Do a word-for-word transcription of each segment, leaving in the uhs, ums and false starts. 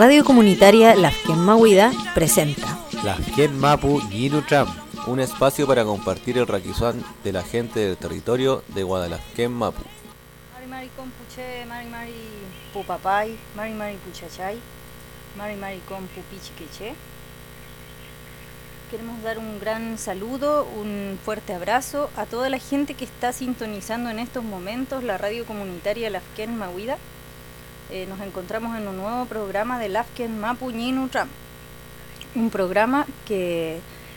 Radio Comunitaria Lafken Mahuida presenta Lafken Mapu Ñinutram, un espacio para compartir el raquizán de la gente del territorio de Guadalafken Mapu. Mari Mari Compuche, Mari Mari Pupapay, Mari Mari Puchachay, Mari Mari Compupichiqueche. Queremos dar un gran saludo, un fuerte abrazo a toda la gente que está sintonizando en estos momentos la radio comunitaria Lafken Mahuida. Eh, nos encontramos en un nuevo programa de Lafken Mapu Ñinutram, un programa que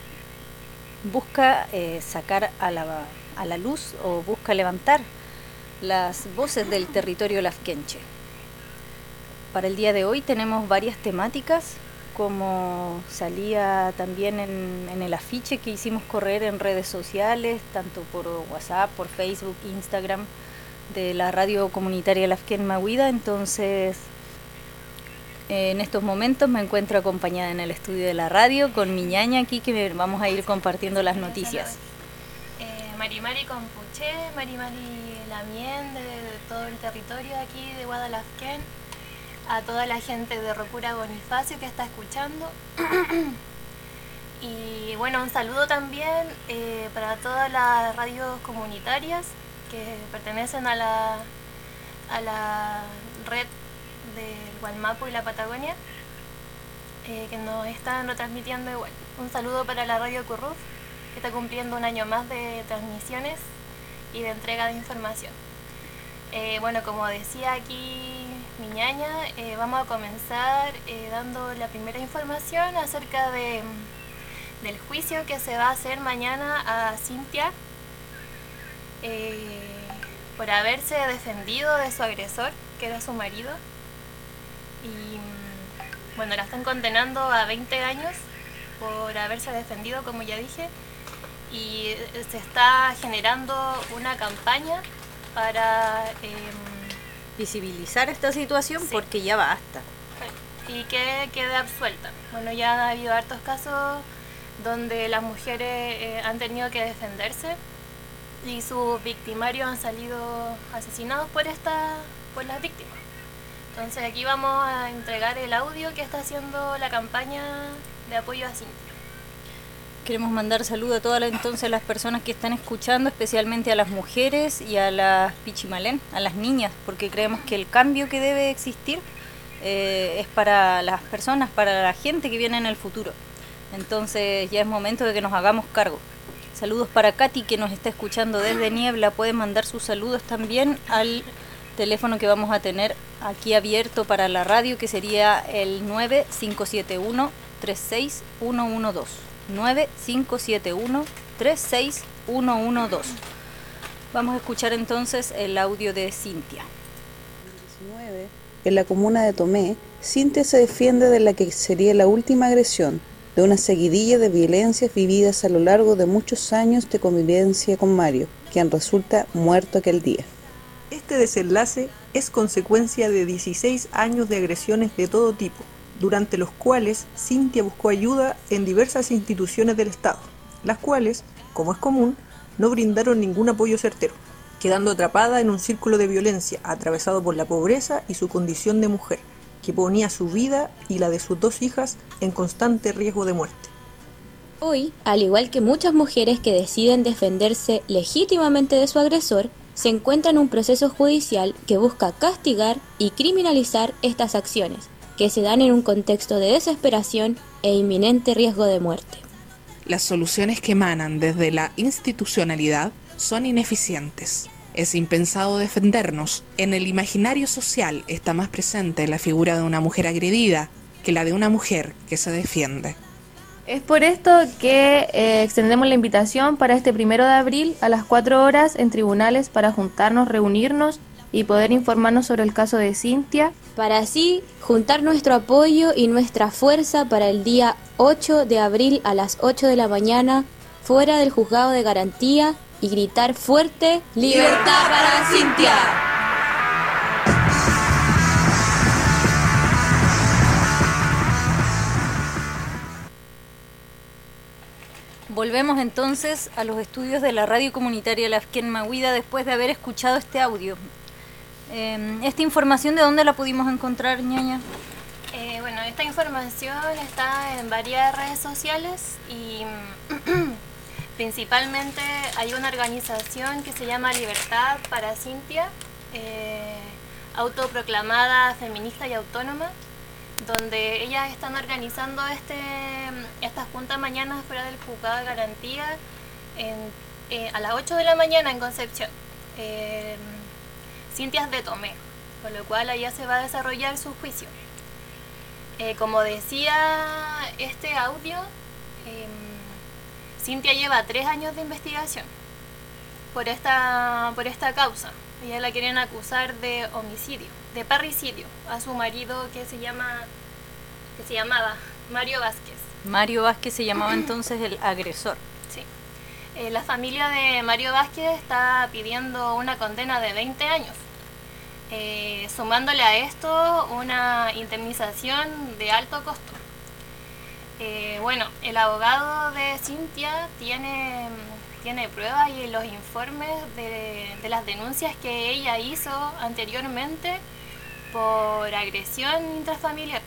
busca eh, sacar a la, a la luz o busca levantar las voces del territorio lafkenche. Para el día de hoy tenemos varias temáticas, como salía también en, en el afiche que hicimos correr en redes sociales, tanto por WhatsApp, por Facebook, Instagram, de la radio comunitaria Lafken Mahuida. Entonces, en estos momentos me encuentro acompañada en el estudio de la radio con mi ñaña aquí, que vamos a ir compartiendo las noticias. Eh, Mari Mari Compuche, Mari Mari Lamien, de, de todo el territorio aquí de Guadalafken, a toda la gente de Rocura Bonifacio que está escuchando. Y bueno, un saludo también eh, para todas las radios comunitarias que pertenecen a la, a la red del Gualmapu y la Patagonia, eh, que nos están retransmitiendo igual. Un saludo para la radio Curruf, que está cumpliendo un año más de transmisiones y de entrega de información. Eh, bueno, como decía aquí mi ñaña, eh, vamos a comenzar eh, dando la primera información acerca de, del juicio que se va a hacer mañana a Cintia eh, por haberse defendido de su agresor, que era su marido. Y bueno, la están condenando a veinte años por haberse defendido, como ya dije, y se está generando una campaña para eh, visibilizar esta situación, sí, porque ya basta. Y que quede absuelta. Bueno, ya ha habido hartos casos donde las mujeres eh, han tenido que defenderse y sus victimarios han salido asesinados por, esta, por las víctimas. Entonces aquí vamos a entregar el audio que está haciendo la campaña de apoyo a Cintia. Queremos mandar saludo a todas las, entonces las personas que están escuchando, especialmente a las mujeres y a las pichimalén, a las niñas, porque creemos que el cambio que debe existir eh, es para las personas, para la gente que viene en el futuro. Entonces ya es momento de que nos hagamos cargo. Saludos para Katy, que nos está escuchando desde Niebla. Pueden mandar sus saludos también al teléfono que vamos a tener aquí abierto para la radio, que sería el nueve cinco siete uno, tres seis uno uno dos. nueve cinco siete uno, tres seis uno uno dos. Vamos a escuchar entonces el audio de Cintia. En la comuna de Tomé, Cintia se defiende de la que sería la última agresión, de una seguidilla de violencias vividas a lo largo de muchos años de convivencia con Mario, quien resulta muerto aquel día. Este desenlace es consecuencia de dieciséis años de agresiones de todo tipo, durante los cuales Cintia buscó ayuda en diversas instituciones del Estado, las cuales, como es común, no brindaron ningún apoyo certero, quedando atrapada en un círculo de violencia atravesado por la pobreza y su condición de mujer, que ponía su vida y la de sus dos hijas en constante riesgo de muerte. Hoy, al igual que muchas mujeres que deciden defenderse legítimamente de su agresor, se encuentra en un proceso judicial que busca castigar y criminalizar estas acciones, que se dan en un contexto de desesperación e inminente riesgo de muerte. Las soluciones que emanan desde la institucionalidad son ineficientes. Es impensado defendernos. En el imaginario social está más presente la figura de una mujer agredida que la de una mujer que se defiende. Es por esto que eh, extendemos la invitación para este primero de abril a las cuatro horas en tribunales para juntarnos, reunirnos y poder informarnos sobre el caso de Cintia, para así juntar nuestro apoyo y nuestra fuerza para el día ocho de abril a las ocho de la mañana fuera del juzgado de garantía y gritar fuerte: ¡Libertad para Cintia! Volvemos entonces a los estudios de la radio comunitaria Lafken Mahuida después de haber escuchado este audio. Eh, ¿Esta información de dónde la pudimos encontrar, ñaña? Eh, bueno, esta información está en varias redes sociales y principalmente hay una organización que se llama Libertad para Cintia, eh, autoproclamada feminista y autónoma, donde ellas están organizando este esta junta mañana fuera del juzgado de garantía en, eh, a las ocho de la mañana en Concepción. Eh, Cintia es de Tomé, con lo cual allá se va a desarrollar su juicio. Eh, como decía este audio, eh, Cintia lleva tres años de investigación por esta, por esta causa. Ella la quieren acusar de homicidio, de parricidio, a su marido que se llama, que se llamaba Mario Vázquez. Mario Vázquez se llamaba entonces el agresor. Sí. Eh, la familia de Mario Vázquez está pidiendo una condena de veinte años. Eh, sumándole a esto una indemnización de alto costo. Eh, bueno, el abogado de Cintia tiene, tiene pruebas y los informes de, de las denuncias que ella hizo anteriormente por agresión intrafamiliar.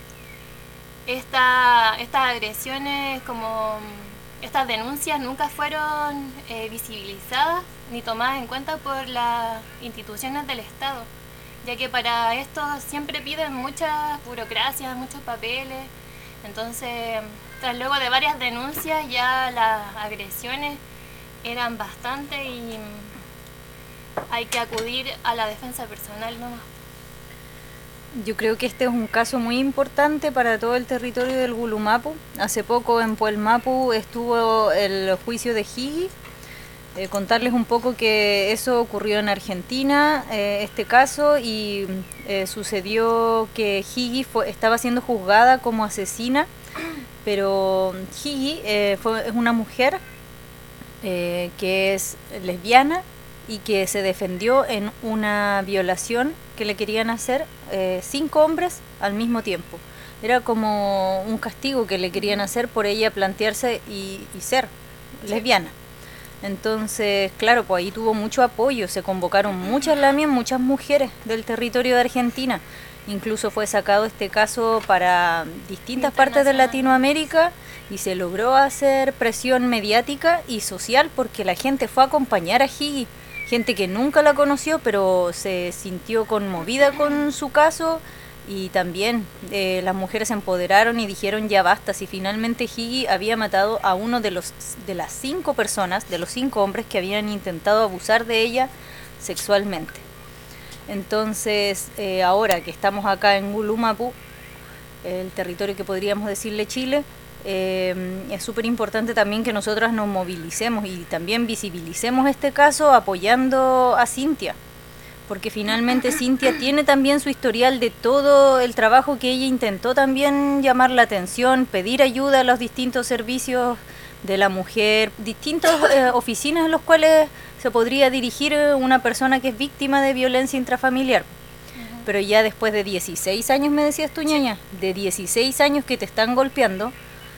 Esta, estas agresiones, como estas denuncias, nunca fueron eh, visibilizadas ni tomadas en cuenta por las instituciones del Estado, ya que para esto siempre piden muchas burocracias, muchos papeles. Entonces, tras luego de varias denuncias, ya las agresiones eran bastante y hay que acudir a la defensa personal nomás. Yo creo que este es un caso muy importante para todo el territorio del Gulumapu. Hace poco en Puelmapu estuvo el juicio de Higi. Eh, contarles un poco que eso ocurrió en Argentina, eh, este caso, y eh, sucedió que Higi fue, estaba siendo juzgada como asesina, pero Higi eh, fue, es una mujer eh, que es lesbiana y que se defendió en una violación que le querían hacer eh, cinco hombres al mismo tiempo. Era como un castigo que le querían hacer por ella plantearse y, y ser lesbiana. Entonces, claro, pues ahí tuvo mucho apoyo, se convocaron muchas lamias, muchas mujeres del territorio de Argentina. Incluso fue sacado este caso para distintas partes de Latinoamérica y se logró hacer presión mediática y social porque la gente fue a acompañar a Higi, gente que nunca la conoció pero se sintió conmovida con su caso. Y también eh, las mujeres se empoderaron y dijeron ya basta, si finalmente Higi había matado a uno de los de las cinco personas, de los cinco hombres que habían intentado abusar de ella sexualmente. Entonces, eh, ahora que estamos acá en Gulumapu, el territorio que podríamos decirle Chile, eh, es súper importante también que nosotras nos movilicemos y también visibilicemos este caso apoyando a Cintia. Porque finalmente Cintia tiene también su historial de todo el trabajo que ella intentó también llamar la atención, pedir ayuda a los distintos servicios de la mujer, distintas eh, oficinas a las cuales se podría dirigir una persona que es víctima de violencia intrafamiliar. Uh-huh. Pero ya después de dieciséis años, me decías tú, ñaña, de dieciséis años que te están golpeando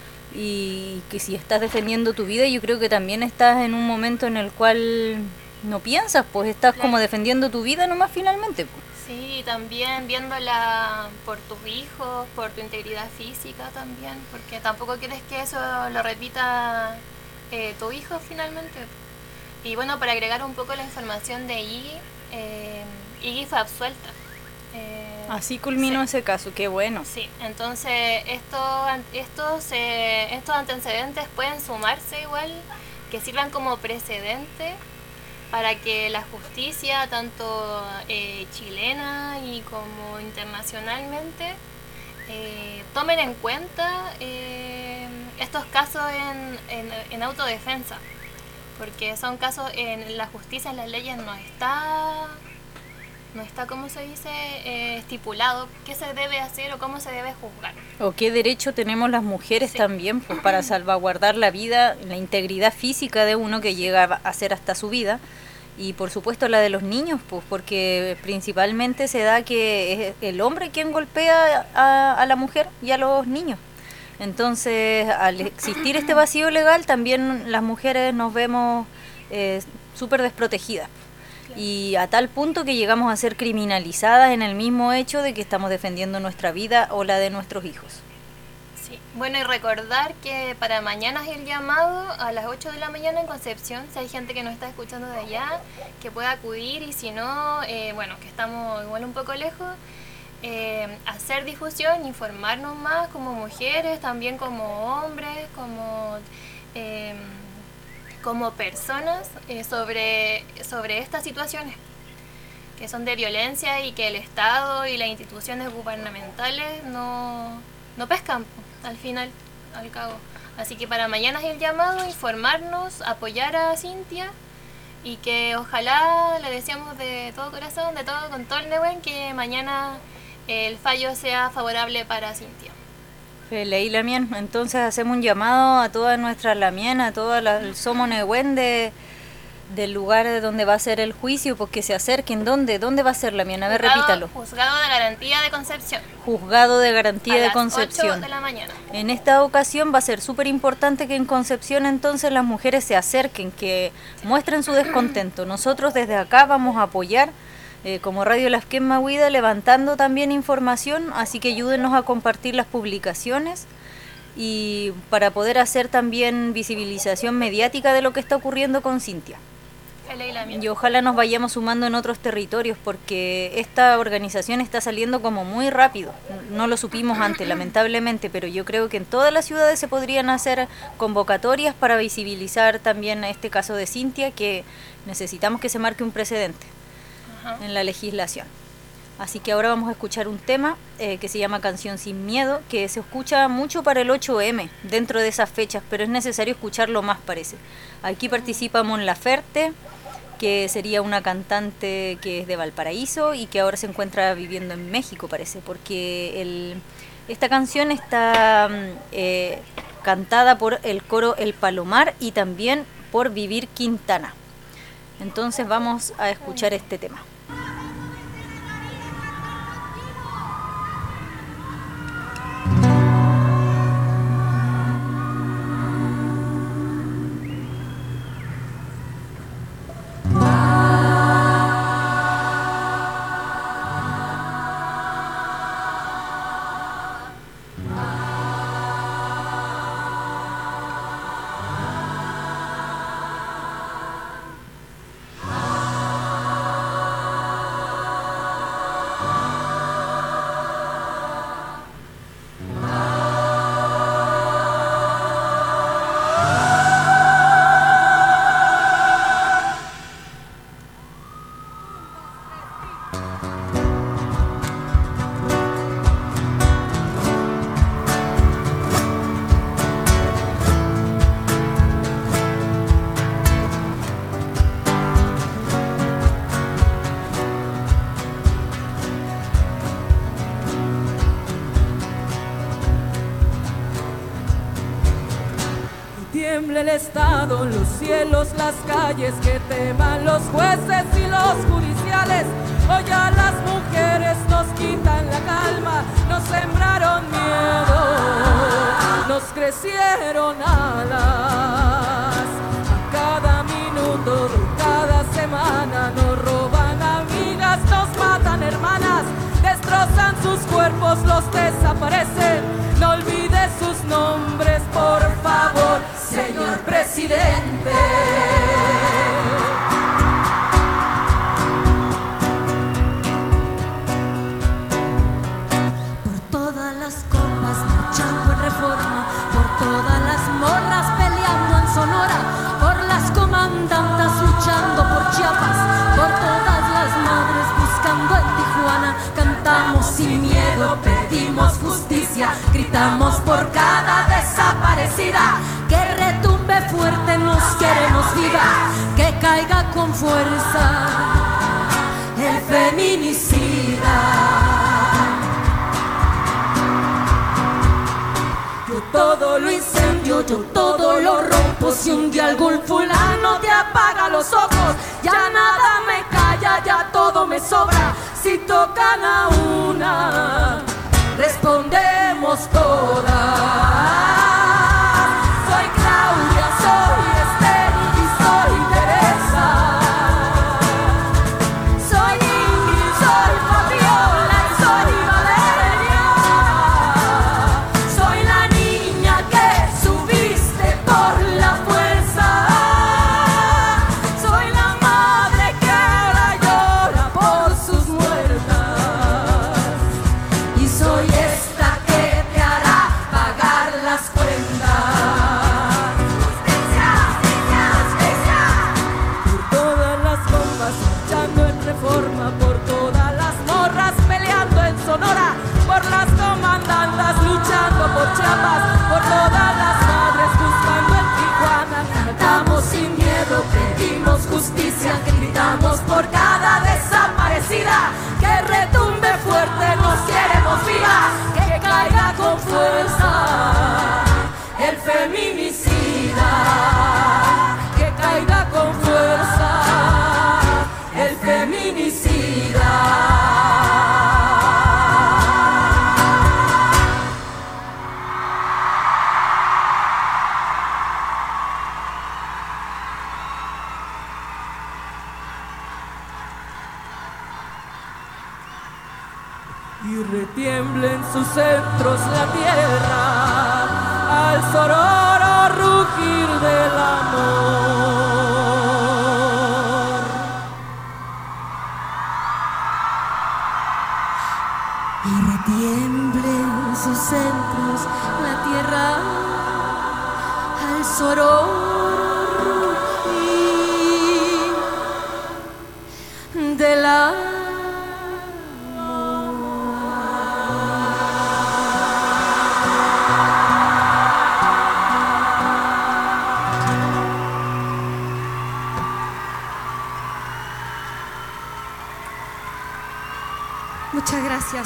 y que si estás defendiendo tu vida, yo creo que también estás en un momento en el cual no piensas, pues estás claro, como defendiendo tu vida nomás finalmente. Pues. Sí, también viéndola por tus hijos, por tu integridad física también, porque tampoco quieres que eso lo repita eh, tu hijo finalmente. Y bueno, para agregar un poco la información de Iggy, eh, Iggy fue absuelta. Eh, Así culminó sí. ese caso, qué bueno. Sí, entonces esto, estos, eh, estos antecedentes pueden sumarse igual, que sirvan como precedente para que la justicia, tanto eh, chilena y como internacionalmente, eh, tomen en cuenta eh, estos casos en, en, en autodefensa, porque son casos en la justicia, en las leyes no está, no está, ¿cómo se dice?, eh, estipulado qué se debe hacer o cómo se debe juzgar. O qué derecho tenemos las mujeres sí. también pues, para salvaguardar la vida, la integridad física de uno que llega a ser hasta su vida. Y por supuesto la de los niños, pues porque principalmente se da que es el hombre quien golpea a, a la mujer y a los niños. Entonces, al existir este vacío legal, también las mujeres nos vemos eh, súper desprotegidas. y a tal punto que llegamos a ser criminalizadas en el mismo hecho de que estamos defendiendo nuestra vida o la de nuestros hijos. Sí. Bueno, y recordar que para mañana es el llamado a las ocho de la mañana en Concepción, si hay gente que nos está escuchando de allá, que pueda acudir, y si no, eh, bueno, que estamos igual un poco lejos, eh, hacer difusión, informarnos más como mujeres, también como hombres, como... Eh, como personas eh, sobre, sobre estas situaciones que son de violencia y que el Estado y las instituciones gubernamentales no, no pescan al final, al cabo. Así que para mañana es el llamado, informarnos, apoyar a Cintia, y que ojalá, le deseamos de todo corazón, de todo, con todo el Nehuen, que mañana el fallo sea favorable para Cintia. Leí Lamien, entonces hacemos un llamado a todas nuestras Lamien, a todo el Somo Nehuen de, del lugar de donde va a ser el juicio, pues que se acerquen. ¿Dónde? ¿Dónde va a ser, Lamien? A ver, Juzgado, repítalo. Juzgado de Garantía de Concepción. Juzgado de Garantía a de las Concepción. ocho de la mañana. En esta ocasión va a ser súper importante que en Concepción entonces las mujeres se acerquen, que muestren su descontento. Nosotros desde acá vamos a apoyar, Eh, como Radio Lasquén Mahuida, levantando también información, así que ayúdenos a compartir las publicaciones y para poder hacer también visibilización mediática de lo que está ocurriendo con Cintia. Y ojalá nos vayamos sumando en otros territorios, porque esta organización está saliendo como muy rápido. No lo supimos antes, lamentablemente, pero yo creo que en todas las ciudades se podrían hacer convocatorias para visibilizar también este caso de Cintia, que necesitamos que se marque un precedente en la legislación. Así que ahora vamos a escuchar un tema eh, que se llama Canción Sin Miedo, que se escucha mucho para el ocho eme, dentro de esas fechas, pero es necesario escucharlo más, parece. Aquí participa Mon Laferte, que sería una cantante que es de Valparaíso y que ahora se encuentra viviendo en México, parece, porque el, esta canción está eh, cantada por el coro El Palomar y también por Vivir Quintana. Entonces vamos a escuchar este tema. El Estado, los cielos, las calles, que teman los jueces y los judiciales. Hoy a las mujeres nos quitan la calma, nos sembraron miedo, nos crecieron alas. A cada minuto de cada semana nos roban amigas, nos matan hermanas, destrozan sus cuerpos, los desaparecen. No olvides sus nombres, por favor, señor presidente. Por todas las copas marchando en Reforma, por todas las morras peleando en Sonora, por las comandantas luchando por Chiapas, por todas las madres buscando en Tijuana. Cantamos sin miedo, pedimos justicia, gritamos por cada desaparecida. Que retumbe fuerte, nos queremos viva, que caiga con fuerza el feminicida. Yo todo lo incendio, yo todo lo rompo. Si un día algún fulano te apaga los ojos, ya nada me calla, ya todo me sobra. Si tocan a una, respondemos todas. Soy Claudia, soy Esther y soy Teresa. por Chiapas, por todas las madres buscando en Tijuana. Cantamos sin miedo, pedimos justicia, gritamos por cada desaparecida. Que retumbe fuerte, nos queremos vivas, que caiga con fuerza el feminicida, que caiga con fuerza el feminicida. Y retiemble en sus centros la tierra al sororo rugir del amor. Y retiemble en sus centros la tierra al sororo rugir del amor. Muchas gracias.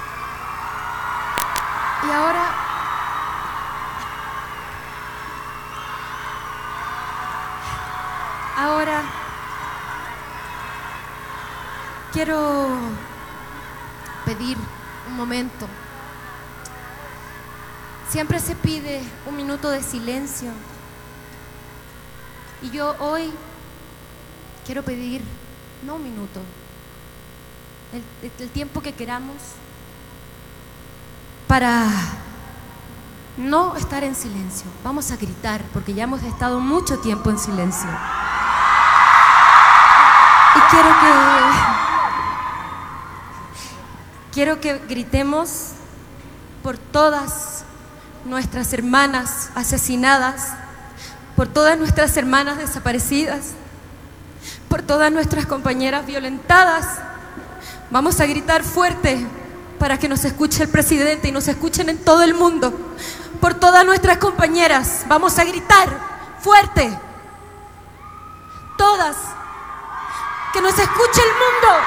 Y ahora ahora quiero pedir un momento. Siempre se pide un minuto de silencio. Y yo hoy quiero pedir no un minuto, El, el tiempo que queramos para no estar en silencio. Vamos a gritar porque ya hemos estado mucho tiempo en silencio. Y quiero que quiero que gritemos por todas nuestras hermanas asesinadas, por todas nuestras hermanas desaparecidas, por todas nuestras compañeras violentadas. Vamos a gritar fuerte para que nos escuche el presidente y nos escuchen en todo el mundo. Por todas nuestras compañeras, vamos a gritar fuerte. Todas. Que nos escuche el mundo.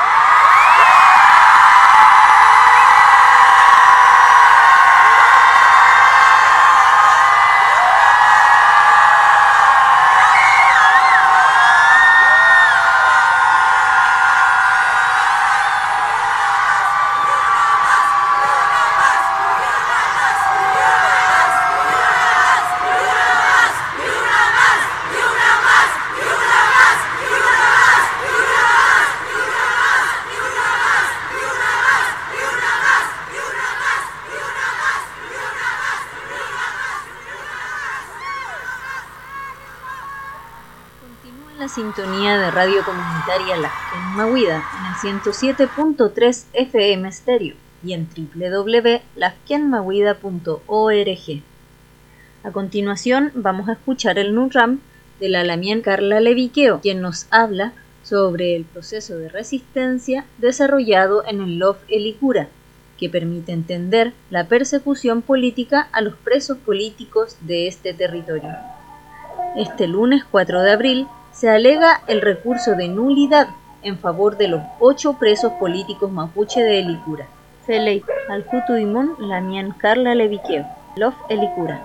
Sintonía de Radio Comunitaria Lasken Mahuida en el ciento siete punto tres F M estéreo y en doble u doble u doble u punto lasken mahuida punto org. A continuación vamos a escuchar el NURAM de la lamien Carla Leviqueo, quien nos habla sobre el proceso de resistencia desarrollado en el L O F Helicura, que permite entender la persecución política a los presos políticos de este territorio. Este lunes cuatro de abril se alega el recurso de nulidad en favor de los ocho presos políticos mapuche de Helicura. Felei, al Jutuimón, lamien Carla Leviqueo, L O F Helicura.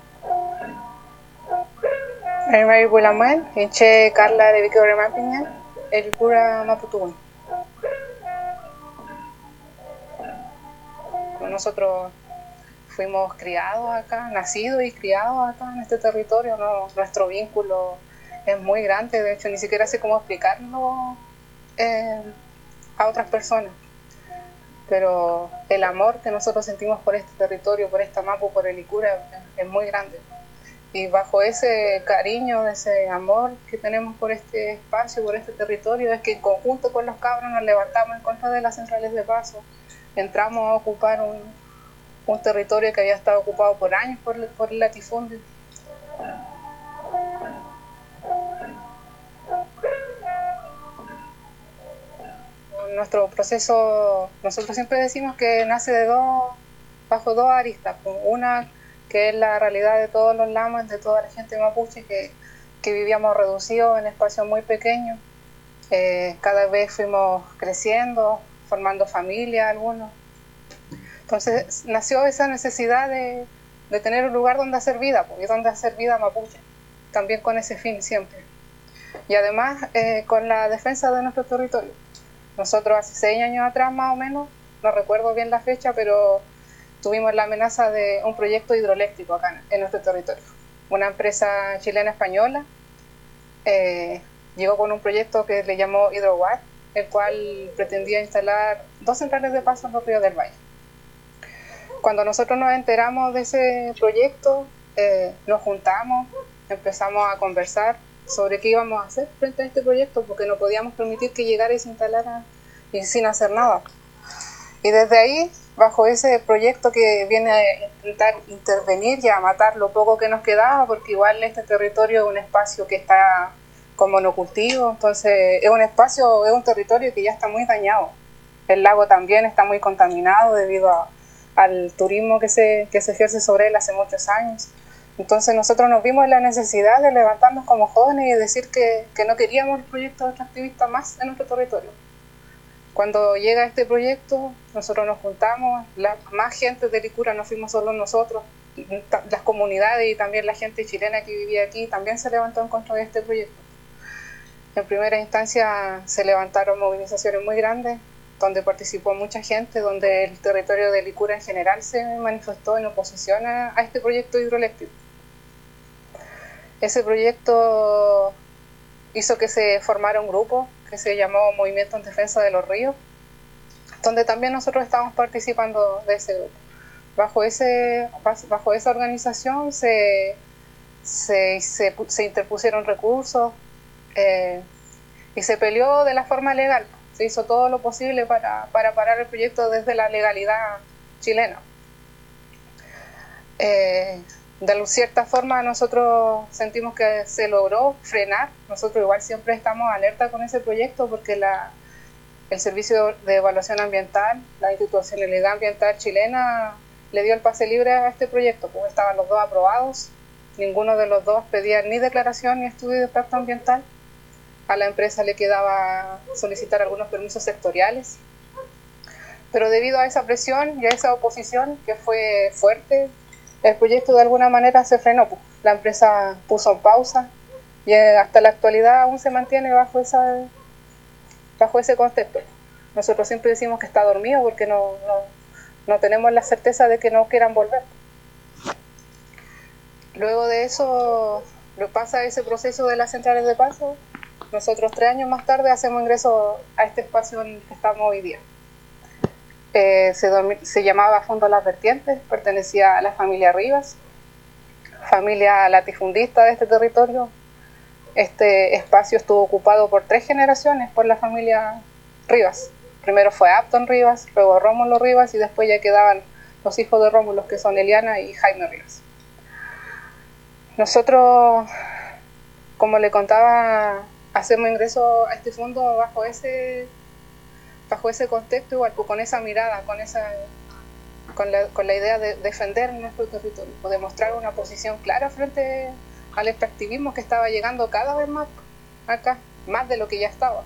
Mari Bulamuel, Inche Carla Leviqueo Remapiña, Helicura Maputún. Nosotros fuimos criados acá, nacidos y criados acá en este territorio, ¿no? Nuestro vínculo es muy grande, de hecho ni siquiera sé cómo explicarlo eh, a otras personas, pero el amor que nosotros sentimos por este territorio, por esta Mapu, por Helicura, es muy grande, y bajo ese cariño, ese amor que tenemos por este espacio, por este territorio, es que en conjunto con los cabros nos levantamos en contra de las centrales de paso, entramos a ocupar un, un territorio que había estado ocupado por años por, por el latifundio. Nuestro proceso, nosotros siempre decimos que nace de dos, bajo dos aristas. Una que es la realidad de todos los lamas, de toda la gente mapuche que, que vivíamos reducidos en espacios muy pequeños. Eh, cada vez fuimos creciendo, formando familia algunos. Entonces nació esa necesidad de, de tener un lugar donde hacer vida, pues, y donde hacer vida mapuche, también con ese fin siempre. Y además eh, con la defensa de nuestro territorio. Nosotros hace seis años atrás más o menos, no recuerdo bien la fecha, pero tuvimos la amenaza de un proyecto hidroeléctrico acá en nuestro territorio. Una empresa chilena española eh, llegó con un proyecto que le llamó HydroWatt, el cual pretendía instalar dos centrales de paso en los ríos del Valle. Cuando nosotros nos enteramos de ese proyecto, eh, nos juntamos, empezamos a conversar sobre qué íbamos a hacer frente a este proyecto, porque no podíamos permitir que llegara y se instalara y sin hacer nada. Y desde ahí, bajo ese proyecto que viene a intentar intervenir y a matar lo poco que nos quedaba, porque igual este territorio es un espacio que está con monocultivo, entonces es un espacio, es un territorio que ya está muy dañado. El lago también está muy contaminado debido a, al turismo que se, que se ejerce sobre él hace muchos años. Entonces nosotros nos vimos en la necesidad de levantarnos como jóvenes y decir que, que no queríamos el proyecto extractivista más en nuestro territorio. Cuando llega este proyecto, nosotros nos juntamos, la, más gente de Licura, no fuimos solo nosotros, las comunidades y también la gente chilena que vivía aquí también se levantó en contra de este proyecto. En primera instancia se levantaron movilizaciones muy grandes, donde participó mucha gente, donde el territorio de Licura en general se manifestó en oposición a, a este proyecto hidroeléctrico. Ese proyecto hizo que se formara un grupo que se llamó Movimiento en Defensa de los Ríos, donde también nosotros estábamos participando de ese grupo. Bajo, ese, bajo esa organización se, se, se, se interpusieron recursos eh, y se peleó de la forma legal. Se hizo todo lo posible para, para parar el proyecto desde la legalidad chilena. Eh, de cierta forma nosotros sentimos que se logró frenar. Nosotros igual siempre estamos alerta con ese proyecto porque la, el Servicio de Evaluación Ambiental, la institucionalidad ambiental chilena le dio el pase libre a este proyecto, pues estaban los dos aprobados, ninguno de los dos pedía ni declaración ni estudio de impacto ambiental. A la empresa le quedaba solicitar algunos permisos sectoriales, pero debido a esa presión y a esa oposición que fue fuerte, el proyecto de alguna manera se frenó. La empresa puso en pausa y hasta la actualidad aún se mantiene bajo, esa, bajo ese contexto. Nosotros siempre decimos que está dormido porque no, no, no tenemos la certeza de que no quieran volver. Luego de eso, pasa ese proceso de las centrales de paso. Nosotros tres años más tarde hacemos ingreso a este espacio en el que estamos hoy día. Eh, se, se llamaba Fondo Las Vertientes, pertenecía a la familia Rivas, familia latifundista de este territorio. Este espacio estuvo ocupado por tres generaciones por la familia Rivas. Primero fue Upton Rivas, luego Rómulo Rivas y después ya quedaban los hijos de Rómulo, que son Eliana y Jaime Rivas. Nosotros, como le contaba, hacemos ingreso a este fondo bajo ese bajo ese contexto, igual con esa mirada, con esa con la, con la idea de defender nuestro territorio, de mostrar una posición clara frente al extractivismo que estaba llegando cada vez más acá, más de lo que ya estaba.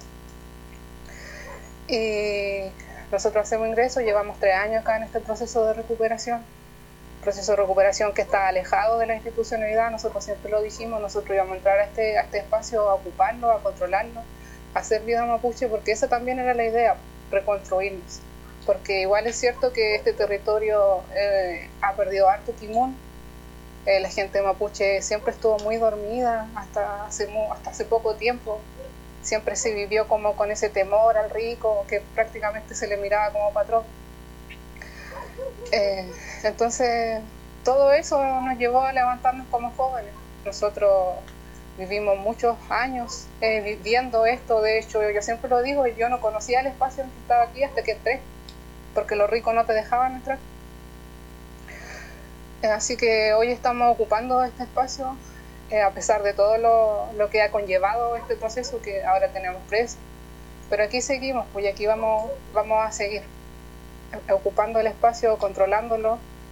Y nosotros hacemos ingreso, llevamos tres años acá en este proceso de recuperación, proceso de recuperación que está alejado de la institucionalidad. Nosotros siempre lo dijimos, nosotros íbamos a entrar a este, a este espacio a ocuparlo, a controlarlo, a hacer vida mapuche, porque esa también era la idea, reconstruirnos, porque igual es cierto que este territorio eh, ha perdido harto timón. Eh, la gente mapuche siempre estuvo muy dormida hasta hace, hasta hace poco tiempo, siempre se vivió como con ese temor al rico, que prácticamente se le miraba como patrón. Eh, entonces todo eso nos llevó a levantarnos como jóvenes. Nosotros vivimos muchos años eh, viviendo esto. De hecho, yo, yo siempre lo digo, yo no conocía el espacio en que estaba aquí hasta que entré, porque los ricos no te dejaban entrar. Eh, así que hoy estamos ocupando este espacio, eh, a pesar de todo lo, lo que ha conllevado este proceso, que ahora tenemos presos. Pero aquí seguimos, pues y aquí vamos, vamos a seguir ocupando el espacio, controlándolo,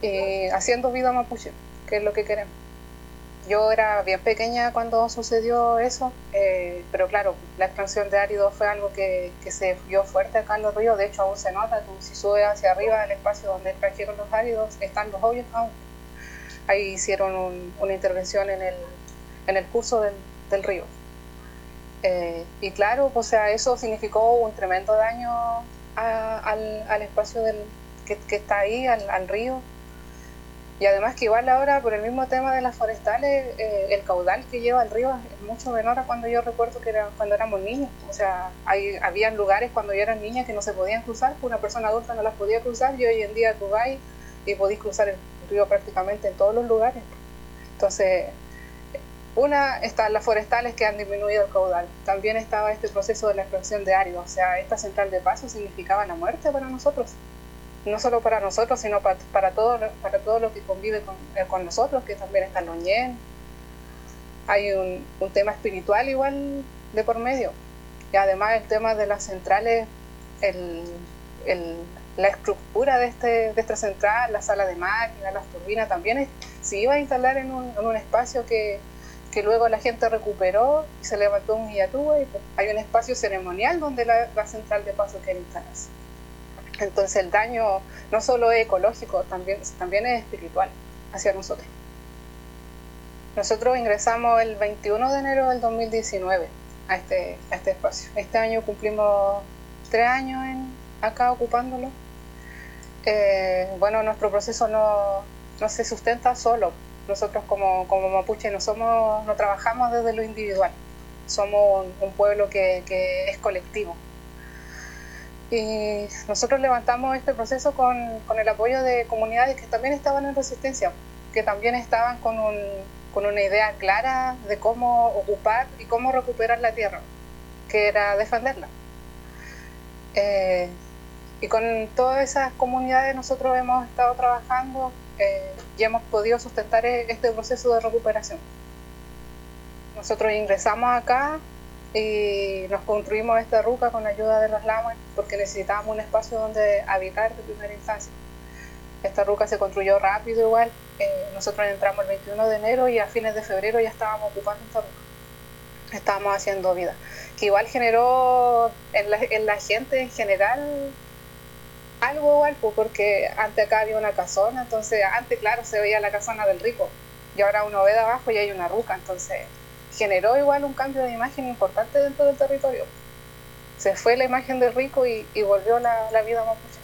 y haciendo vida mapuche, que es lo que queremos. Yo era bien pequeña cuando sucedió eso, eh, pero claro, la expansión de áridos fue algo que, que se vio fuerte acá en los ríos. De hecho aún se nota, tú, si subes hacia arriba del espacio donde trajeron los áridos, están los hoyos aún. Ahí hicieron un, una intervención en el, en el curso del, del río. Eh, y claro, o sea, eso significó un tremendo daño a, al, al espacio del, que, que está ahí, al, al río. Y además que igual ahora, por el mismo tema de las forestales, eh, el caudal que lleva el río es mucho menor a cuando yo recuerdo que era cuando éramos niños. O sea, hay, habían lugares cuando yo era niña que no se podían cruzar, una persona adulta no las podía cruzar, y hoy en día tú vas y podís cruzar el río prácticamente en todos los lugares. Entonces, una, están las forestales que han disminuido el caudal. También estaba este proceso de la extracción de áridos. O sea, esta central de paso significaba la muerte para nosotros. No solo para nosotros, sino para, para, todo, para todo lo que convive con, eh, con nosotros, que también está Loñén. Hay un, un tema espiritual igual de por medio. Y además el tema de las centrales, el, el, la estructura de, este, de esta central, la sala de máquinas, las turbinas, también es, se iba a instalar en un, en un espacio que, que luego la gente recuperó y se levantó un Millatuba, y pues, hay un espacio ceremonial donde la, la central de paso quiere instalarse. Entonces el daño no solo es ecológico, también, también es espiritual hacia nosotros. Nosotros ingresamos el veintiuno de enero del dos mil diecinueve a este, a este espacio. Este año cumplimos tres años en, acá ocupándolo. Eh, bueno, nuestro proceso no, no se sustenta solo. Nosotros como, como mapuche no, somos, no trabajamos desde lo individual. Somos un, un pueblo que, que es colectivo. Y nosotros levantamos este proceso con, con el apoyo de comunidades que también estaban en resistencia, que también estaban con, un, con una idea clara de cómo ocupar y cómo recuperar la tierra, que era defenderla. Eh, y con todas esas comunidades nosotros hemos estado trabajando eh, y hemos podido sustentar este proceso de recuperación. Nosotros ingresamos acá y nos construimos esta ruca con ayuda de los lamas porque necesitábamos un espacio donde habitar de primera instancia. Esta ruca se construyó rápido igual. Eh, nosotros entramos el veintiuno de enero y a fines de febrero ya estábamos ocupando esta ruca. Estábamos haciendo vida. Que igual generó en la, en la gente en general algo igual, porque antes acá había una casona, entonces antes claro se veía la casona del rico y ahora uno ve de abajo y hay una ruca, entonces generó igual un cambio de imagen importante dentro del territorio. Se fue la imagen del rico y, y volvió la, la vida mapuche.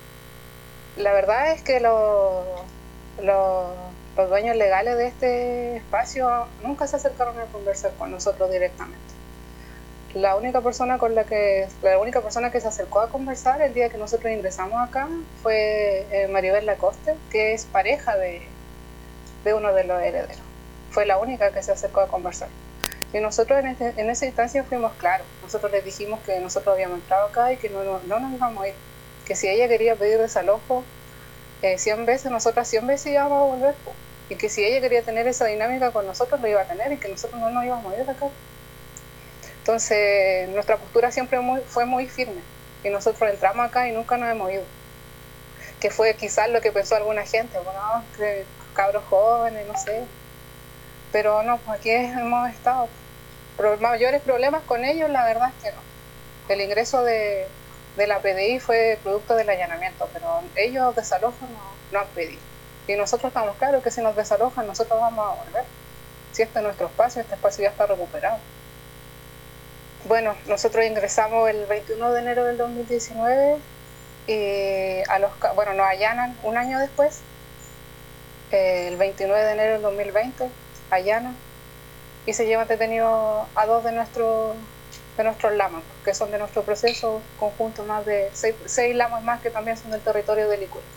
La verdad es que lo, lo, los dueños legales de este espacio nunca se acercaron a conversar con nosotros directamente. La única persona con la que la única persona que se acercó a conversar el día que nosotros ingresamos acá fue eh, Maribel Lacoste, que es pareja de, de uno de los herederos. Fue la única que se acercó a conversar. Y nosotros en, este, en esa instancia fuimos claros. Nosotros les dijimos que nosotros habíamos entrado acá y que no, no, no nos íbamos a ir. Que si ella quería pedir desalojo eh, cien veces, nosotras cien veces íbamos a volver. Y que si ella quería tener esa dinámica con nosotros, lo iba a tener y que nosotros no nos íbamos a ir de acá. Entonces, nuestra postura siempre muy, fue muy firme. Y nosotros entramos acá y nunca nos hemos ido. Que fue quizás lo que pensó alguna gente. Bueno, que cabros jóvenes, no sé. Pero no, pues aquí hemos estado. Pero mayores problemas con ellos, la verdad es que no. El ingreso de, de la P D I fue producto del allanamiento, pero ellos desalojo no, no han pedido. Y nosotros estamos claros que si nos desalojan, nosotros vamos a volver. Si este es nuestro espacio, este espacio ya está recuperado. Bueno, nosotros ingresamos el veintiuno de enero del dos mil diecinueve y a los, bueno, nos allanan un año después, eh, el veintinueve de enero del dos mil veinte. Allana y se llevan detenidos a dos de nuestros de nuestros lamas, que son de nuestro proceso conjunto, más de seis, seis lamas más que también son del territorio de Licura.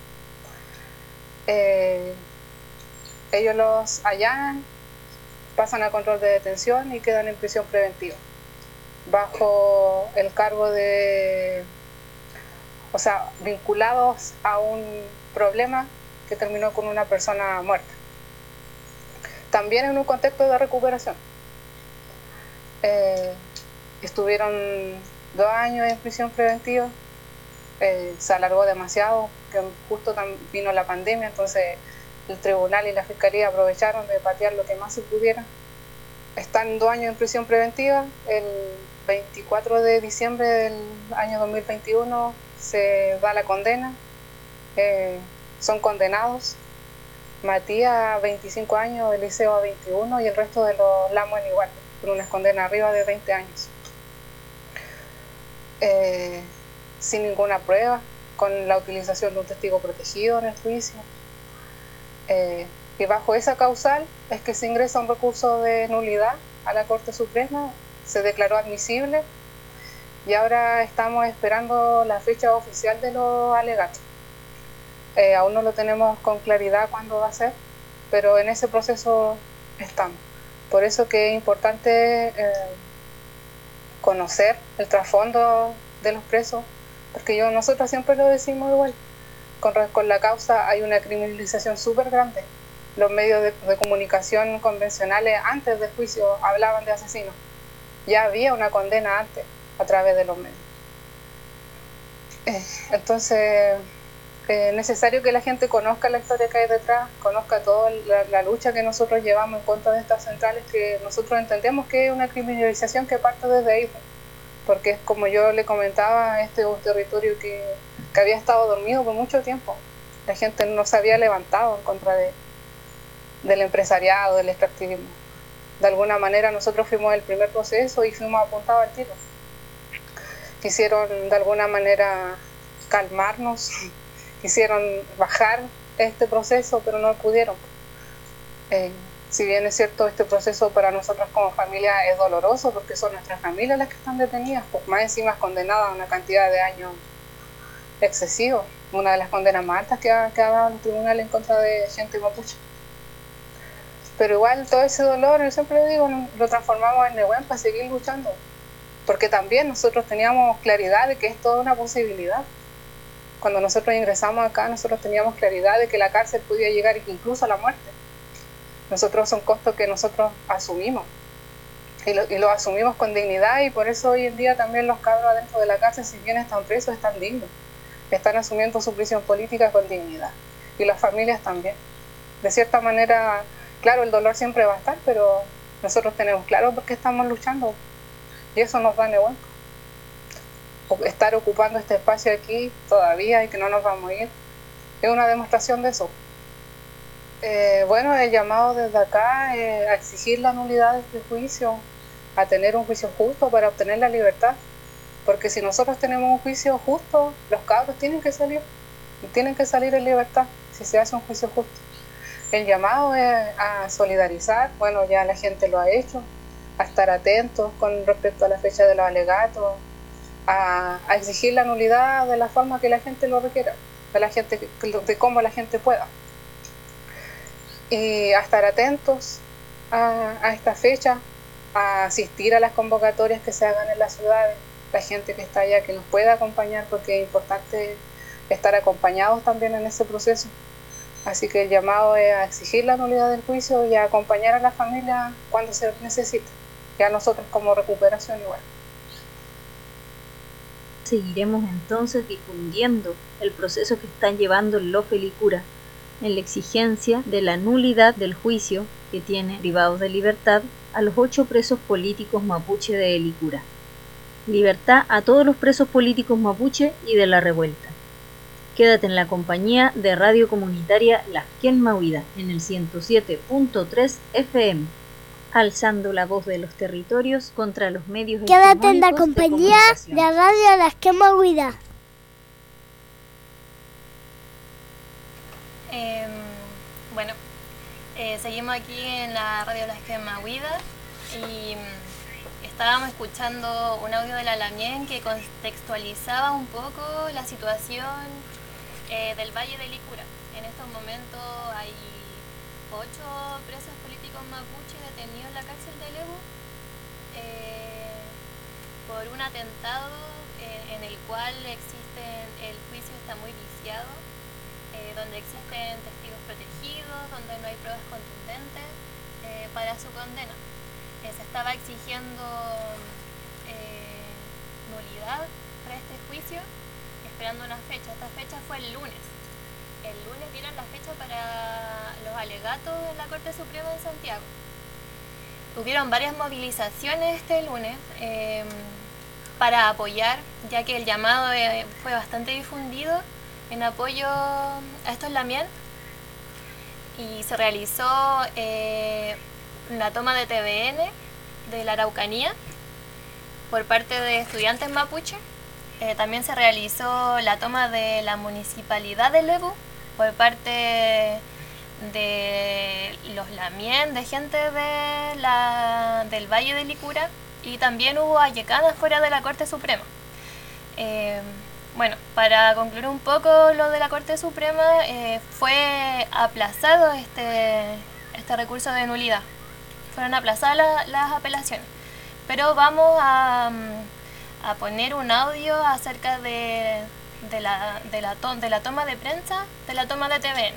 Eh, ellos los allanan, pasan a control de detención y quedan en prisión preventiva bajo el cargo de, o sea, vinculados a un problema que terminó con una persona muerta. También en un contexto de recuperación. Eh, estuvieron dos años en prisión preventiva eh, se alargó demasiado, que justo vino la pandemia, entonces el tribunal y la fiscalía aprovecharon de patear lo que más se pudiera. Están dos años en prisión preventiva. El veinticuatro de diciembre del año dos mil veintiuno se da la condena. Eh, son condenados Matías a veinticinco años, Eliseo a veintiuno y el resto de los lamos en igual, con unas condenas arriba de veinte años. Eh, sin ninguna prueba, con la utilización de un testigo protegido en el juicio. Eh, y bajo esa causal es que se ingresa un recurso de nulidad a la Corte Suprema, se declaró admisible y ahora estamos esperando la fecha oficial de los alegatos. Eh, aún no lo tenemos con claridad cuándo va a ser, pero en ese proceso estamos. Por eso que es importante eh, conocer el trasfondo de los presos, porque yo, nosotros siempre lo decimos igual, con, con la causa hay una criminalización súper grande. Los medios de, de comunicación convencionales antes del juicio hablaban de asesinos. Ya había una condena antes a través de los medios. Eh, entonces, es necesario que la gente conozca la historia que hay detrás, conozca toda la, la lucha que nosotros llevamos en contra de estas centrales, que nosotros entendemos que es una criminalización que parte desde ahí, porque es como yo le comentaba, este es un territorio que, que había estado dormido por mucho tiempo. La gente no se había levantado en contra de del empresariado, del extractivismo. De alguna manera nosotros fuimos el primer proceso y fuimos apuntados al tiro. Quisieron de alguna manera calmarnos, quisieron bajar este proceso, pero no pudieron. Eh, si bien es cierto, este proceso para nosotros como familia es doloroso, porque son nuestras familias las que están detenidas, pues más encima condenadas a una cantidad de años excesivo, una de las condenas más altas que ha, que ha dado el tribunal en contra de gente mapuche. Pero igual todo ese dolor, yo siempre digo, lo transformamos en Nehuen para seguir luchando, porque también nosotros teníamos claridad de que es toda una posibilidad. Cuando nosotros ingresamos acá, nosotros teníamos claridad de que la cárcel podía llegar incluso a la muerte. Nosotros son costos que nosotros asumimos, y lo, y lo asumimos con dignidad, y por eso hoy en día también los cabros adentro de la cárcel, si bien están presos, están dignos, están asumiendo su prisión política con dignidad, y las familias también. De cierta manera, claro, el dolor siempre va a estar, pero nosotros tenemos claro por qué estamos luchando, y eso nos da Nehuen. Estar ocupando este espacio aquí todavía y que no nos vamos a ir es una demostración de eso. Eh, bueno, el llamado desde acá eh, a exigir la nulidad de este juicio, a tener un juicio justo para obtener la libertad, porque si nosotros tenemos un juicio justo, los cabros tienen que salir, tienen que salir en libertad si se hace un juicio justo. El llamado es a solidarizar, bueno, ya la gente lo ha hecho, a estar atentos con respecto a la fecha de los alegatos, a, a exigir la nulidad de la forma que la gente lo requiera, de, la gente, de cómo la gente pueda. Y a estar atentos a, a esta fecha, a asistir a las convocatorias que se hagan en las ciudades, la gente que está allá que nos pueda acompañar, porque es importante estar acompañados también en ese proceso. Así que el llamado es a exigir la nulidad del juicio y a acompañar a la familia cuando se necesite, y a nosotros como recuperación igual. Seguiremos entonces difundiendo el proceso que están llevando en Loja y Licura, en la exigencia de la nulidad del juicio que tiene privados de libertad a los ocho presos políticos mapuche de Licura. Libertad a todos los presos políticos mapuche y de la revuelta. Quédate en la compañía de Radio Comunitaria Lasquén Mahuida en el ciento siete punto tres F M, alzando la voz de los territorios contra los medios Quédate en la hegemónicos de compañía comunicación. de Radio Lasquén Mahuida. Eh, bueno, eh, seguimos aquí en la Radio Lasquén Mahuida y mm, estábamos escuchando un audio de la Lamien que contextualizaba un poco la situación eh, del Valle de Licura. En estos momentos hay ocho presos políticos mapuche detenidos en la cárcel de Lebu eh, por un atentado eh, en el cual existen, el juicio está muy viciado, eh, donde existen testigos protegidos, donde no hay pruebas contundentes eh, para su condena. Eh, se estaba exigiendo eh, nulidad para este juicio, esperando esperando una fecha. Esta fecha fue el lunes. El lunes dieron la fecha para los alegatos en la Corte Suprema de Santiago. Hubieron varias movilizaciones este lunes eh, para apoyar, ya que el llamado eh, fue bastante difundido en apoyo a estos lamien, y se realizó eh, la toma de T V N de la Araucanía por parte de estudiantes mapuche. Eh, también se realizó la toma de la municipalidad de Lebu por parte de los lamien, de gente de la, del Valle de Licura, y también hubo allecadas fuera de la Corte Suprema. Eh, bueno, para concluir un poco lo de la Corte Suprema, eh, fue aplazado este, este recurso de nulidad. Fueron aplazadas la, las apelaciones. Pero vamos a, a poner un audio acerca de, de, la, de, la to, de la toma de prensa, de la toma de T V N.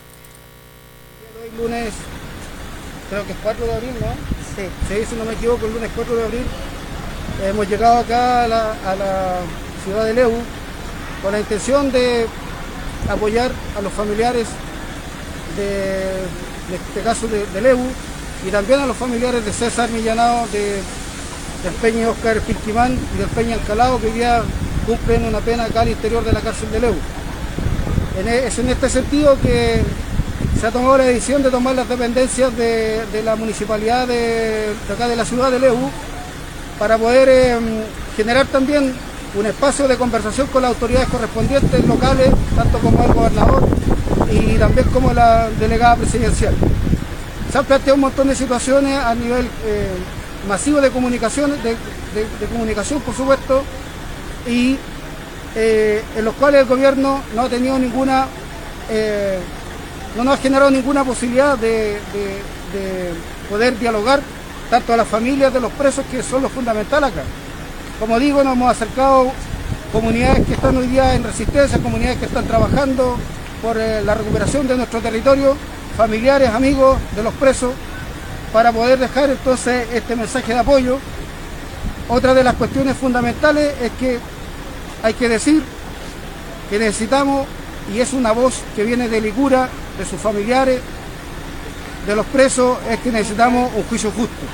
Hoy lunes, creo que es cuatro de abril, ¿no? Sí. Sí, si no me equivoco, el lunes cuatro de abril. Hemos llegado acá a la, a la ciudad de Lebu con la intención de apoyar a los familiares de, de este caso de, de Lebu, y también a los familiares de César Millanao, de, del Peña Oscar Pilquimán y del Peña Encalado, que hoy día cumplen una pena acá al interior de la cárcel de Lebu. En, es en este sentido que se ha tomado la decisión de tomar las dependencias de, de la municipalidad de, de acá de la ciudad de Lebu para poder eh, generar también un espacio de conversación con las autoridades correspondientes locales, tanto como el gobernador y también como la delegada presidencial. Se han planteado un montón de situaciones a nivel eh, masivo de comunicación, de, de, de comunicación por supuesto, y eh, en los cuales el gobierno no ha tenido ninguna, eh, no nos ha generado ninguna posibilidad de, de, de poder dialogar tanto a las familias de los presos, que son lo fundamental acá. Como digo, nos hemos acercado comunidades que están hoy día en resistencia, comunidades que están trabajando por eh, la recuperación de nuestro territorio, familiares, amigos de los presos, para poder dejar entonces este mensaje de apoyo. Otra de las cuestiones fundamentales es que hay que decir que necesitamos, y es una voz que viene de Licura, de sus familiares, de los presos, es que necesitamos un juicio justo.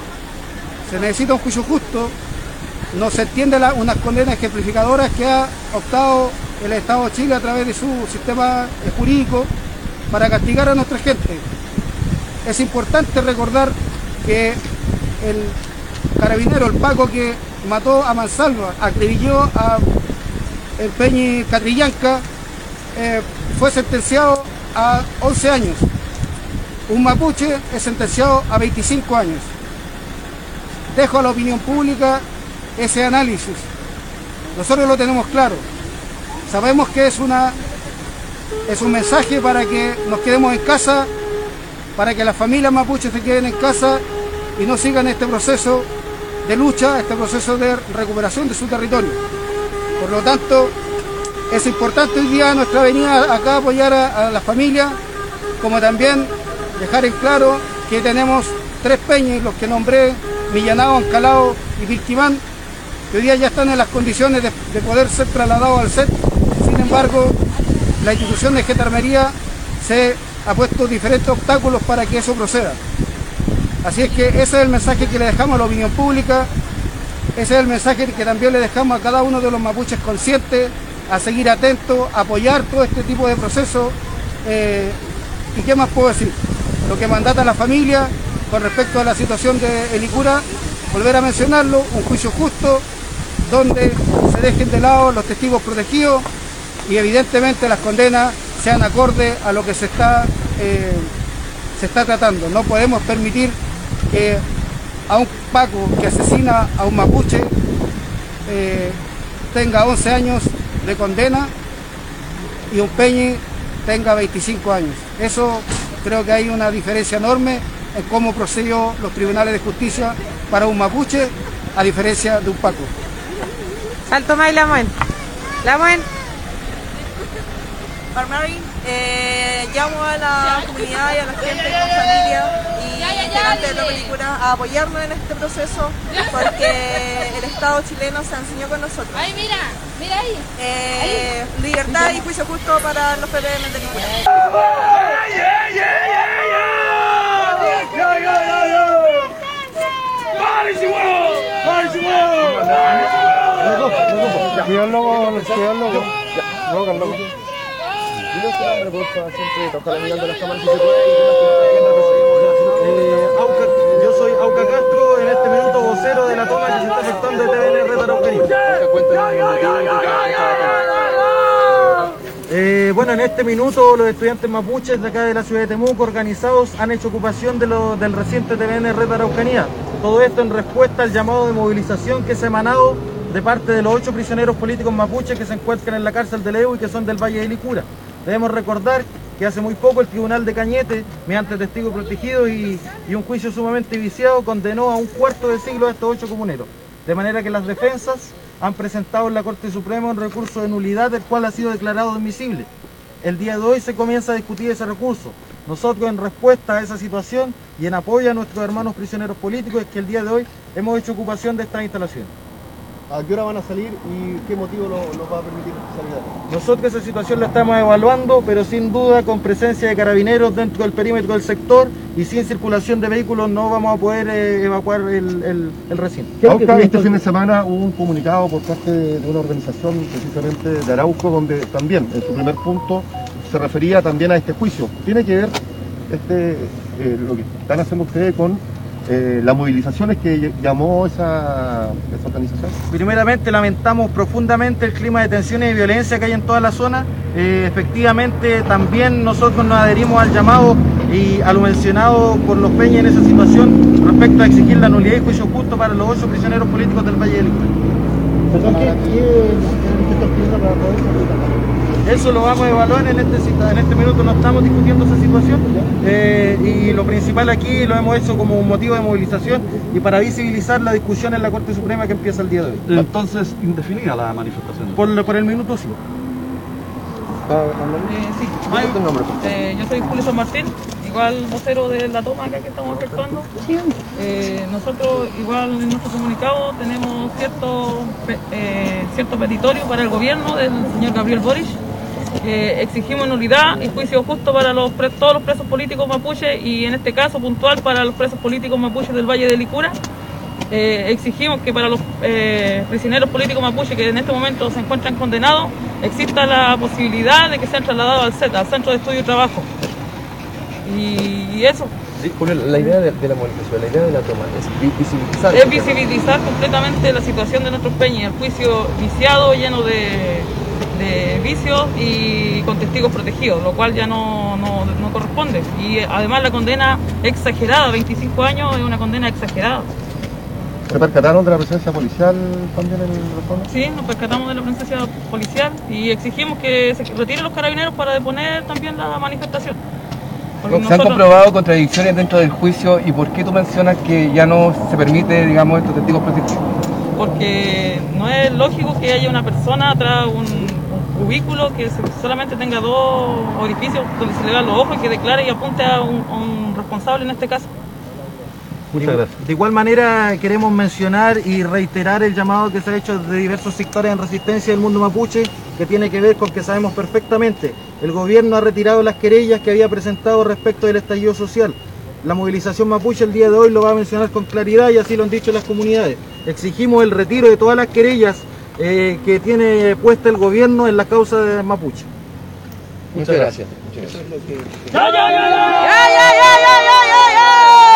Se necesita un juicio justo. No se entiende la, unas condenas ejemplificadoras que ha optado el Estado de Chile a través de su sistema jurídico para castigar a nuestra gente. Es importante recordar que el carabinero, el Paco que mató a Mansalva, acribilló a el Peñi Catrillanca, eh, fue sentenciado a once años. Un mapuche es sentenciado a veinticinco años. Dejo a la opinión pública ese análisis. Nosotros lo tenemos claro. Sabemos que es una es un mensaje para que nos quedemos en casa, para que las familias mapuches se queden en casa y no sigan este proceso de lucha, este proceso de recuperación de su territorio. Por lo tanto, es importante hoy día nuestra venida acá a apoyar a, a las familias, como también dejar en claro que tenemos tres peñas, los que nombré, Millanao, Encalado y Pilquimán, que hoy día ya están en las condiciones de, de poder ser trasladados al C E T. Sin embargo, la institución de Gendarmería se ha puesto diferentes obstáculos para que eso proceda. Así es que ese es el mensaje que le dejamos a la opinión pública, ese es el mensaje que también le dejamos a cada uno de los mapuches conscientes, a seguir atentos, a apoyar todo este tipo de procesos. Eh, ¿Y qué más puedo decir? Lo que mandata a la familia con respecto a la situación de Licura, volver a mencionarlo, un juicio justo, donde se dejen de lado los testigos protegidos y evidentemente las condenas sean acordes a lo que se está, eh, se está tratando. No podemos permitir que a un Paco que asesina a un mapuche eh, tenga once años de condena y un Peñi tenga veinticinco años. Eso creo que hay una diferencia enorme en cómo procedió los tribunales de justicia para un mapuche a diferencia de un Paco. Salto más y la muen. La muen. Barmarin, eh, llamo a la comunidad y a la gente con familia y integrantes de la película a apoyarnos en este proceso porque el Estado chileno se enseñó con nosotros. ¡Ay, mira! ¡Mira ahí! Eh, libertad y juicio justo para los P P M de Licura. Cuidado el logo, cuidado el logo. Logo, logo. Dile su nombre, por favor, siempre, ojalá mirando las cámaras si se puede. Eh, Auca, yo soy Auca Castro, en este minuto vocero de la toma que se está efectuando de T V N Red Araucanía. Eh, bueno, en este minuto los estudiantes mapuches de acá de la ciudad de Temuco, organizados, han hecho ocupación de lo, del reciente T V N Red Araucanía. Todo esto en respuesta al llamado de movilización que se ha emanado de parte de los ocho prisioneros políticos mapuches que se encuentran en la cárcel de Leu y que son del Valle de Licura. Debemos recordar que hace muy poco el Tribunal de Cañete, mediante testigos protegidos y, y un juicio sumamente viciado, condenó a un cuarto de siglo a estos ocho comuneros. De manera que las defensas han presentado en la Corte Suprema un recurso de nulidad, el cual ha sido declarado admisible. El día de hoy se comienza a discutir ese recurso. Nosotros, en respuesta a esa situación y en apoyo a nuestros hermanos prisioneros políticos, es que el día de hoy hemos hecho ocupación de estas instalaciones. ¿A qué hora van a salir y qué motivo nos va a permitir salir? Nosotros esa situación la estamos evaluando, pero sin duda con presencia de carabineros dentro del perímetro del sector y sin circulación de vehículos no vamos a poder eh, evacuar el, el, el recinto. Auca, este fin de semana hubo un comunicado por parte de una organización precisamente de Arauco, donde también en su primer punto se refería también a este juicio. Tiene que ver este, eh, lo que están haciendo ustedes con Eh, las movilizaciones que llamó esa, esa organización. Primeramente lamentamos profundamente el clima de tensiones y violencia que hay en toda la zona. Eh, efectivamente también nosotros nos adherimos al llamado y a lo mencionado por los Peña en esa situación respecto a exigir la nulidad y juicio justo para los ocho prisioneros políticos del Valle de Licura. Eso lo vamos a evaluar en este, en este minuto, no estamos discutiendo esa situación eh, y lo principal aquí lo hemos hecho como un motivo de movilización y para visibilizar la discusión en la Corte Suprema que empieza el día de hoy. Entonces, indefinida la manifestación. Por, por el minuto sí. Eh, sí. Ay, eh, yo soy Julio San Martín, igual vocero de la toma acá que estamos efectuando. Eh, nosotros igual en nuestro comunicado tenemos cierto, eh, cierto petitorio para el gobierno del señor Gabriel Boric. Eh, exigimos nulidad y juicio justo para los pre todos los presos políticos mapuches y en este caso puntual para los presos políticos mapuches del Valle de Licura. Eh, exigimos que para los eh, prisioneros políticos mapuches que en este momento se encuentran condenados exista la posibilidad de que sean trasladados al C E T, al Centro de Estudio y Trabajo. Y, y eso. Sí, la idea de, de la movilización, la idea de la toma es visibilizar. Es visibilizar completamente la situación de nuestros peñas, el juicio viciado, lleno de, de vicios y con testigos protegidos, lo cual ya no, no, no corresponde. Y además la condena exagerada, veinticinco años es una condena exagerada. ¿Se percataron de la presencia policial también en la zona? Sí, nos percatamos de la presencia policial y exigimos que se retiren los carabineros para deponer también la manifestación. Porque ¿Se nosotros... han comprobado contradicciones dentro del juicio y por qué tú mencionas que ya no se permite, digamos, estos testigos protegidos? Porque no es lógico que haya una persona tras un, un cubículo que se, solamente tenga dos orificios donde se le vean los ojos y que declare y apunte a un, a un responsable en este caso. Muchas gracias. De igual manera queremos mencionar y reiterar el llamado que se ha hecho de diversos sectores en resistencia del mundo mapuche, que tiene que ver con que sabemos perfectamente, el gobierno ha retirado las querellas que había presentado respecto del estallido social. La movilización mapuche el día de hoy lo va a mencionar con claridad y así lo han dicho las comunidades. Exigimos el retiro de todas las querellas eh, que tiene puesta el gobierno en la causa de mapuche. Muchas gracias. Muchas gracias. ¡Ya, ya, ya, ya! ¡Ya, ya, ya, ya, ya, ya!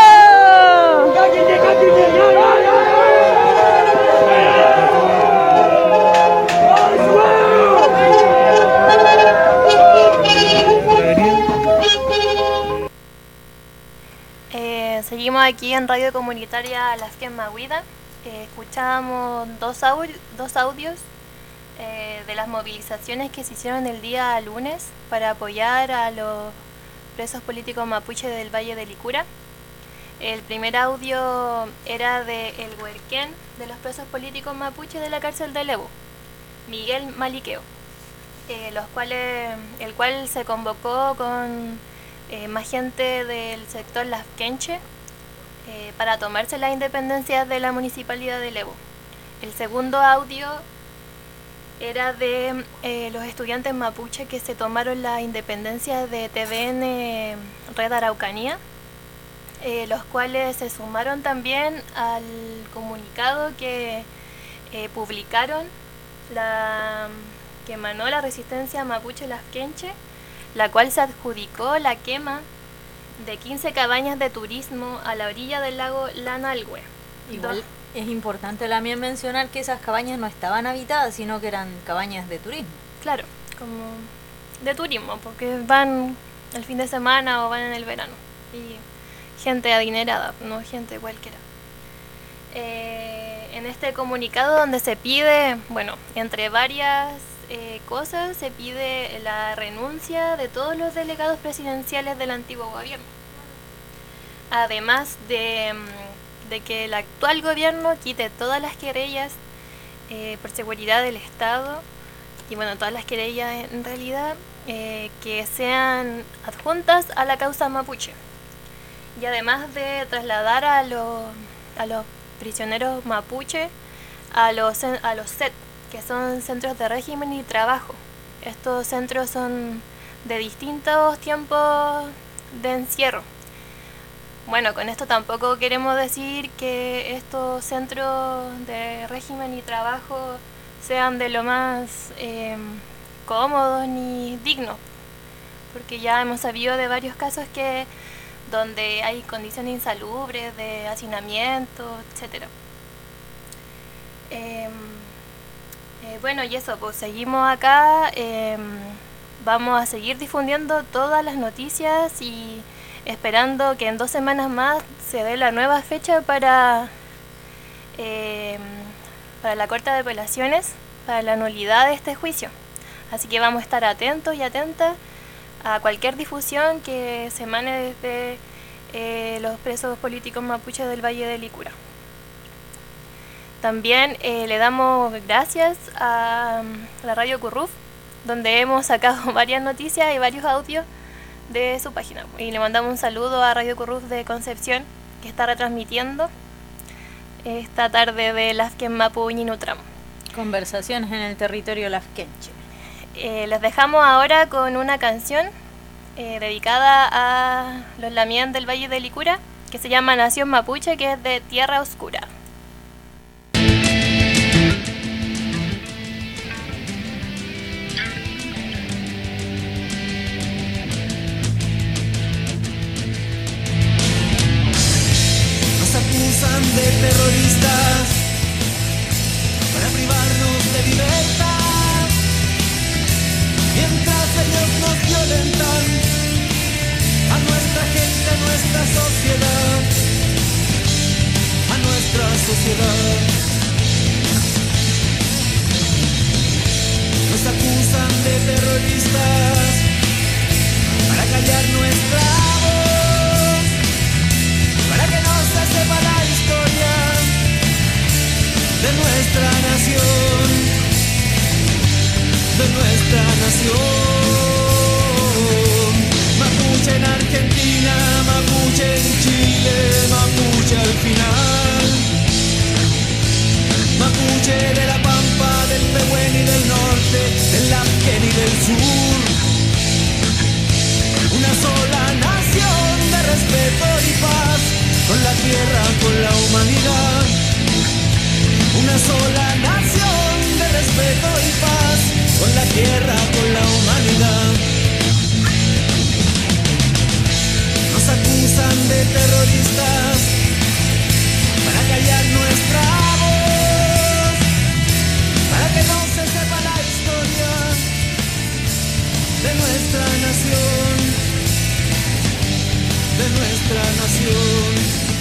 Eh, seguimos aquí en Radio Comunitaria Las Quemahuida. Eh, escuchábamos dos, au dos audios eh, de las movilizaciones que se hicieron el día lunes para apoyar a los presos políticos mapuche del Valle de Licura. El primer audio era de el huerquén de los presos políticos mapuche de la cárcel de Lebu, Miguel Maliqueo. eh, los cuales, el cual se convocó con eh, más gente del sector Lafkenche eh, para tomarse la independencia de la municipalidad de Lebu. El segundo audio era de eh, los estudiantes mapuche que se tomaron la independencia de T V N Red Araucanía, eh, los cuales se sumaron también al comunicado que eh, publicaron, la, que emanó la resistencia mapuche Lafkenche, la cual se adjudicó la quema de quince cabañas de turismo a la orilla del lago Lanalhue. Igual es importante también mencionar que esas cabañas no estaban habitadas, sino que eran cabañas de turismo. Claro, como de turismo, porque van el fin de semana o van en el verano. Y gente adinerada, no gente cualquiera. Eh, en este comunicado donde se pide, bueno, entre varias eh, cosas, se pide la renuncia de todos los delegados presidenciales del antiguo gobierno. Además de... de que el actual gobierno quite todas las querellas eh, por seguridad del Estado, y bueno, todas las querellas en realidad eh, que sean adjuntas a la causa mapuche, y además de trasladar a los, a los prisioneros mapuche a los, a los C E T, que son centros de régimen y trabajo. Estos centros son de distintos tiempos de encierro. Bueno, con esto tampoco queremos decir que estos centros de régimen y trabajo sean de lo más eh, cómodos ni dignos, porque ya hemos sabido de varios casos que donde hay condiciones insalubres de hacinamiento, etcétera. Eh, eh, bueno, y eso, pues seguimos acá, eh, vamos a seguir difundiendo todas las noticias y esperando que en dos semanas más se dé la nueva fecha para, eh, para la Corte de Apelaciones, para la nulidad de este juicio. Así que vamos a estar atentos y atentas a cualquier difusión que se emane desde eh, los presos políticos mapuches del Valle de Licura. También eh, le damos gracias a la Radio Curruf, donde hemos sacado varias noticias y varios audios de su página, y le mandamos un saludo a Radio Curruf de Concepción, que está retransmitiendo esta tarde de Lafken Mapu Ñinutram. Conversaciones en el territorio lafkenche. Eh, les dejamos ahora con una canción eh, dedicada a los lamien del Valle de Licura, que se llama Nación Mapuche, que es de Tierra Oscura. De terroristas para privarnos de libertad, mientras ellos nos violentan a nuestra gente, a nuestra sociedad, a nuestra sociedad. Nos acusan de terroristas para callar nuestra voz, para que no se sepa la historia de nuestra nación, de nuestra nación. Mapuche en Argentina, mapuche en Chile, mapuche al final. Mapuche de la Pampa, del Pehuen y del norte, del Lafken y del sur. Una sola nación de respeto y paz, con la tierra, con la humanidad. Una sola nación de respeto y paz, con la tierra, con la humanidad. Nos acusan de terroristas para callar nuestra voz, para que no se sepa la historia de nuestra nación, de nuestra nación.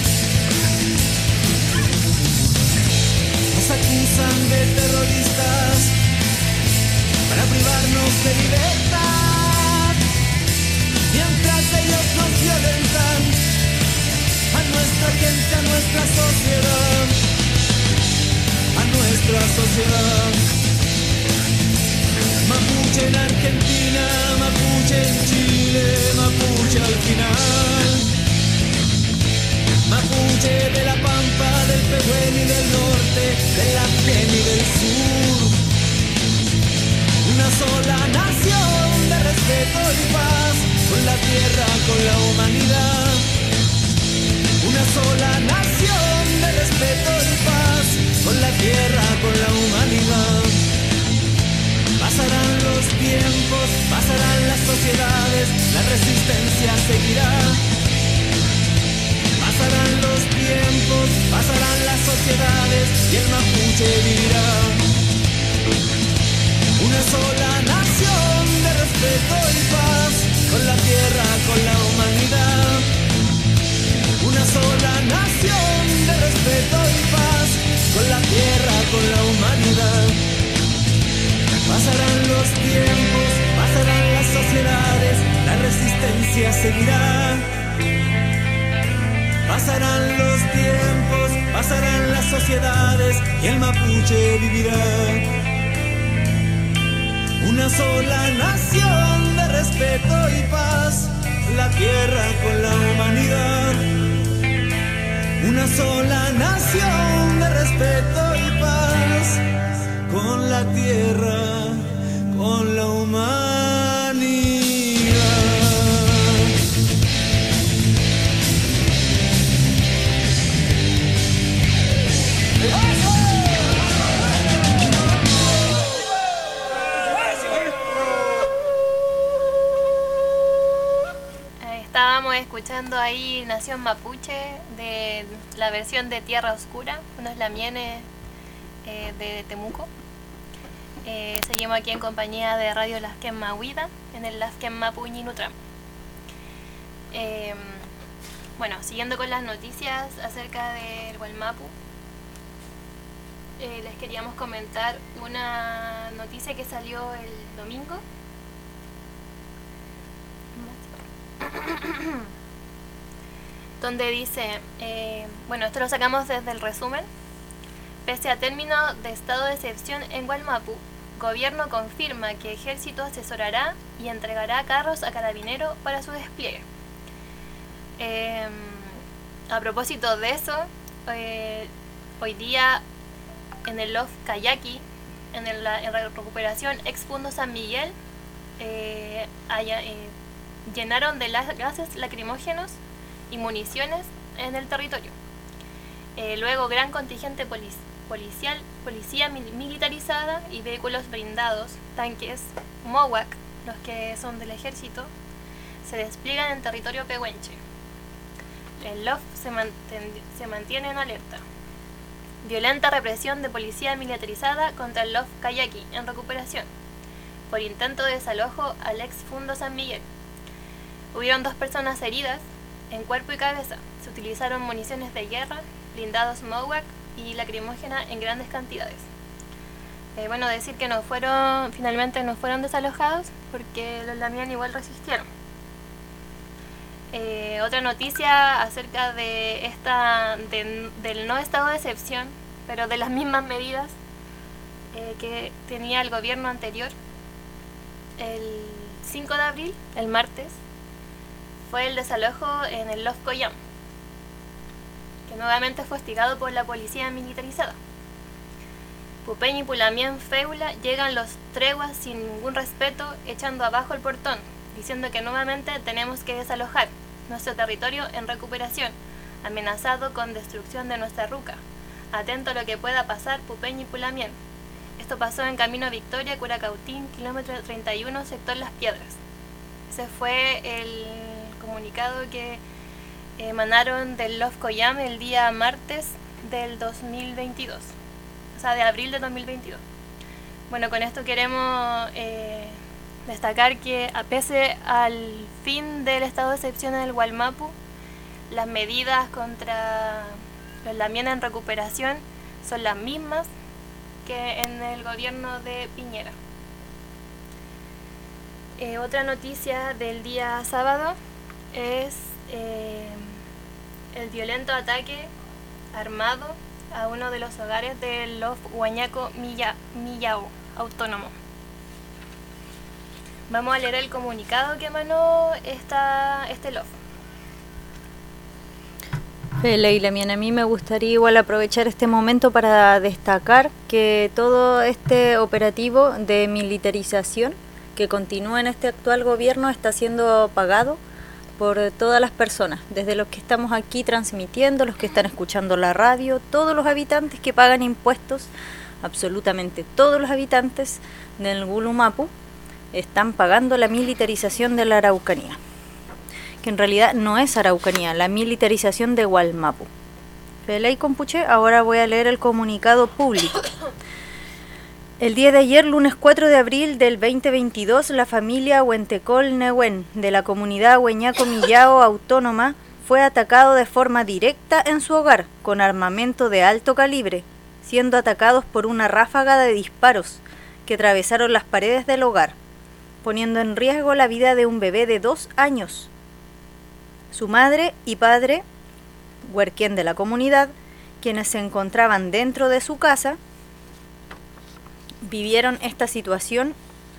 Nos acusan de terroristas para privarnos de libertad, mientras ellos nos violentan a nuestra gente, a nuestra sociedad, a nuestra sociedad. Mapuche Mapuche en Argentina, mapuche en Chile, mapuche al final. Mapuche de la Pampa, del Pehuen y del norte, del Ampien y del sur. Una sola nación de respeto y paz, con la tierra, con la humanidad. Una sola nación de respeto y paz, con la tierra, con la humanidad. Pasarán los tiempos, pasarán las sociedades, la resistencia seguirá. Pasarán los tiempos, pasarán las sociedades y el mapuche vivirá. Una sola nación de respeto y paz, con la tierra, con la humanidad. Una sola nación de respeto y paz, con la tierra, con la humanidad. Pasarán los tiempos, pasarán las sociedades, la resistencia seguirá. Pasarán los tiempos, pasarán las sociedades y el mapuche vivirá. Una sola nación de respeto y paz, la tierra con la humanidad. Una sola nación de respeto y paz, con la tierra, con la humanidad. Estábamos escuchando ahí Nación Mapuche, de la versión de Tierra Oscura, unos lamienes eh, de Temuco. Eh, seguimos aquí en compañía de Radio Lasken Mahuida, en el Lasken Mapu Ñinutram. Eh, bueno, siguiendo con las noticias acerca del Gualmapu, eh, les queríamos comentar una noticia que salió el domingo. Donde dice, eh, bueno, esto lo sacamos desde el resumen. Pese a término de estado de excepción en Gualmapu, gobierno confirma que ejército asesorará y entregará carros a Carabineros para su despliegue. Eh, a propósito de eso, eh, hoy día en el Lof Kayaki, en, el, en la recuperación ex Fundo San Miguel, eh, haya, eh, llenaron de las gases lacrimógenos y municiones en el territorio. Eh, luego, gran contingente polic policial, policía mil militarizada y vehículos blindados, tanques, MOWAC, los que son del ejército, se despliegan en territorio pehuenche. El L O F se, se mantiene en alerta. Violenta represión de policía militarizada contra el L O F Kayaki en recuperación por intento de desalojo al ex Fundo San Miguel. Hubieron dos personas heridas en cuerpo y cabeza. Se utilizaron municiones de guerra, blindados MOWAC y lacrimógena en grandes cantidades. Eh, bueno, decir que no fueron, finalmente no fueron desalojados porque los lamien igual resistieron. Eh, otra noticia acerca de esta de, del no estado de excepción, pero de las mismas medidas eh, que tenía el gobierno anterior. El cinco de abril, el martes, fue el desalojo en el Lof Coyam, que nuevamente fue hostigado por la policía militarizada. Pupeña y Pulamien Feula llegan los treguas sin ningún respeto, echando abajo el portón, diciendo que nuevamente tenemos que desalojar nuestro territorio en recuperación, amenazado con destrucción de nuestra ruca. Atento a lo que pueda pasar, Pupeña y Pulamien. Esto pasó en Camino Victoria, Curacautín, kilómetro treinta y uno, sector Las Piedras. Ese fue el comunicado que emanaron del Lof Coyam el día martes del dos mil veintidós, o sea, de abril de dos mil veintidós. Bueno, con esto queremos eh, destacar que, a pese al fin del estado de excepción en el Gualmapu, las medidas contra los lamien en recuperación son las mismas que en el gobierno de Piñera. Eh, otra noticia del día sábado es eh, el violento ataque armado a uno de los hogares del Lof Huañaco Milla, Millao autónomo. Vamos a leer el comunicado que emanó esta, este L O F. Leila, bien, a mí me gustaría igual aprovechar este momento para destacar que todo este operativo de militarización que continúa en este actual gobierno está siendo pagado por todas las personas, desde los que estamos aquí transmitiendo, los que están escuchando la radio, todos los habitantes que pagan impuestos, absolutamente todos los habitantes del Gulumapu están pagando la militarización de la Araucanía, que en realidad no es Araucanía, la militarización de Gualmapu. Felay Compuche, ahora voy a leer el comunicado público. El día de ayer, lunes cuatro de abril del veinte veintidós, la familia Huentecol Nehuen de la comunidad Hueñaco Millao Autónoma fue atacado de forma directa en su hogar con armamento de alto calibre, siendo atacados por una ráfaga de disparos que atravesaron las paredes del hogar, poniendo en riesgo la vida de un bebé de dos años. Su madre y padre, huerquén de la comunidad, quienes se encontraban dentro de su casa, vivieron esta situación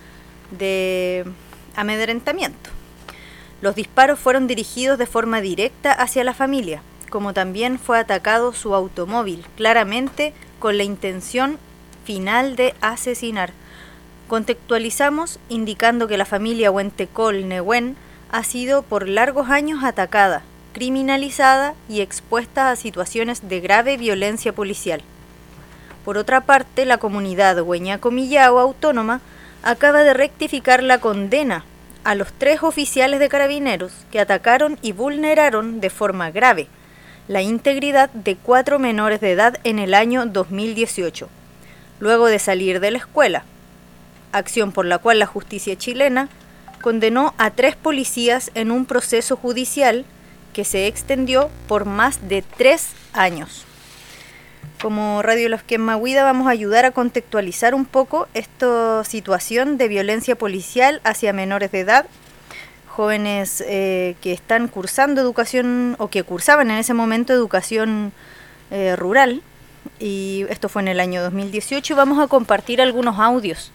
de amedrentamiento. Los disparos fueron dirigidos de forma directa hacia la familia, como también fue atacado su automóvil, claramente con la intención final de asesinar. Contextualizamos indicando que la familia Huentecol Nehuen ha sido por largos años atacada, criminalizada y expuesta a situaciones de grave violencia policial. Por otra parte, la comunidad Hueñaco Millao Autónoma acaba de rectificar la condena a los tres oficiales de carabineros que atacaron y vulneraron de forma grave la integridad de cuatro menores de edad en el año dos mil dieciocho, luego de salir de la escuela, acción por la cual la justicia chilena condenó a tres policías en un proceso judicial que se extendió por más de tres años. Como Radio Los Quemahuida vamos a ayudar a contextualizar un poco esta situación de violencia policial hacia menores de edad, jóvenes eh, que están cursando educación o que cursaban en ese momento educación eh, rural, y esto fue en el año dos mil dieciocho, y vamos a compartir algunos audios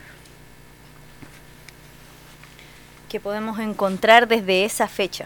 que podemos encontrar desde esa fecha.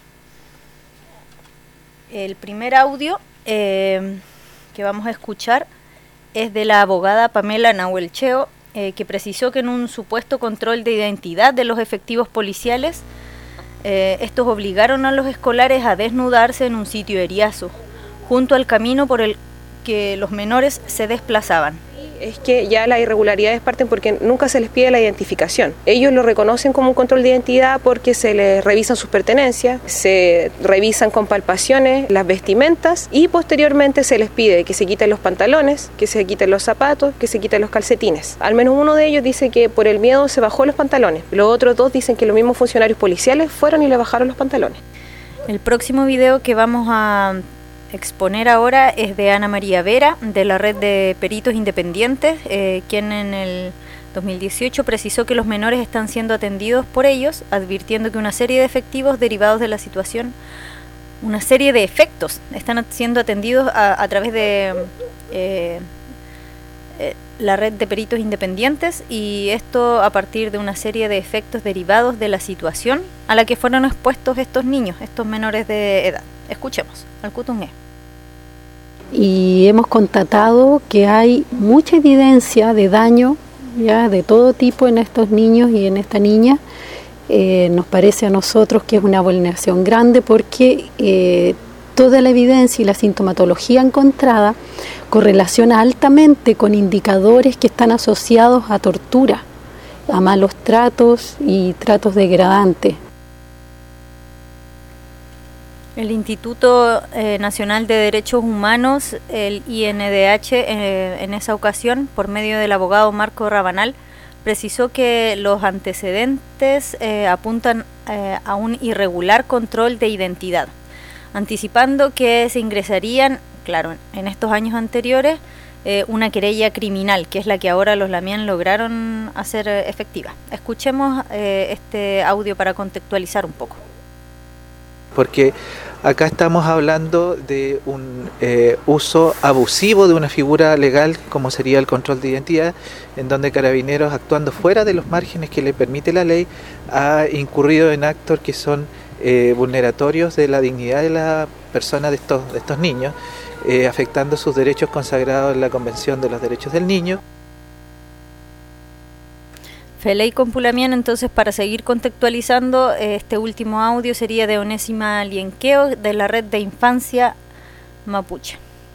El primer audio eh, que vamos a escuchar es de la abogada Pamela Nahuelcheo, eh, que precisó que en un supuesto control de identidad de los efectivos policiales, eh, estos obligaron a los escolares a desnudarse en un sitio eriazo, junto al camino por el que los menores se desplazaban. Es que ya las irregularidades parten porque nunca se les pide la identificación. Ellos lo reconocen como un control de identidad porque se les revisan sus pertenencias, se revisan con palpaciones las vestimentas y posteriormente se les pide que se quiten los pantalones, que se quiten los zapatos, que se quiten los calcetines. Al menos uno de ellos dice que por el miedo se bajó los pantalones. Los otros dos dicen que los mismos funcionarios policiales fueron y le bajaron los pantalones. El próximo video que vamos a exponer ahora es de Ana María Vera, de la Red de Peritos Independientes, eh, quien en el dos mil dieciocho precisó que los menores están siendo atendidos por ellos, advirtiendo que una serie de efectivos derivados de la situación, una serie de efectos, están siendo atendidos a, a través de eh, eh, la Red de Peritos Independientes, y esto a partir de una serie de efectos derivados de la situación a la que fueron expuestos estos niños, estos menores de edad. Escuchemos al Cutungé. Y hemos constatado que hay mucha evidencia de daño ya de todo tipo en estos niños y en esta niña. Eh, nos parece a nosotros que es una vulneración grande porque eh, toda la evidencia y la sintomatología encontrada correlaciona altamente con indicadores que están asociados a tortura, a malos tratos y tratos degradantes. El Instituto eh, Nacional de Derechos Humanos, el I N D H, eh, en esa ocasión, por medio del abogado Marco Rabanal, precisó que los antecedentes eh, apuntan eh, a un irregular control de identidad, anticipando que se ingresarían, claro, en estos años anteriores, eh, una querella criminal, que es la que ahora los Lamien lograron hacer eh, efectiva. Escuchemos eh, este audio para contextualizar un poco. porque acá estamos hablando de un eh, uso abusivo de una figura legal como sería el control de identidad, en donde Carabineros, actuando fuera de los márgenes que le permite la ley, ha incurrido en actos que son eh, vulneratorios de la dignidad de la persona de estos, de estos niños, eh, afectando sus derechos consagrados en la Convención de los Derechos del Niño. Feley Compulamián, entonces, para seguir contextualizando, este último audio sería de Onésima Lienqueo, de la Red de Infancia Mapuche.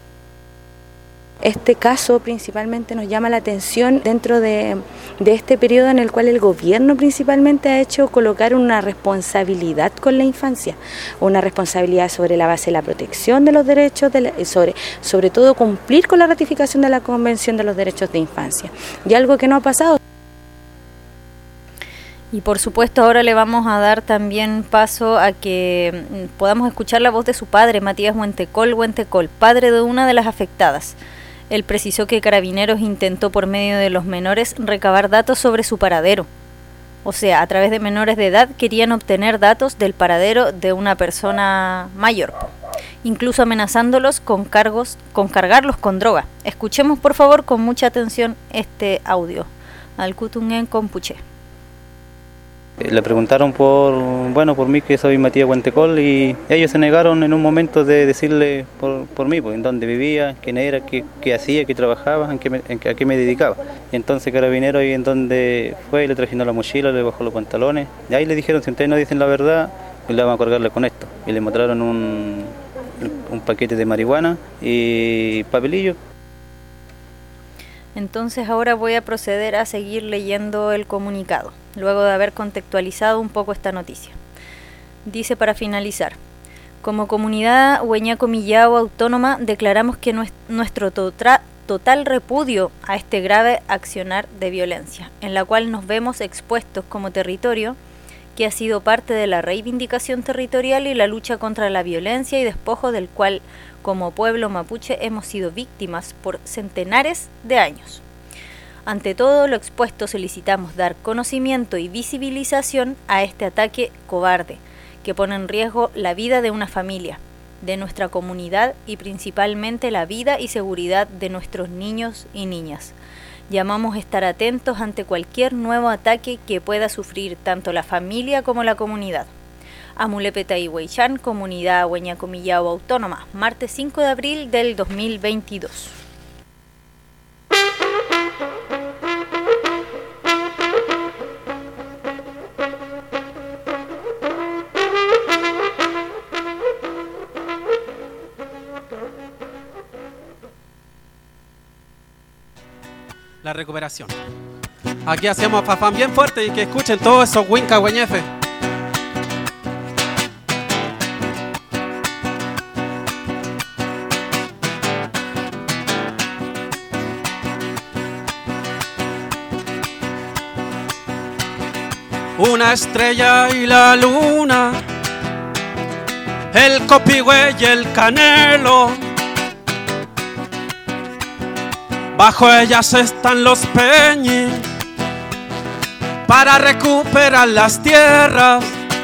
Este caso principalmente nos llama la atención dentro de, de este periodo en el cual el gobierno principalmente ha hecho colocar una responsabilidad con la infancia, una responsabilidad sobre la base de la protección de los derechos, de la, sobre, sobre todo cumplir con la ratificación de la Convención de los Derechos de Infancia, y algo que no ha pasado. Y por supuesto ahora le vamos a dar también paso a que podamos escuchar la voz de su padre, Matías Huentecol Huentecol, padre de una de las afectadas. Él precisó que Carabineros intentó por medio de los menores recabar datos sobre su paradero. O sea, a través de menores de edad querían obtener datos del paradero de una persona mayor, incluso amenazándolos con cargos, con cargarlos con droga. Escuchemos por favor con mucha atención este audio. Alcutungen Compuche. Le preguntaron por, bueno, por mí, que soy Matías Huentecol, y ellos se negaron en un momento de decirle por, por mí, pues, en dónde vivía, quién era, qué, qué hacía, qué trabajaba, en qué me, en, a qué me dedicaba. Y entonces Carabineros ahí en donde fue, le trajinó la mochila, le bajó los pantalones, y ahí le dijeron, si ustedes no dicen la verdad, pues le vamos a colgarle con esto. Y le mostraron un, un paquete de marihuana y papelillo. Entonces ahora voy a proceder a seguir leyendo el comunicado, luego de haber contextualizado un poco esta noticia. Dice, para finalizar, como comunidad Hueñaco Millao Autónoma declaramos que nuestro total repudio a este grave accionar de violencia, en la cual nos vemos expuestos como territorio que ha sido parte de la reivindicación territorial y la lucha contra la violencia y despojo del cual como pueblo mapuche hemos sido víctimas por centenares de años. Ante todo lo expuesto solicitamos dar conocimiento y visibilización a este ataque cobarde que pone en riesgo la vida de una familia, de nuestra comunidad y principalmente la vida y seguridad de nuestros niños y niñas. Llamamos a estar atentos ante cualquier nuevo ataque que pueda sufrir tanto la familia como la comunidad. Amulepeta y Huaychán, Comunidad Hueñaco Millao Autónoma, martes cinco de abril del dos mil veintidós. La recuperación. Aquí hacemos fafán bien fuerte y que escuchen todos esos winca hueñefe. Una estrella y la luna, el copihue y el canelo, bajo ellas están los peñis para recuperar las tierras.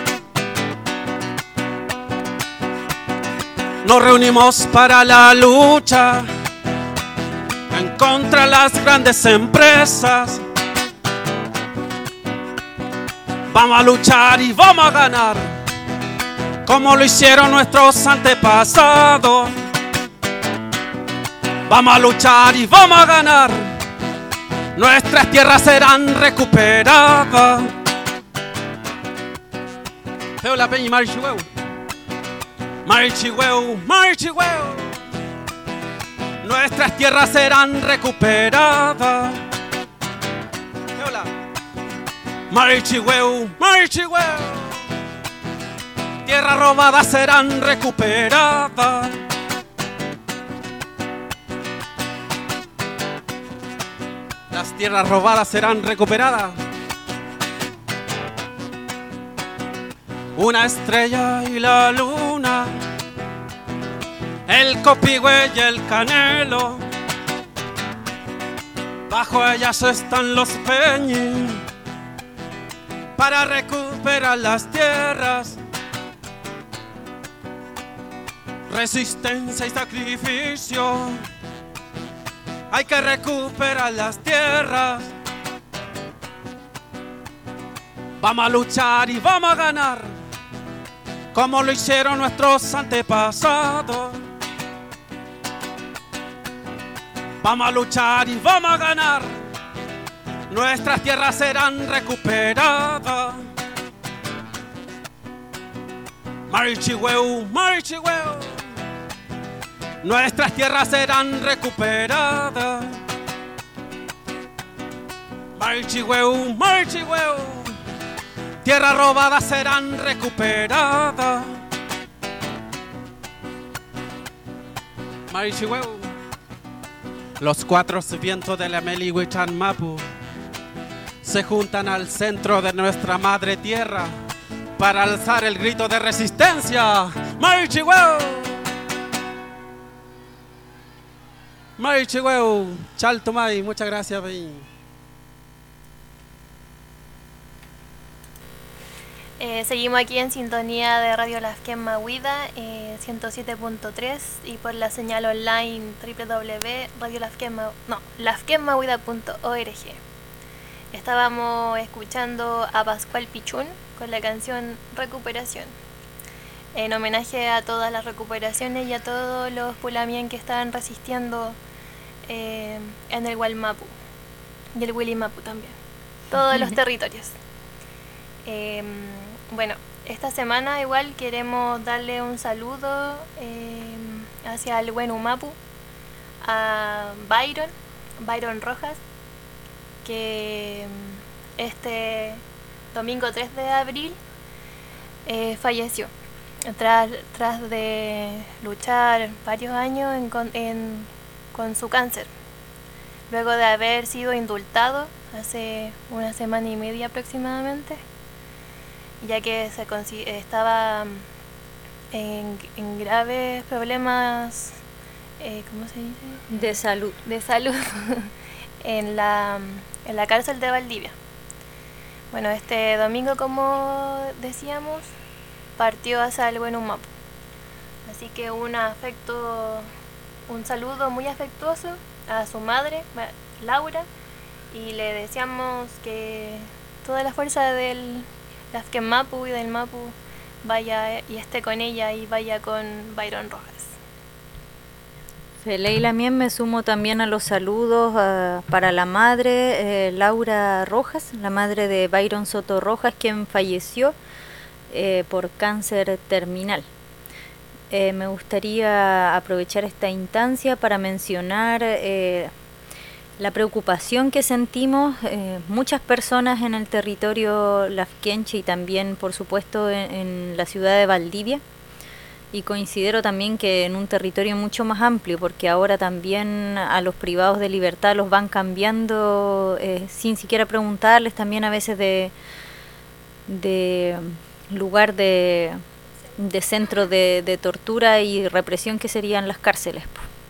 Nos reunimos para la lucha en contra de las grandes empresas. Vamos a luchar y vamos a ganar, como lo hicieron nuestros antepasados. Vamos a luchar y vamos a ganar, nuestras tierras serán recuperadas. Feo la peña y marichihueu, marichihueu, marichihueu. Nuestras tierras serán recuperadas. Marichihueu, marichihueu. Tierras robadas serán recuperadas. Las tierras robadas serán recuperadas. Una estrella y la luna, el copihue y el canelo, bajo ellas están los peñis para recuperar las tierras. resistencia y sacrificio. Hay que recuperar las tierras. Vamos a luchar y vamos a ganar, como lo hicieron nuestros antepasados. Vamos a luchar y vamos a ganar, nuestras tierras serán recuperadas. Marichihueu, Marichihueu, nuestras tierras serán recuperadas. Marichihueu, Marichihueu, tierras robadas serán recuperadas. Marichihueu, los cuatro vientos de la Melihuichan Mapu se juntan al centro de nuestra madre tierra para alzar el grito de resistencia. Marichihueu, Marichihueu, Chaltumay, muchas gracias. Eh, seguimos aquí en sintonía de Radio Lasquén Mahuida, eh, ciento siete punto tres, y por la señal online doble u doble u doble u punto radio lasquén no, lasquén mahuida punto org. Estábamos escuchando a Pascual Pichún con la canción Recuperación, en homenaje a todas las recuperaciones y a todos los pulamien que estaban resistiendo eh, en el Gualmapu y el Willimapu también, todos los territorios. Eh, bueno, esta semana igual queremos darle un saludo eh, hacia el buen Humapu, a Byron, Byron Rojas, que este domingo tres de abril eh, falleció tras, tras de luchar varios años en, con, en, con su cáncer, luego de haber sido indultado hace una semana y media aproximadamente, ya que se estaba en, en graves problemas, eh, ¿cómo se dice? De salud. De salud en, la, en la cárcel de Valdivia. Bueno, este domingo, como decíamos, partió hacia el buen Humapu. Así que un afecto, un saludo muy afectuoso a su madre, Laura, y le deseamos que toda la fuerza del Lasquén Mapu y del Mapu vaya y esté con ella y vaya con Byron Rojas. Leila, también me sumo también a los saludos uh, para la madre eh, Laura Rojas, la madre de Byron Soto Rojas, quien falleció eh, por cáncer terminal. Eh, me gustaría aprovechar esta instancia para mencionar eh, la preocupación que sentimos eh, muchas personas en el territorio lafquenche y también, por supuesto, en, en la ciudad de Valdivia. Y considero también que en un territorio mucho más amplio, porque ahora también a los privados de libertad los van cambiando eh, sin siquiera preguntarles, también a veces de, de lugar de, de centro de, de tortura y represión que serían las cárceles.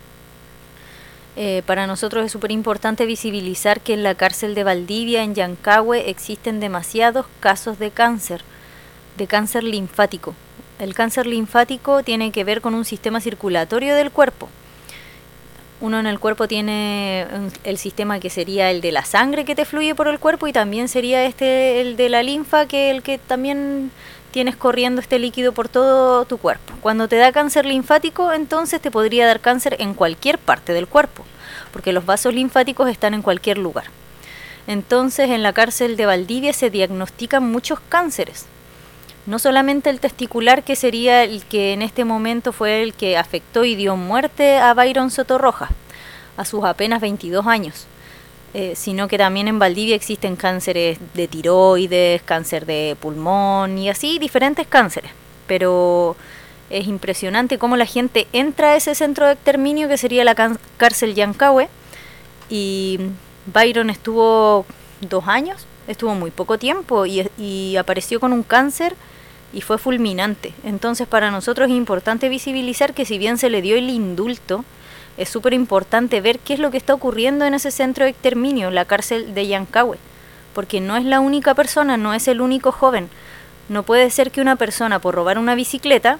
Eh, para nosotros es súper importante visibilizar que en la cárcel de Valdivia, en Yancahue, existen demasiados casos de cáncer, de cáncer linfático. El cáncer linfático tiene que ver con un sistema circulatorio del cuerpo. Uno en el cuerpo tiene el sistema que sería el de la sangre que te fluye por el cuerpo, y también sería este el de la linfa, que el que también tienes corriendo este líquido por todo tu cuerpo. Cuando te da cáncer linfático, entonces te podría dar cáncer en cualquier parte del cuerpo, porque los vasos linfáticos están en cualquier lugar. Entonces, en la cárcel de Valdivia se diagnostican muchos cánceres. No solamente el testicular, que sería el que en este momento fue el que afectó y dio muerte a Byron Soto Rojas a sus apenas veintidós años, eh, sino que también en Valdivia existen cánceres de tiroides, cáncer de pulmón y así diferentes cánceres. Pero es impresionante cómo la gente entra a ese centro de exterminio que sería la cárcel Yancahue, y Byron estuvo dos años, estuvo muy poco tiempo y, y apareció con un cáncer y fue fulminante. Entonces, para nosotros es importante visibilizar que, si bien se le dio el indulto, es súper importante ver qué es lo que está ocurriendo en ese centro de exterminio, la cárcel de Yancahue, porque no es la única persona, no es el único joven. No puede ser que una persona, por robar una bicicleta,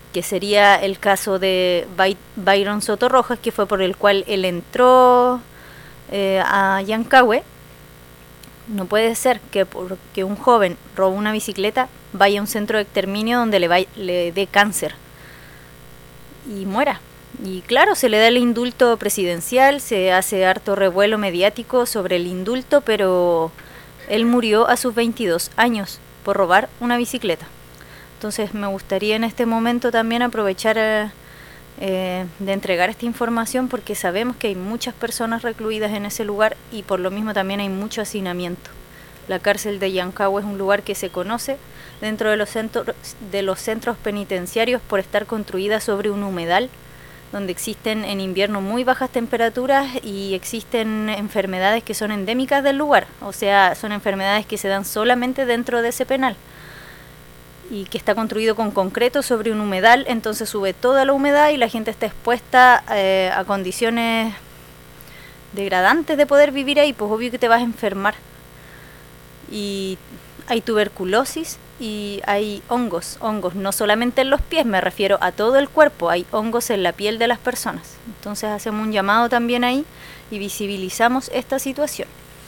que sería el caso de By- Byron Soto Rojas, que fue por el cual él entró eh, a Yancahue. No puede ser que porque un joven roba una bicicleta vaya a un centro de exterminio donde le, vaya, le dé cáncer y muera. Y claro, se le da el indulto presidencial, se hace harto revuelo mediático sobre el indulto, pero él murió a sus veintidós años por robar una bicicleta. Entonces me gustaría en este momento también aprovechar eh, eh, de entregar esta información, porque sabemos que hay muchas personas recluidas en ese lugar y por lo mismo también hay mucho hacinamiento. La cárcel de Yancahue es un lugar que se conoce dentro de los centros, de los centros penitenciarios por estar construida sobre un humedal, donde existen en invierno muy bajas temperaturas y existen enfermedades que son endémicas del lugar, o sea, son enfermedades que se dan solamente dentro de ese penal, y que está construido con concreto sobre un humedal, entonces sube toda la humedad y la gente está expuesta eh, a condiciones degradantes de poder vivir ahí, pues obvio que te vas a enfermar. Y hay tuberculosis y hay hongos, hongos no solamente en los pies, me refiero a todo el cuerpo, hay hongos en la piel de las personas. Entonces hacemos un llamado también ahí y visibilizamos esta situación.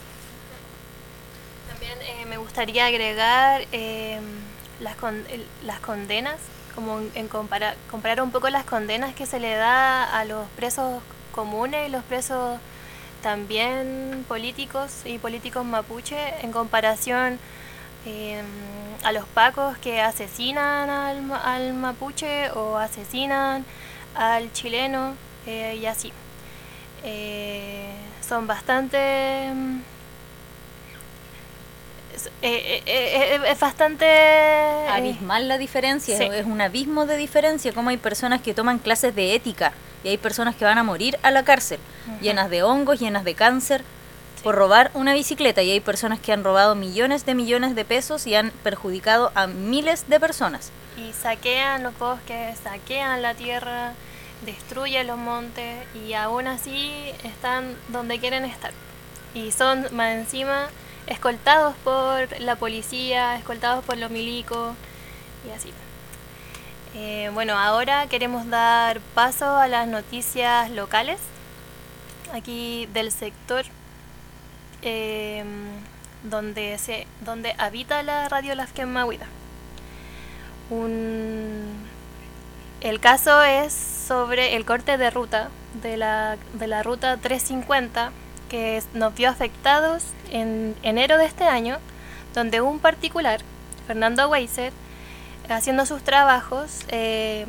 También eh, me gustaría agregar eh, las, con, el, las condenas, como en compara, comparar un poco las condenas que se le da a los presos comunes y los presos también políticos y políticos mapuche en comparación eh, a los pacos que asesinan al, al mapuche o asesinan al chileno eh, y así. Eh, son bastante... Es, eh, eh, es bastante... abismal la diferencia, sí. Es un abismo de diferencia, como hay personas que toman clases de ética y hay personas que van a morir a la cárcel, uh-huh. llenas de hongos, llenas de cáncer, sí. por robar una bicicleta, y hay personas que han robado millones de millones de pesos y han perjudicado a miles de personas. Y saquean los bosques, saquean la tierra, destruyen los montes y aún así están donde quieren estar. Y son más encima escoltados por la policía, escoltados por los milicos y así. Eh, bueno, ahora queremos dar paso a las noticias locales, aquí del sector eh, donde, se, donde habita la radio Lasken Mahuida. Un, el caso es sobre el corte de ruta de la, de la ruta trescientos cincuenta, que nos vio afectados en enero de este año, donde un particular, Fernando Weiser, haciendo sus trabajos eh,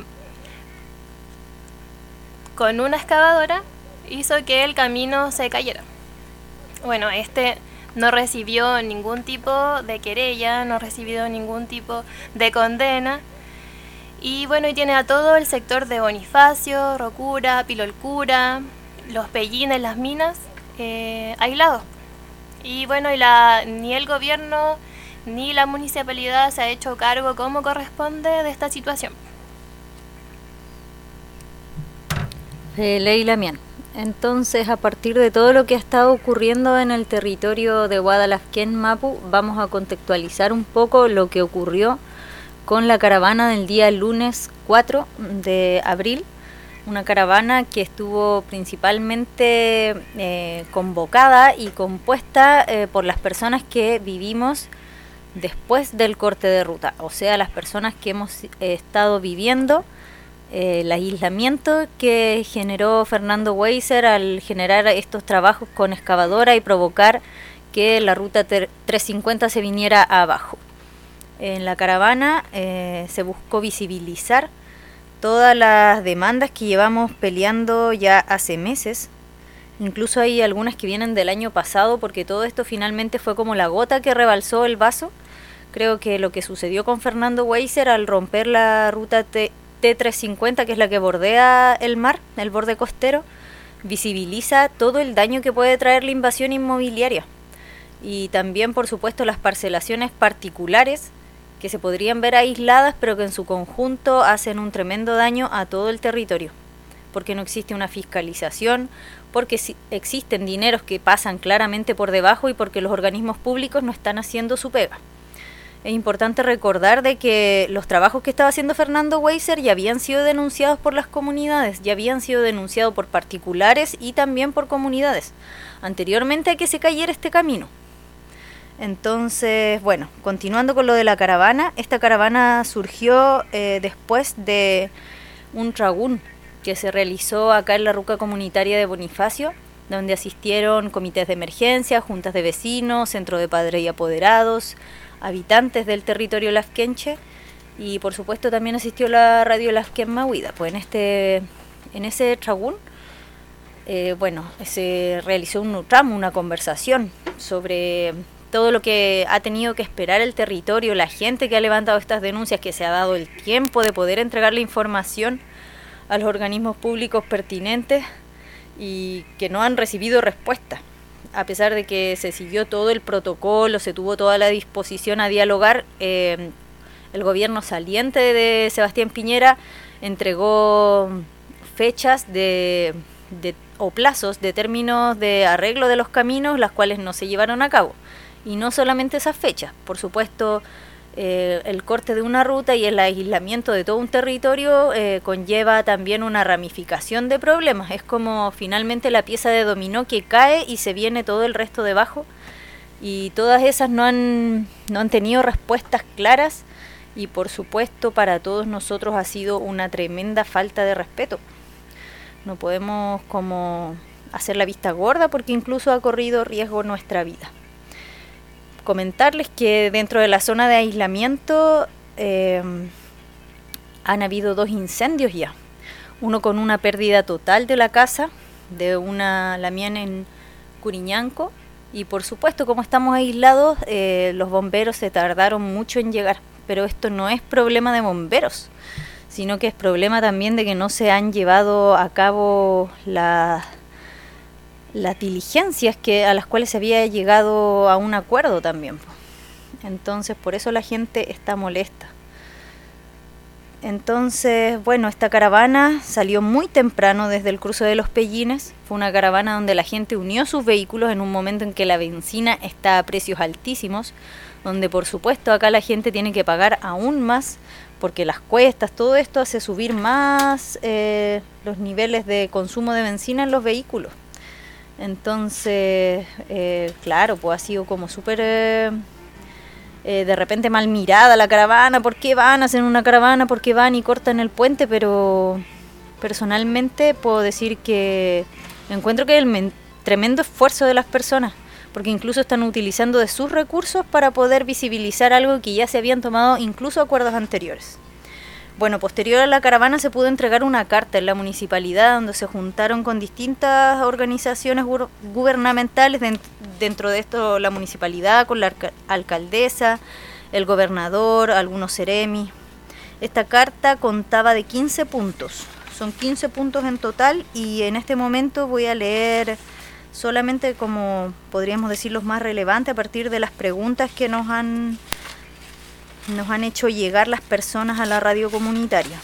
con una excavadora, hizo que el camino se cayera. Bueno, este no recibió ningún tipo de querella, no recibió ningún tipo de condena, y bueno, y tiene a todo el sector de Bonifacio, Rocura, Pilolcura, Los Pellines, Las Minas, eh, aislados. Y bueno, y la, ni el gobierno ni la municipalidad se ha hecho cargo como corresponde de esta situación. Eh, Leila Mian. Entonces, a partir de todo lo que ha estado ocurriendo en el territorio de Guadalajquén, Mapu, vamos a contextualizar un poco lo que ocurrió con la caravana del día lunes cuatro de abril, una caravana que estuvo principalmente eh, convocada y compuesta eh, por las personas que vivimos después del corte de ruta, o sea, las personas que hemos eh, estado viviendo eh, el aislamiento que generó Fernando Weiser al generar estos trabajos con excavadora y provocar que la ruta trescientos cincuenta se viniera abajo. En la caravana eh, se buscó visibilizar todas las demandas que llevamos peleando ya hace meses. Incluso hay algunas que vienen del año pasado, porque todo esto finalmente fue como la gota que rebalsó el vaso. Creo que lo que sucedió con Fernando Weiser al romper la ruta T trescientos cincuenta, que es la que bordea el mar, el borde costero, visibiliza todo el daño que puede traer la invasión inmobiliaria. Y también, por supuesto, las parcelaciones particulares que se podrían ver aisladas, pero que en su conjunto hacen un tremendo daño a todo el territorio, porque no existe una fiscalización, porque existen dineros que pasan claramente por debajo y porque los organismos públicos no están haciendo su pega. Es importante recordar de que los trabajos que estaba haciendo Fernando Weiser ya habían sido denunciados por las comunidades, ya habían sido denunciados por particulares y también por comunidades, anteriormente a que se cayera este camino. Entonces, bueno, continuando con lo de la caravana, esta caravana surgió eh, después de un tragún que se realizó acá en la ruca comunitaria de Bonifacio, donde asistieron comités de emergencia, juntas de vecinos, centro de padres y apoderados, habitantes del territorio lafkenche, y por supuesto también asistió la radio Lafken Mahuida. Pues en este en ese tragún, eh, bueno, se realizó un nutram, una conversación sobre todo lo que ha tenido que esperar el territorio, la gente que ha levantado estas denuncias, que se ha dado el tiempo de poder entregar la información a los organismos públicos pertinentes y que no han recibido respuesta. A pesar de que se siguió todo el protocolo, se tuvo toda la disposición a dialogar, eh, el gobierno saliente de Sebastián Piñera entregó fechas de, de, o plazos de términos de arreglo de los caminos, las cuales no se llevaron a cabo. Y no solamente esas fechas, por supuesto, eh, el corte de una ruta y el aislamiento de todo un territorio eh, conlleva también una ramificación de problemas. Es como finalmente la pieza de dominó que cae y se viene todo el resto debajo, y todas esas no han, no han tenido respuestas claras, y por supuesto para todos nosotros ha sido una tremenda falta de respeto. No podemos como hacer la vista gorda porque incluso ha corrido riesgo nuestra vida. Comentarles que dentro de la zona de aislamiento eh, han habido dos incendios ya. Uno con una pérdida total de la casa, de una Lamián en Curiñanco, y por supuesto como estamos aislados, eh, los bomberos se tardaron mucho en llegar, pero esto no es problema de bomberos, sino que es problema también de que no se han llevado a cabo las las diligencias que, a las cuales se había llegado a un acuerdo también. Entonces, por eso la gente está molesta. Entonces, bueno, esta caravana salió muy temprano desde el cruce de los Pellines. Fue una caravana donde la gente unió sus vehículos en un momento en que la benzina está a precios altísimos, donde por supuesto acá la gente tiene que pagar aún más, porque las cuestas, todo esto hace subir más eh, los niveles de consumo de benzina en los vehículos. Entonces, eh, claro, pues ha sido como súper eh, eh, de repente mal mirada la caravana. ¿Por qué van a hacer una caravana? ¿Por qué van y cortan el puente? Pero personalmente puedo decir que encuentro que es el men- tremendo esfuerzo de las personas, porque incluso están utilizando de sus recursos para poder visibilizar algo que ya se habían tomado incluso acuerdos anteriores. Bueno, posterior a la caravana se pudo entregar una carta en la municipalidad donde se juntaron con distintas organizaciones gu- gubernamentales, dent- dentro de esto la municipalidad, con la alca- alcaldesa, el gobernador, algunos seremi. Esta carta contaba de quince puntos, son quince puntos en total, y en este momento voy a leer solamente, como podríamos decir, los más relevantes a partir de las preguntas que nos han... nos han hecho llegar las personas a la radio comunitaria.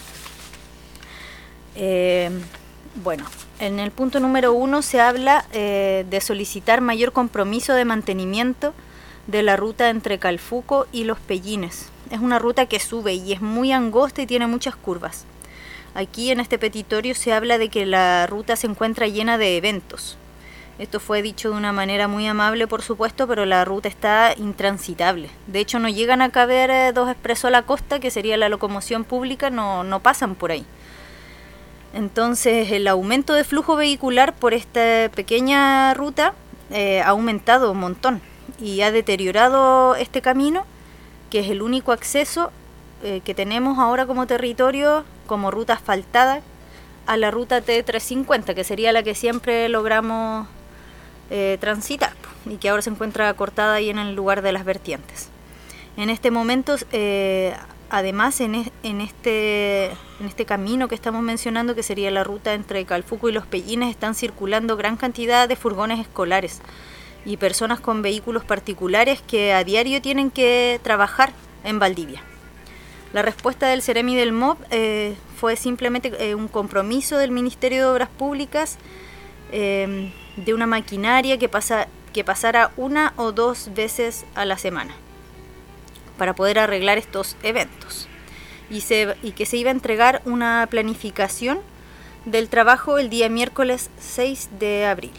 Eh, bueno, en el punto número uno se habla eh, de solicitar mayor compromiso de mantenimiento de la ruta entre Calfuco y Los Pellines. Es una ruta que sube y es muy angosta y tiene muchas curvas. Aquí en este petitorio se habla de que la ruta se encuentra llena de eventos. Esto fue dicho de una manera muy amable, por supuesto, pero la ruta está intransitable. De hecho, no llegan a caber eh, dos expresos a la costa, que sería la locomoción pública, no, no pasan por ahí. Entonces, el aumento de flujo vehicular por esta pequeña ruta eh, ha aumentado un montón y ha deteriorado este camino, que es el único acceso eh, que tenemos ahora como territorio, como ruta asfaltada, a la ruta T trescientos cincuenta, que sería la que siempre logramos Eh, transitar, y que ahora se encuentra cortada ahí en el lugar de las vertientes. En este momento, eh, además, en, es, en, este, en este camino que estamos mencionando, que sería la ruta entre Calfuco y Los Pellines, están circulando gran cantidad de furgones escolares y personas con vehículos particulares que a diario tienen que trabajar en Valdivia. La respuesta del Ceremi del M O B eh, fue simplemente eh, un compromiso del Ministerio de Obras Públicas eh, de una maquinaria que, pasa, que pasara una o dos veces a la semana. para poder arreglar estos eventos. Y, se, y que se iba a entregar una planificación del trabajo el día miércoles seis de abril.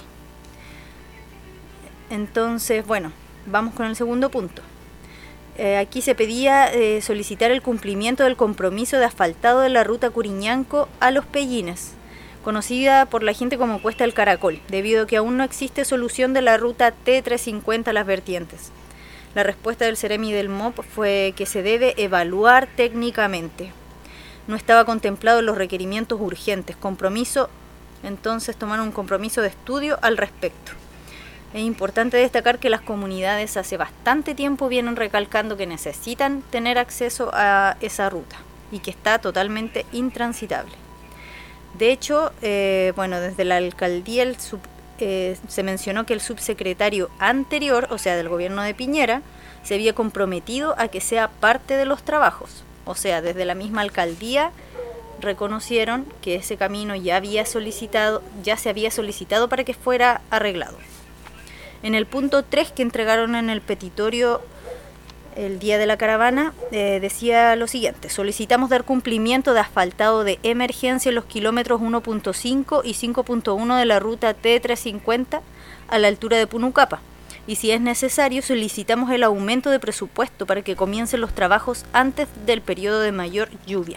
Entonces, bueno, vamos con el segundo punto. Eh, aquí se pedía eh, solicitar el cumplimiento del compromiso de asfaltado de la ruta Curiñanco a Los Pellines, conocida por la gente como Cuesta del Caracol, debido a que aún no existe solución de la ruta T trescientos cincuenta a Las Vertientes. La respuesta del Ceremi del M O P fue que se debe evaluar técnicamente. No estaba contemplado en los requerimientos urgentes. Compromiso, entonces tomaron un compromiso de estudio al respecto. Es importante destacar que las comunidades hace bastante tiempo vienen recalcando que necesitan tener acceso a esa ruta y que está totalmente intransitable. De hecho, eh, bueno, desde la alcaldía el sub, eh, se mencionó que el subsecretario anterior, o sea, del gobierno de Piñera, se había comprometido a que sea parte de los trabajos. O sea, desde la misma alcaldía reconocieron que ese camino ya había solicitado, ya se había solicitado para que fuera arreglado. En el punto tres que entregaron en el petitorio el día de la caravana, eh, decía lo siguiente: solicitamos dar cumplimiento de asfaltado de emergencia en los kilómetros uno punto cinco y cinco punto uno de la ruta T trescientos cincuenta a la altura de Punucapa. Y si es necesario, solicitamos el aumento de presupuesto para que comiencen los trabajos antes del periodo de mayor lluvia.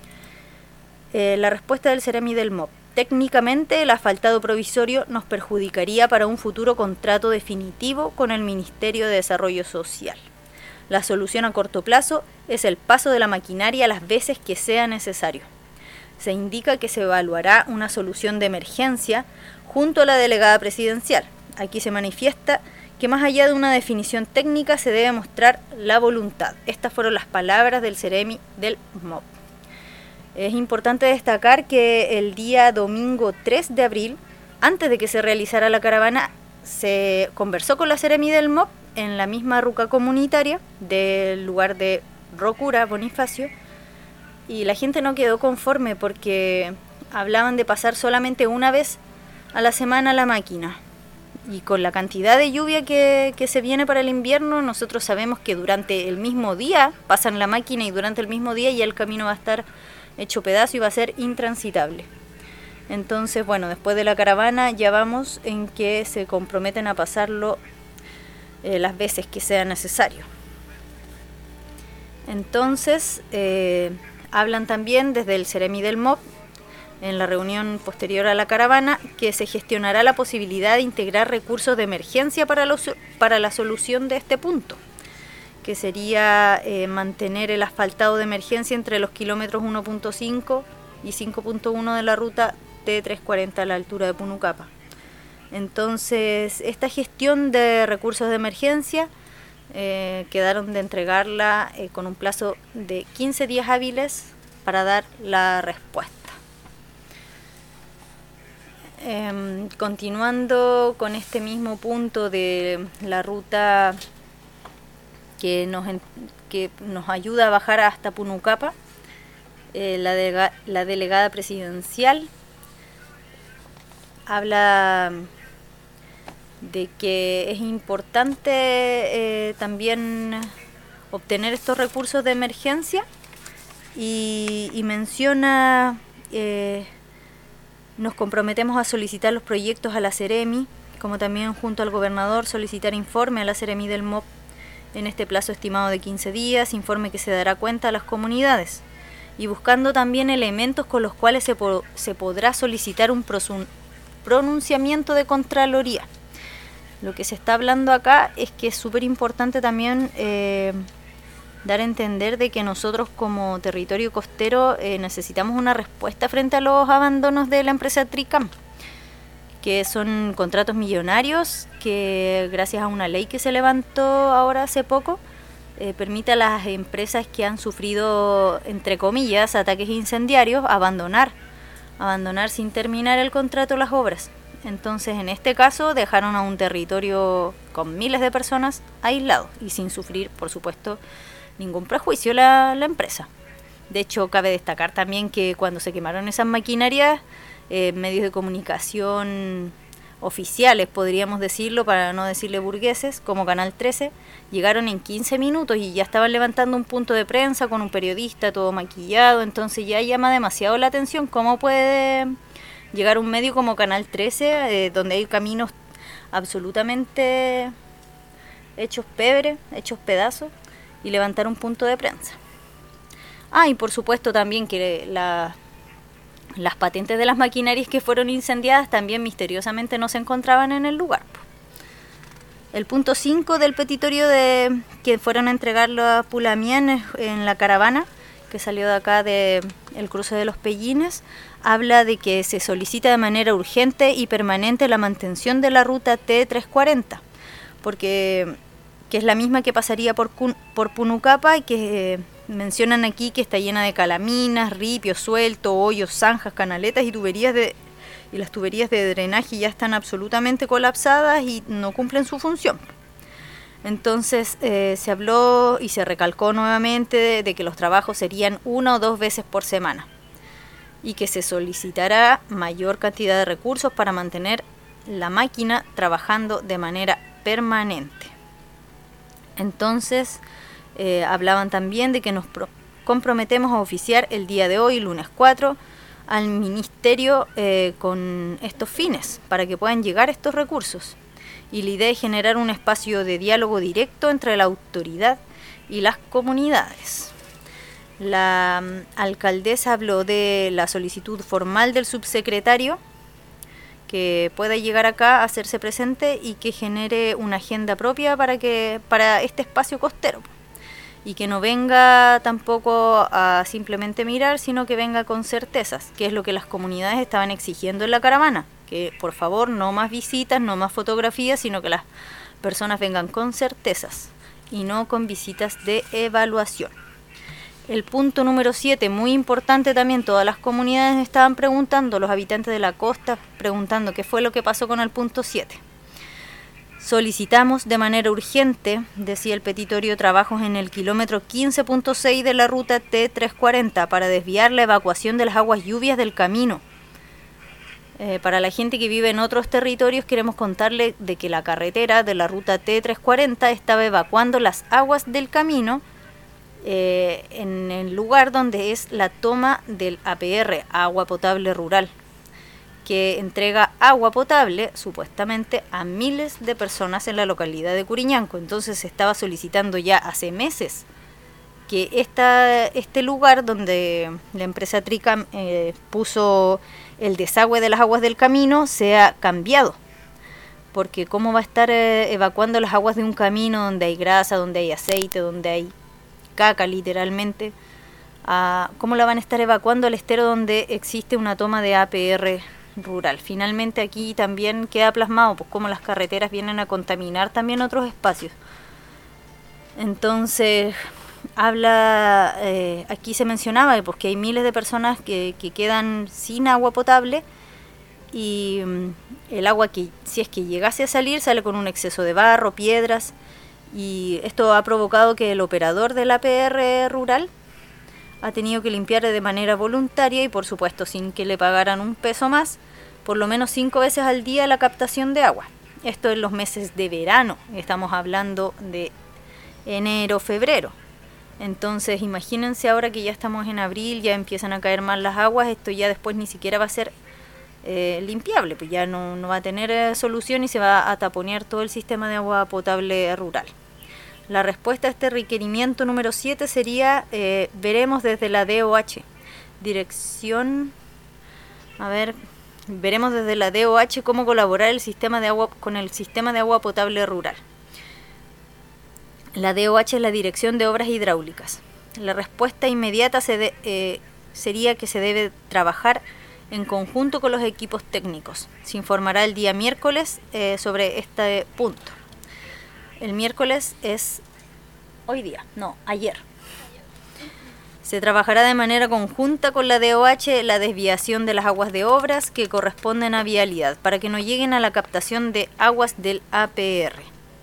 Eh, la respuesta del Ceremi del M O P. Técnicamente, el asfaltado provisorio nos perjudicaría para un futuro contrato definitivo con el Ministerio de Desarrollo Social. La solución a corto plazo es el paso de la maquinaria las veces que sea necesario. Se indica que se evaluará una solución de emergencia junto a la delegada presidencial. Aquí se manifiesta que más allá de una definición técnica se debe mostrar la voluntad. Estas fueron las palabras del Ceremi del M O P. Es importante destacar que el día domingo tres de abril, antes de que se realizara la caravana, se conversó con la Ceremi del M O P en la misma ruca comunitaria del lugar de Rocura, Bonifacio, y la gente no quedó conforme porque hablaban de pasar solamente una vez a la semana la máquina. Y con la cantidad de lluvia que, que se viene para el invierno, nosotros sabemos que durante el mismo día pasan la máquina y durante el mismo día ya el camino va a estar hecho pedazo y va a ser intransitable. Entonces, bueno, después de la caravana ya vamos en que se comprometen a pasarlo eh, las veces que sea necesario. Entonces, eh, hablan también desde el Ceremi del M O P, en la reunión posterior a la caravana, que se gestionará la posibilidad de integrar recursos de emergencia para, los, para la solución de este punto, que sería eh, mantener el asfaltado de emergencia entre los kilómetros uno punto cinco y cinco punto uno de la ruta T trescientos cuarenta a la altura de Punucapa. Entonces, esta gestión de recursos de emergencia eh, quedaron de entregarla eh, con un plazo de quince días hábiles para dar la respuesta. Eh, continuando con este mismo punto de la ruta que nos, que nos ayuda a bajar hasta Punucapa, eh, la, delega, la delegada presidencial habla de que es importante eh, también obtener estos recursos de emergencia y, y menciona eh, nos comprometemos a solicitar los proyectos a la Ceremi, como también junto al gobernador solicitar informe a la Ceremi del M O P en este plazo estimado de quince días, informe que se dará cuenta a las comunidades, y buscando también elementos con los cuales se, po se podrá solicitar un pronunciamiento de Contraloría. Lo que se está hablando acá es que es súper importante también eh, dar a entender de que nosotros como territorio costero eh, necesitamos una respuesta frente a los abandonos de la empresa Tricam, que son contratos millonarios que gracias a una ley que se levantó ahora hace poco eh, permite a las empresas que han sufrido, entre comillas, ataques incendiarios abandonar, abandonar sin terminar el contrato las obras. Entonces, en este caso, dejaron a un territorio con miles de personas aislado y sin sufrir, por supuesto, ningún prejuicio la, la empresa. De hecho, cabe destacar también que cuando se quemaron esas maquinarias, eh, medios de comunicación oficiales, podríamos decirlo, para no decirle burgueses, como Canal trece, llegaron en quince minutos y ya estaban levantando un punto de prensa con un periodista todo maquillado, entonces ya llama demasiado la atención cómo puede llegar un medio como Canal trece, eh, donde hay caminos absolutamente hechos pebre, hechos pedazos, y levantar un punto de prensa. Ah, y por supuesto también que la, las patentes de las maquinarias que fueron incendiadas también misteriosamente no se encontraban en el lugar. El punto cinco del petitorio de que fueron a entregar los Pulamien en la caravana que salió de acá de el cruce de los Pellines, habla de que se solicita de manera urgente y permanente la mantención de la ruta T trescientos cuarenta, porque que es la misma que pasaría por, por Punucapa y que eh, mencionan aquí que está llena de calaminas, ripios sueltos, hoyos, zanjas, canaletas y tuberías de y las tuberías de drenaje ya están absolutamente colapsadas y no cumplen su función. Entonces eh, se habló y se recalcó nuevamente de, de que los trabajos serían una o dos veces por semana y que se solicitará mayor cantidad de recursos para mantener la máquina trabajando de manera permanente. Entonces eh, hablaban también de que nos pro- comprometemos a oficiar el día de hoy, lunes cuatro, al ministerio eh, con estos fines, para que puedan llegar estos recursos. Y la idea es generar un espacio de diálogo directo entre la autoridad y las comunidades. La um, alcaldesa habló de la solicitud formal del subsecretario, que pueda llegar acá a hacerse presente y que genere una agenda propia para que para este espacio costero, y que no venga tampoco a simplemente mirar, sino que venga con certezas, que es lo que las comunidades estaban exigiendo en la caravana, que por favor no más visitas, no más fotografías, sino que las personas vengan con certezas y no con visitas de evaluación. El punto número siete, muy importante también, todas las comunidades estaban preguntando, los habitantes de la costa preguntando qué fue lo que pasó con el punto siete. Solicitamos de manera urgente, decía el petitorio, trabajos en el kilómetro quince punto seis de la ruta T trescientos cuarenta para desviar la evacuación de las aguas lluvias del camino. Eh, para la gente que vive en otros territorios queremos contarle de que la carretera de la ruta T trescientos cuarenta estaba evacuando las aguas del camino eh, en el lugar donde es la toma del A P R, agua potable rural, que entrega agua potable supuestamente a miles de personas en la localidad de Curiñanco. Entonces se estaba solicitando ya hace meses que esta, este lugar donde la empresa Tricam eh, puso el desagüe de las aguas del camino sea cambiado, porque cómo va a estar eh, evacuando las aguas de un camino donde hay grasa, donde hay aceite, donde hay caca literalmente, a, cómo la van a estar evacuando al estero donde existe una toma de A P R rural. Finalmente aquí también queda plasmado pues cómo las carreteras vienen a contaminar también otros espacios. Entonces habla, eh, aquí se mencionaba pues, que hay miles de personas que, que quedan sin agua potable y um, el agua que si es que llegase a salir sale con un exceso de barro, piedras, y esto ha provocado que el operador del A P R rural ha tenido que limpiar de manera voluntaria y por supuesto sin que le pagaran un peso más, por lo menos cinco veces al día la captación de agua. Esto en los meses de verano, estamos hablando de enero, febrero. Entonces imagínense ahora que ya estamos en abril, ya empiezan a caer más las aguas, esto ya después ni siquiera va a ser eh, limpiable, pues ya no, no va a tener eh, solución y se va a taponear todo el sistema de agua potable rural. La respuesta a este requerimiento número siete sería, eh, veremos desde la D O H, dirección, a ver, veremos desde la D O H cómo colaborar el sistema de agua con el sistema de agua potable rural. La D O H es la Dirección de Obras Hidráulicas. La respuesta inmediata se de, eh, sería que se debe trabajar en conjunto con los equipos técnicos. Se informará el día miércoles eh, sobre este punto. El miércoles es hoy día, no, ayer. Se trabajará de manera conjunta con la D O H la desviación de las aguas de obras que corresponden a vialidad para que no lleguen a la captación de aguas del A P R.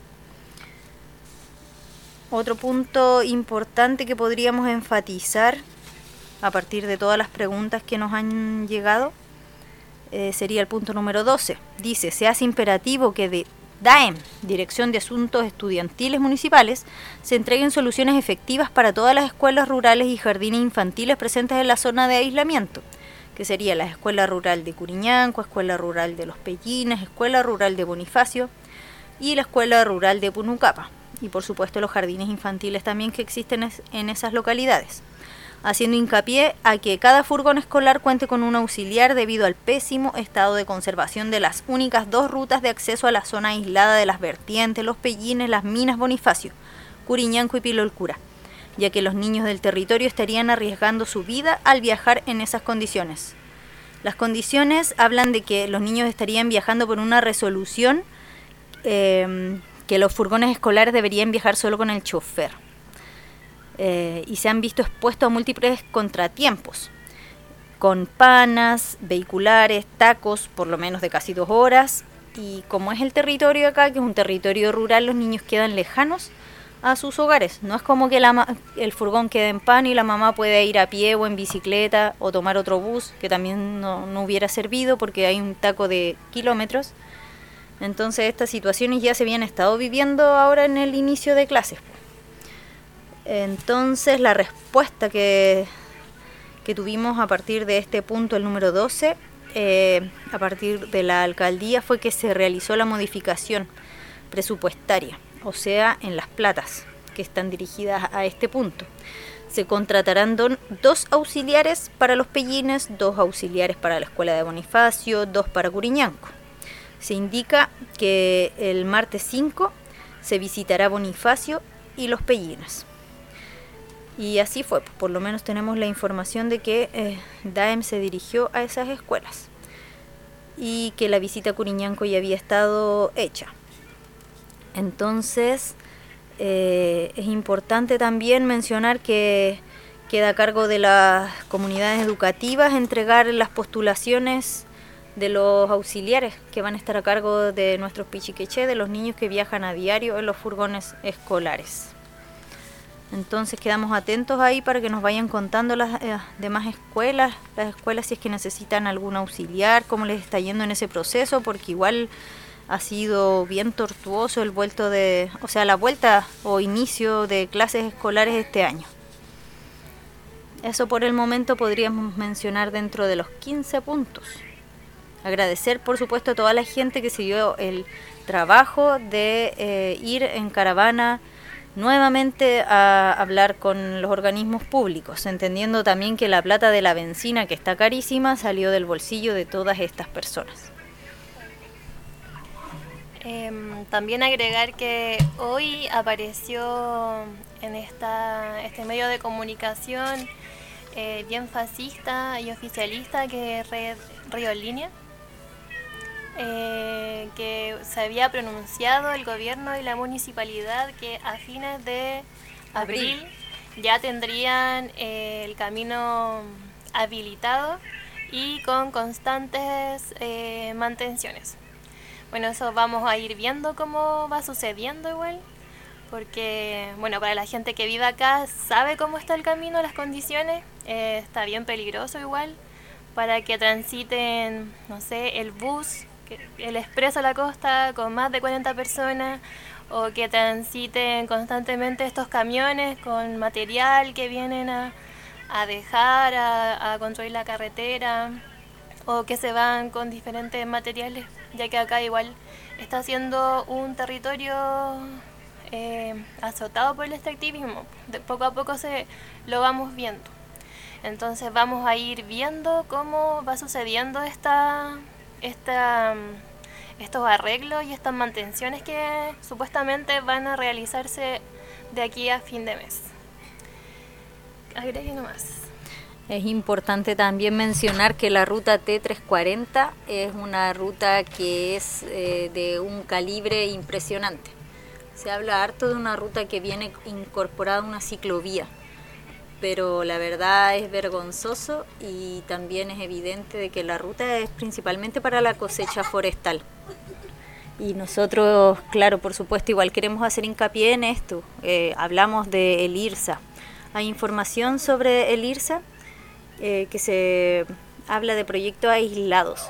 Otro punto importante que podríamos enfatizar a partir de todas las preguntas que nos han llegado eh, sería el punto número doce. Dice, se hace imperativo que de D A E M, Dirección de Asuntos Estudiantiles Municipales, se entreguen soluciones efectivas para todas las escuelas rurales y jardines infantiles presentes en la zona de aislamiento, que sería la Escuela Rural de Curiñanco, Escuela Rural de Los Pellines, Escuela Rural de Bonifacio y la Escuela Rural de Punucapa, y por supuesto los jardines infantiles también que existen en esas localidades, haciendo hincapié a que cada furgón escolar cuente con un auxiliar debido al pésimo estado de conservación de las únicas dos rutas de acceso a la zona aislada de las vertientes, Los Pellines, Las Minas, Bonifacio, Curiñanco y Pilolcura, ya que los niños del territorio estarían arriesgando su vida al viajar en esas condiciones. Las condiciones hablan de que los niños estarían viajando por una resolución eh, que los furgones escolares deberían viajar solo con el chofer. Eh, y se han visto expuestos a múltiples contratiempos, con panas, vehiculares, tacos, por lo menos de casi dos horas, y como es el territorio acá, que es un territorio rural, los niños quedan lejanos a sus hogares. No es como que la, el furgón quede en pan y la mamá puede ir a pie o en bicicleta o tomar otro bus, que también no, no hubiera servido porque hay un taco de kilómetros. Entonces estas situaciones ya se habían estado viviendo ahora en el inicio de clases. Entonces la respuesta que, que tuvimos a partir de este punto, el número doce, eh, a partir de la alcaldía, fue que se realizó la modificación presupuestaria, o sea, en las platas que están dirigidas a este punto. Se contratarán don, dos auxiliares para Los Pellines, dos auxiliares para la Escuela de Bonifacio, dos para Curiñanco. Se indica que el martes cinco se visitará Bonifacio y Los Pellines. Y así fue, por lo menos tenemos la información de que eh, D A E M se dirigió a esas escuelas y que la visita a Curiñanco ya había estado hecha. Entonces, eh, es importante también mencionar que queda a cargo de las comunidades educativas entregar las postulaciones de los auxiliares que van a estar a cargo de nuestros pichiqueché, de los niños que viajan a diario en los furgones escolares. Entonces quedamos atentos ahí para que nos vayan contando las eh, demás escuelas, las escuelas si es que necesitan algún auxiliar, cómo les está yendo en ese proceso, porque igual ha sido bien tortuoso el vuelto de, o sea, la vuelta o inicio de clases escolares este año. Eso por el momento podríamos mencionar dentro de los quince puntos. Agradecer por supuesto a toda la gente que siguió el trabajo de eh, ir en caravana nuevamente a hablar con los organismos públicos, entendiendo también que la plata de la benzina, que está carísima, salió del bolsillo de todas estas personas. Eh, también agregar que hoy apareció en esta, este medio de comunicación eh, bien fascista y oficialista, que es Red Río Línea, eh, que se había pronunciado el gobierno y la municipalidad que a fines de abril, abril. ya tendrían eh, el camino habilitado y con constantes eh, mantenciones. Bueno, eso vamos a ir viendo cómo va sucediendo igual, porque, bueno, para la gente que vive acá sabe cómo está el camino, las condiciones, eh, está bien peligroso igual, para que transiten, no sé, el bus, el expreso a la costa con más de cuarenta personas, o que transiten constantemente estos camiones con material que vienen a, a dejar, a, a construir la carretera, o que se van con diferentes materiales, ya que acá igual está siendo un territorio eh, azotado por el extractivismo. De poco a poco se lo vamos viendo. Entonces vamos a ir viendo cómo va sucediendo esta, esta, estos arreglos y estas mantenciones que supuestamente van a realizarse de aquí a fin de mes. Agregue nomás. Es importante también mencionar que la ruta T trescientos cuarenta es una ruta que es eh, de un calibre impresionante. Se habla harto de una ruta que viene incorporada a una ciclovía, pero la verdad es vergonzoso y también es evidente de que la ruta es principalmente para la cosecha forestal. Y nosotros, claro, por supuesto, igual queremos hacer hincapié en esto. Eh, hablamos del IRSA. Hay información sobre el IRSA. Eh, que se habla de proyectos aislados.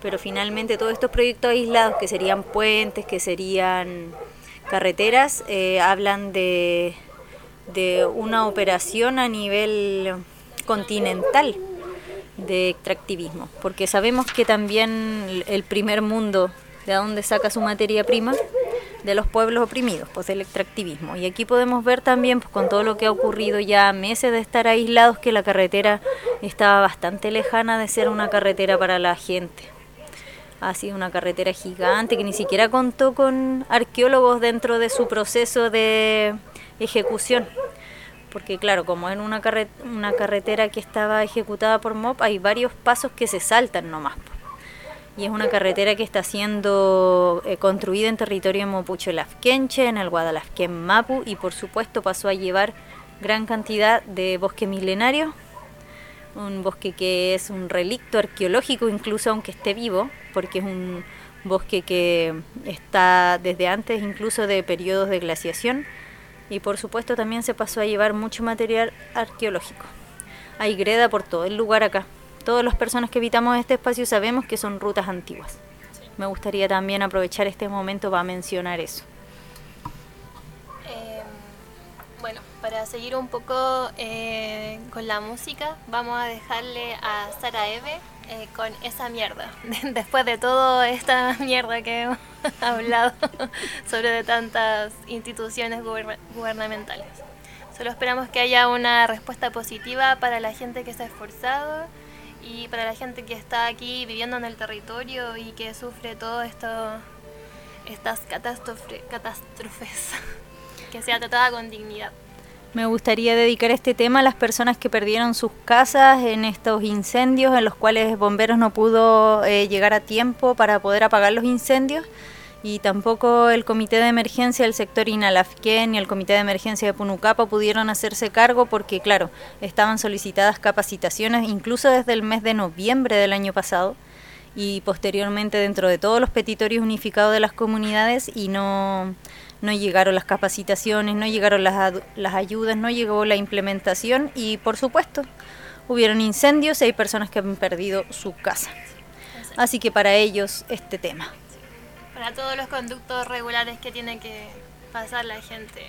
pero finalmente todos estos proyectos aislados, que serían puentes, que serían carreteras, eh, hablan de, de una operación a nivel continental de extractivismo, porque sabemos que también el primer mundo, de dónde saca su materia prima, de los pueblos oprimidos, pues del extractivismo. Y aquí podemos ver también, pues, con todo lo que ha ocurrido ya meses de estar aislados, que la carretera estaba bastante lejana de ser una carretera para la gente. Ha sido una carretera gigante que ni siquiera contó con arqueólogos dentro de su proceso de ejecución. Porque claro, como en una, carret una carretera que estaba ejecutada por M O P, hay varios pasos que se saltan nomás. Y es una carretera que está siendo eh, construida en territorio mapuche-lafkenche, en el Guadalafquén Mapu, y por supuesto pasó a llevar gran cantidad de bosque milenario, un bosque que es un relicto arqueológico incluso aunque esté vivo, porque es un bosque que está desde antes incluso de periodos de glaciación, y por supuesto también se pasó a llevar mucho material arqueológico. Hay greda por todo el lugar acá. Todas las personas que habitamos este espacio sabemos que son rutas antiguas. Sí. Me gustaría también aprovechar este momento para mencionar eso. Eh, bueno, para seguir un poco eh, con la música, vamos a dejarle a Sara Eve eh, con Esa Mierda. Después de toda esta mierda que hemos hablado sobre de tantas instituciones guber- gubernamentales. Solo esperamos que haya una respuesta positiva para la gente que se ha esforzado y para la gente que está aquí viviendo en el territorio y que sufre todo esto, estas catástrofes, catástrofes, que sea tratada con dignidad. Me gustaría dedicar este tema a las personas que perdieron sus casas en estos incendios en los cuales bomberos no pudo eh, llegar a tiempo para poder apagar los incendios, y tampoco el comité de emergencia del sector Inalafquén ni el comité de emergencia de Punucapa pudieron hacerse cargo porque, claro, estaban solicitadas capacitaciones incluso desde el mes de noviembre del año pasado y posteriormente dentro de todos los petitorios unificados de las comunidades, y no, no llegaron las capacitaciones, no llegaron las, las ayudas, no llegó la implementación y, por supuesto, hubieron incendios y hay personas que han perdido su casa. Así que para ellos este tema. Para todos los conductos regulares que tiene que pasar la gente.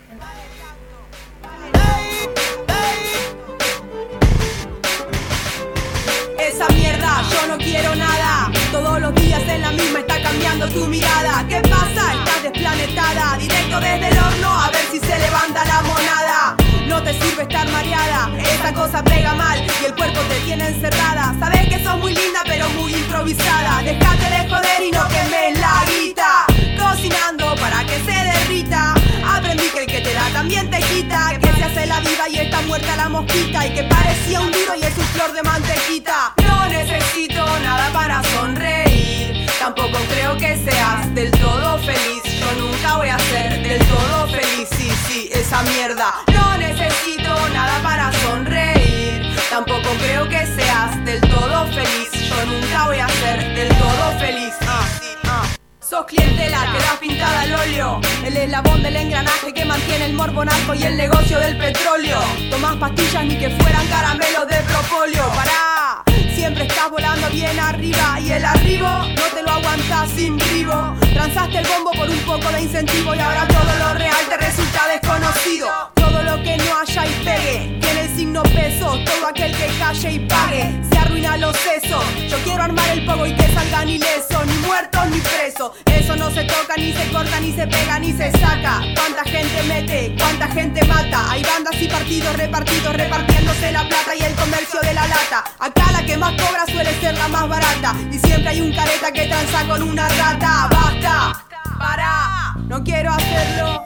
Esa mierda, yo no quiero nada. Todos los días en la misma está cambiando tu mirada. ¿Qué pasa? Estás desplanetada. Directo desde el horno a ver si se levanta la monada. No te sirve estar mareada, esta cosa pega mal y el cuerpo te tiene encerrada. Sabes que sos muy linda pero muy improvisada. Déjate de joder y no quemes la guita. Cocinando para que se derrita. Aprendí que el que te da también te quita. Que se hace la viva y está muerta la mosquita. Y que parecía un duro y es un flor de mantequita. No necesito nada para sonreír. Tampoco creo que seas del todo feliz. Yo nunca voy a ser del todo feliz. Sí, sí, esa mierda. No necesito nada para sonreír. Tampoco creo que seas del todo feliz. Yo nunca voy a ser del todo feliz. Ah, ah. Sos clientela que da pintada al óleo. El eslabón del engranaje que mantiene el morbo narco y el negocio del petróleo. Tomás pastillas ni que fueran caramelos de propóleo. Pará, siempre estás volando bien arriba y el arribo no te lo aguantas sin ribo. Transaste el bombo por un poco de incentivo y ahora todo lo real te resulta desconocido. Todo lo que no haya y pegue tiene el signo peso. Todo aquel que calle y pague se arruina los sesos. Yo quiero armar el pogo y que salgan ilesos, ni muertos ni presos. Eso no se toca, ni se corta, ni se pega, ni se saca. Cuánta gente mete, cuánta gente mata. Hay bandas y partidos repartidos repartiéndose la plata y el comercio de la lata. Acá la que más cobra suele ser la más barata y siempre hay un careta que tranza con una rata. Basta, para, no quiero hacerlo.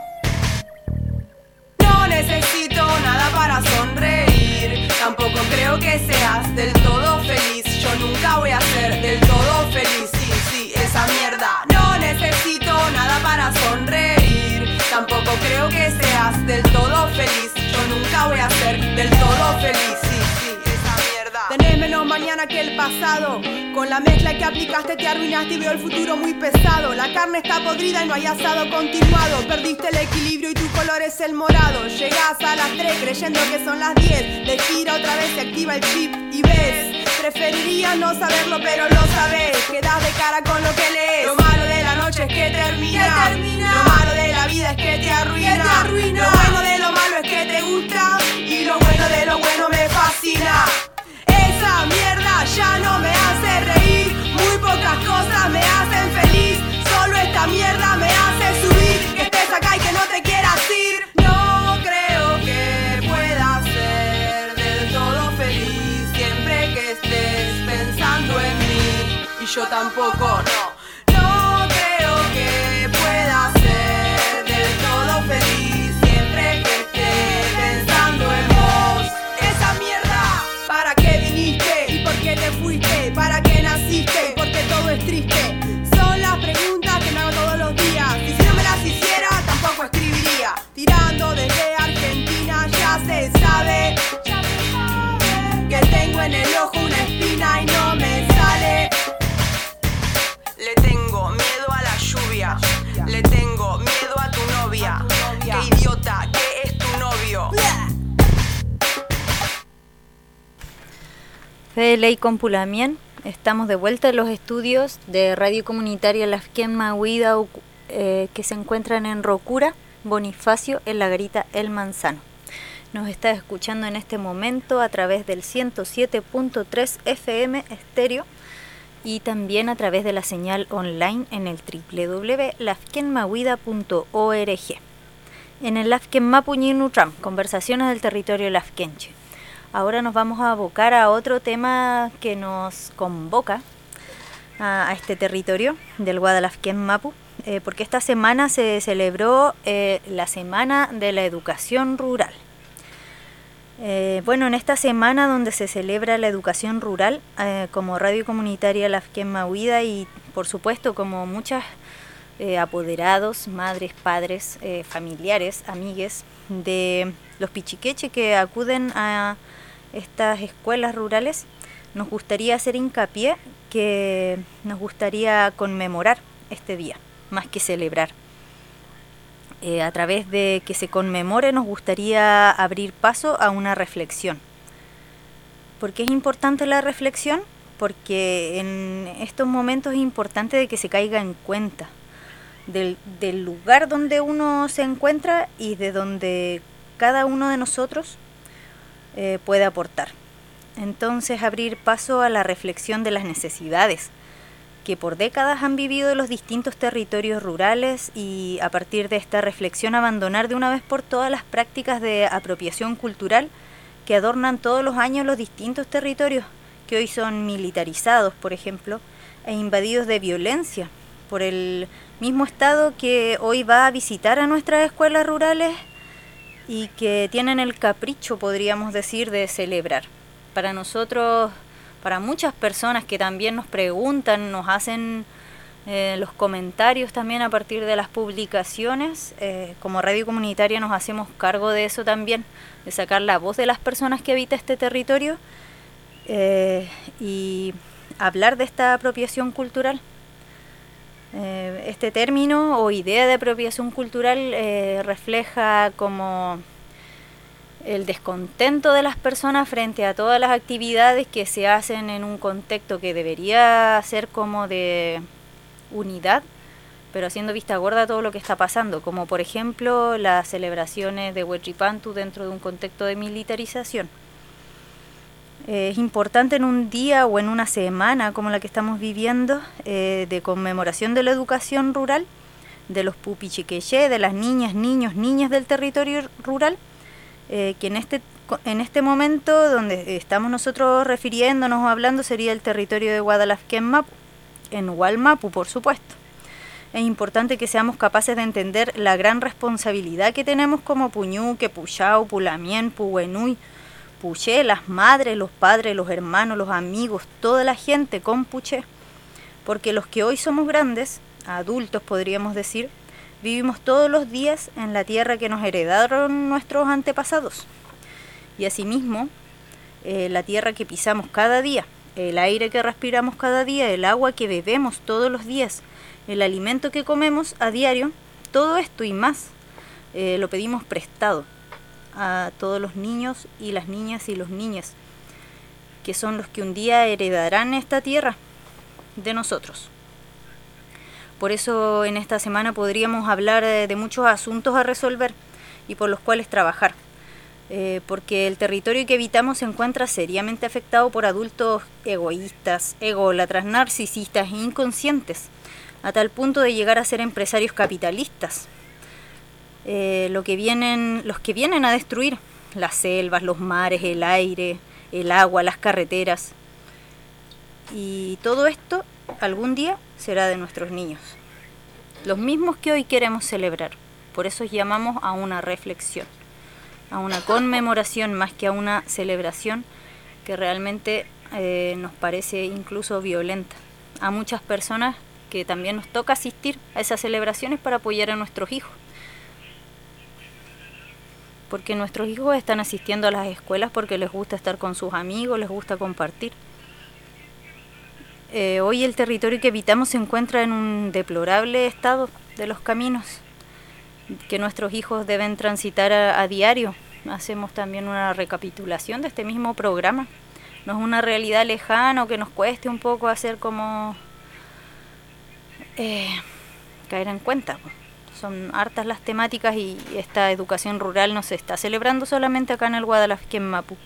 No necesito nada para sonreír. Tampoco creo que seas del todo feliz. Yo nunca voy a ser del todo feliz. Sí, sí, esa mierda. No necesito nada para sonreír. Tampoco creo que seas del todo feliz. Yo nunca voy a ser del todo feliz. Sí, sí, esa mierda. Tenés menos mañana que el pasado. Con la mezcla que aplicaste te arruinaste y veo el futuro muy pesado. La carne está podrida y no hay asado continuado. Perdiste el equilibrio y tu color es el morado. Llegás a las tres creyendo que son las diez. De gira otra vez se activa el chip y ves Preferirías no saberlo, pero lo sabes. Quedas de cara con lo que lees. Lo malo de la noche es que termina. ¿Qué termina? Lo malo de la vida es que te arruina. ¿Qué te arruina? Lo bueno de lo malo es que te gusta. Y lo bueno de lo bueno me fascina. Esa mierda ya no me hace reír. Muy pocas cosas me hacen feliz. Solo esta mierda me hace subir. Que estés acá y que no te quieras ir. No creo que puedas ser del todo feliz siempre que estés pensando en mí. Y yo tampoco, no. No creo que puedas ser del todo feliz siempre que estés pensando en vos. Esa mierda, ¿para qué viniste? ¿Y por qué te fuiste? ¿Para qué naciste? Porque todo es triste. Son las preguntas que me hago todos los días. Y si no me las hiciera, tampoco escribiría. Tirando desde Argentina ya se sabe que tengo en el ojo una espina y no me sale. Le tengo miedo a la lluvia. Le tengo miedo a tu novia. Qué idiota que es tu novio. Fede Ley Compulamien, estamos de vuelta en los estudios de Radio Comunitaria Lafken Mahuida, eh, que se encuentran en Rocura, Bonifacio, en la garita El Manzano. Nos está escuchando en este momento a través del ciento siete punto tres F M estéreo y también a través de la señal online en el doble u doble u doble u punto lafken mahuida punto org. En el Lafken Mapu Ñinutram, conversaciones del territorio lafkenche. Ahora nos vamos a abocar a otro tema que nos convoca a, a este territorio del Guadalafken Mapu, eh, porque esta semana se celebró eh, la Semana de la Educación Rural. Eh, bueno, en esta semana donde se celebra la educación rural, eh, como Radio Comunitaria Lafken Mahuida y por supuesto como muchas eh, apoderados, madres, padres, eh, familiares, amigues de los pichiqueche que acuden a estas escuelas rurales, nos gustaría hacer hincapié que nos gustaría conmemorar este día, más que celebrar. Eh, a través de que se conmemore nos gustaría abrir paso a una reflexión. ¿Por qué es importante la reflexión? Porque en estos momentos es importante de que se caiga en cuenta del, del lugar donde uno se encuentra y de donde cada uno de nosotros eh, puede aportar. Entonces abrir paso a la reflexión de las necesidades que por décadas han vivido los distintos territorios rurales y a partir de esta reflexión abandonar de una vez por todas las prácticas de apropiación cultural que adornan todos los años los distintos territorios que hoy son militarizados, por ejemplo, e invadidos de violencia por el mismo Estado que hoy va a visitar a nuestras escuelas rurales y que tienen el capricho, podríamos decir, de celebrar. Para nosotros, para muchas personas que también nos preguntan, nos hacen eh, los comentarios también a partir de las publicaciones, eh, como Radio Comunitaria nos hacemos cargo de eso también, de sacar la voz de las personas que habitan este territorio eh, y hablar de esta apropiación cultural. Eh, este término o idea de apropiación cultural eh, refleja como el descontento de las personas frente a todas las actividades que se hacen en un contexto que debería ser como de unidad, pero haciendo vista gorda a todo lo que está pasando, como por ejemplo las celebraciones de Huetripantu dentro de un contexto de militarización. Eh, es importante en un día o en una semana como la que estamos viviendo, eh, de conmemoración de la educación rural, de los pupichiqueye, de las niñas, niños, niñas del territorio rural, Eh, que en este, en este momento donde estamos nosotros refiriéndonos o hablando sería el territorio de Guadalafken Mapu, en Hualmapu por supuesto. Es importante que seamos capaces de entender la gran responsabilidad que tenemos como Puñuque, Puyao, Pulamien, Puhuenui, Puché, las madres, los padres, los hermanos, los amigos, toda la gente con Puché, porque los que hoy somos grandes, adultos podríamos decir, vivimos todos los días en la tierra que nos heredaron nuestros antepasados. Y asimismo, eh, la tierra que pisamos cada día, el aire que respiramos cada día, el agua que bebemos todos los días, el alimento que comemos a diario, todo esto y más eh, lo pedimos prestado a todos los niños y las niñas y los niños que son los que un día heredarán esta tierra de nosotros. Por eso en esta semana podríamos hablar de, de muchos asuntos a resolver y por los cuales trabajar, eh, porque el territorio que habitamos se encuentra seriamente afectado por adultos egoístas, ególatras, narcisistas e inconscientes, a tal punto de llegar a ser empresarios capitalistas, eh, lo que vienen, los que vienen a destruir las selvas, los mares, el aire, el agua, las carreteras. Y todo esto algún día será de nuestros niños, los mismos que hoy queremos celebrar. Por eso llamamos a una reflexión, a una conmemoración más que a una celebración que realmente eh, nos parece incluso violenta. A muchas personas que también nos toca asistir a esas celebraciones para apoyar a nuestros hijos, porque nuestros hijos están asistiendo a las escuelas porque les gusta estar con sus amigos, les gusta compartir. Eh, hoy el territorio que habitamos se encuentra en un deplorable estado de los caminos que nuestros hijos deben transitar a, a diario. Hacemos también una recapitulación de este mismo programa. No es una realidad lejana o que nos cueste un poco hacer como eh, caer en cuenta. Son hartas las temáticas y esta educación rural no se está celebrando solamente acá en el Guadalajara, en Mapu.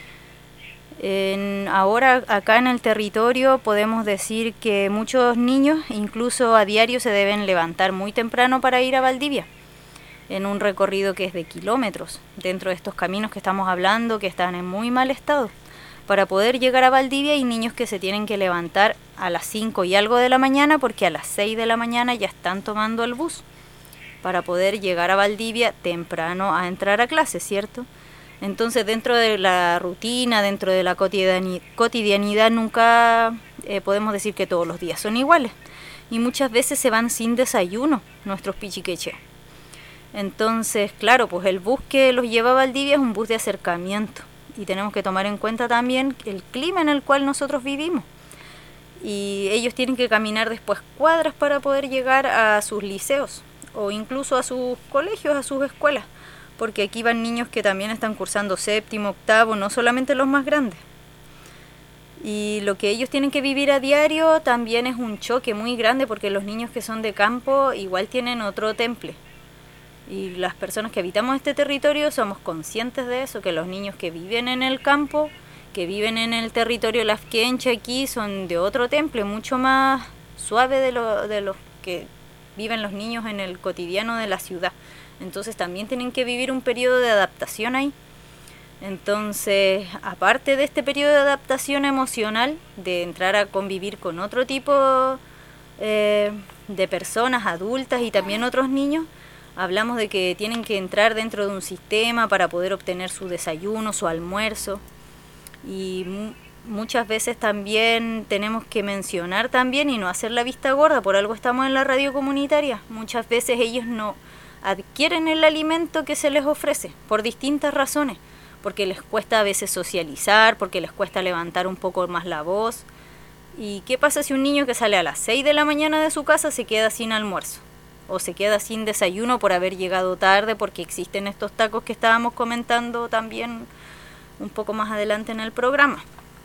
En, ahora acá en el territorio podemos decir que muchos niños incluso a diario se deben levantar muy temprano para ir a Valdivia, en un recorrido que es de kilómetros, dentro de estos caminos que estamos hablando que están en muy mal estado. Para poder llegar a Valdivia hay niños que se tienen que levantar a las cinco y algo de la mañana porque a las seis de la mañana ya están tomando el bus para poder llegar a Valdivia temprano a entrar a clase, ¿cierto? Entonces dentro de la rutina, dentro de la cotidianidad nunca eh, podemos decir que todos los días son iguales. Y muchas veces se van sin desayuno nuestros pichiqueche. Entonces, claro, pues el bus que los lleva a Valdivia es un bus de acercamiento. Y tenemos que tomar en cuenta también el clima en el cual nosotros vivimos. Y ellos tienen que caminar después cuadras para poder llegar a sus liceos o incluso a sus colegios, a sus escuelas. Porque aquí van niños que también están cursando séptimo, octavo, no solamente los más grandes. Y lo que ellos tienen que vivir a diario también es un choque muy grande porque los niños que son de campo igual tienen otro temple. Y las personas que habitamos este territorio somos conscientes de eso, que los niños que viven en el campo, que viven en el territorio lafkenche aquí, son de otro temple, mucho más suave de, lo, de los que viven los niños en el cotidiano de la ciudad. Entonces también tienen que vivir un periodo de adaptación ahí. Entonces, aparte de este periodo de adaptación emocional, de entrar a convivir con otro tipo eh, de personas adultas y también otros niños, hablamos de que tienen que entrar dentro de un sistema para poder obtener su desayuno, su almuerzo. Y mu- muchas veces también tenemos que mencionar también y no hacer la vista gorda, por algo estamos en la radio comunitaria. Muchas veces ellos no adquieren el alimento que se les ofrece por distintas razones, porque les cuesta a veces socializar, porque les cuesta levantar un poco más la voz. ¿Y qué pasa si un niño que sale a las seis de la mañana de su casa se queda sin almuerzo? O se queda sin desayuno por haber llegado tarde, porque existen estos tacos que estábamos comentando también un poco más adelante en el programa.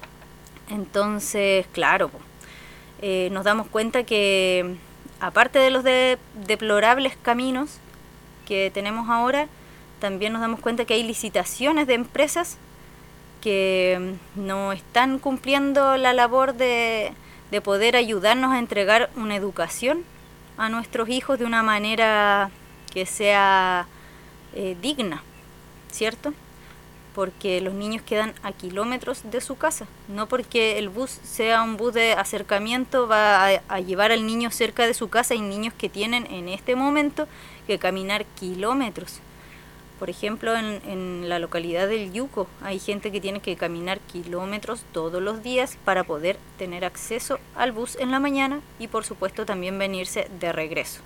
Entonces, claro, eh, nos damos cuenta que aparte de los de deplorables caminos que tenemos ahora, también nos damos cuenta que hay licitaciones de empresas que no están cumpliendo la labor de, de poder ayudarnos a entregar una educación a nuestros hijos de una manera que sea eh, digna, ¿cierto? Porque los niños quedan a kilómetros de su casa, no porque el bus sea un bus de acercamiento va a, a llevar al niño cerca de su casa. Hay niños que tienen en este momento que caminar kilómetros. Por ejemplo, en, en la localidad del Yuco hay gente que tiene que caminar kilómetros todos los días para poder tener acceso al bus en la mañana y por supuesto también venirse de regreso.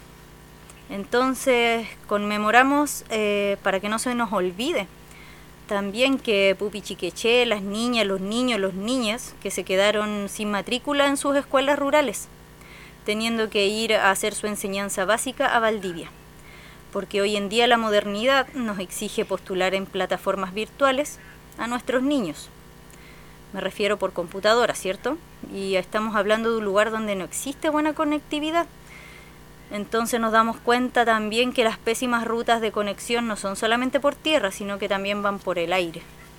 Entonces conmemoramos eh, para que no se nos olvide también que Pupi Chiqueché, las niñas, los niños, los niñas que se quedaron sin matrícula en sus escuelas rurales, teniendo que ir a hacer su enseñanza básica a Valdivia. Porque hoy en día la modernidad nos exige postular en plataformas virtuales a nuestros niños. Me refiero por computadora, ¿cierto? Y estamos hablando de un lugar donde no existe buena conectividad. Entonces nos damos cuenta también que las pésimas rutas de conexión no son solamente por tierra, sino que también van por el aire.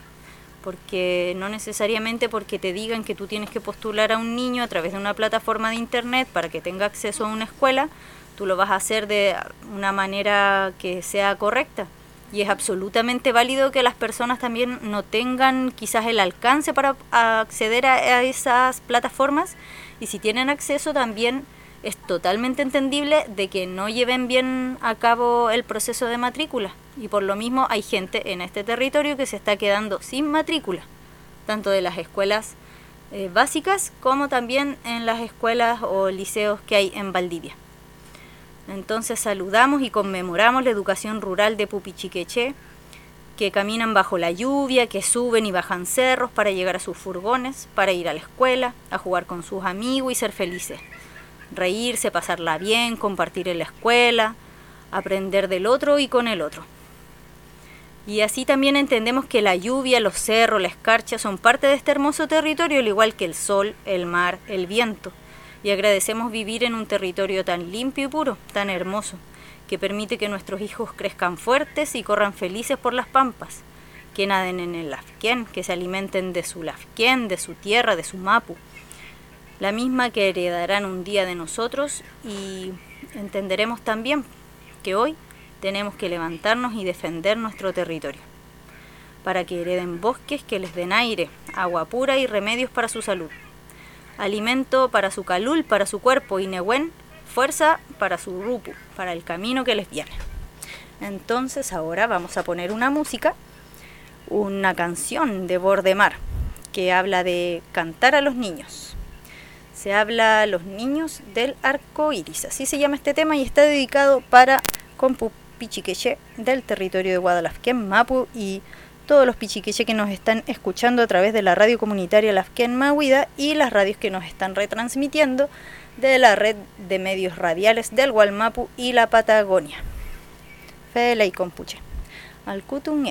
Porque no necesariamente porque te digan que tú tienes que postular a un niño a través de una plataforma de internet para que tenga acceso a una escuela, tú lo vas a hacer de una manera que sea correcta. Y es absolutamente válido que las personas también no tengan quizás el alcance para acceder a, a esas plataformas, y si tienen acceso también es totalmente entendible de que no lleven bien a cabo el proceso de matrícula, y por lo mismo hay gente en este territorio que se está quedando sin matrícula, tanto de las escuelas eh, básicas como también en las escuelas o liceos que hay en Valdivia. Entonces saludamos y conmemoramos la educación rural de Pupichiqueché, que caminan bajo la lluvia, que suben y bajan cerros para llegar a sus furgones, para ir a la escuela, a jugar con sus amigos y ser felices. Reírse, pasarla bien, compartir en la escuela, aprender del otro y con el otro. Y así también entendemos que la lluvia, los cerros, la escarcha son parte de este hermoso territorio, al igual que el sol, el mar, el viento. Y agradecemos vivir en un territorio tan limpio y puro, tan hermoso, que permite que nuestros hijos crezcan fuertes y corran felices por las pampas, que naden en el Lafquén, que se alimenten de su Lafquén, de su tierra, de su mapu, la misma que heredarán un día de nosotros. Y entenderemos también que hoy tenemos que levantarnos y defender nuestro territorio, para que hereden bosques que les den aire, agua pura y remedios para su salud, alimento para su calul, para su cuerpo, y nehuen, fuerza para su rupu, para el camino que les viene. Entonces ahora vamos a poner una música, una canción de Bordemar, que habla de cantar a los niños. Se habla a los niños del arco iris, así se llama este tema, y está dedicado para Compu Pichiqueché del territorio de Guadalafquén, Mapu, y todos los pichiqueche que nos están escuchando a través de la radio comunitaria Lafquén Mahuida y las radios que nos están retransmitiendo de la red de medios radiales del Gualmapu y la Patagonia. Fela y Compuche. Al Cutungue.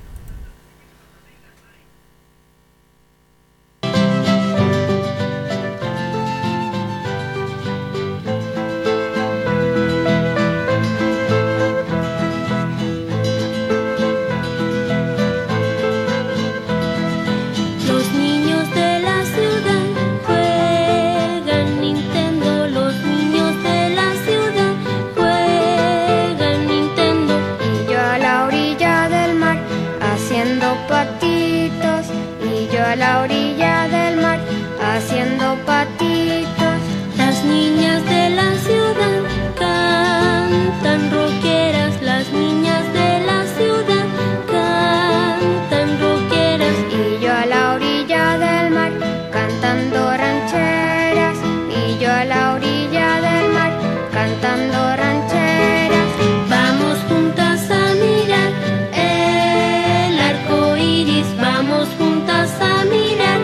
A la orilla del mar, haciendo patitos. Las niñas de la ciudad cantan rockeras, las niñas de la ciudad cantan rockeras. Y yo a la orilla del mar, cantando rancheras. Y yo a la orilla del mar, cantando rancheras. Vamos juntas a mirar el arco iris, vamos juntas a mirar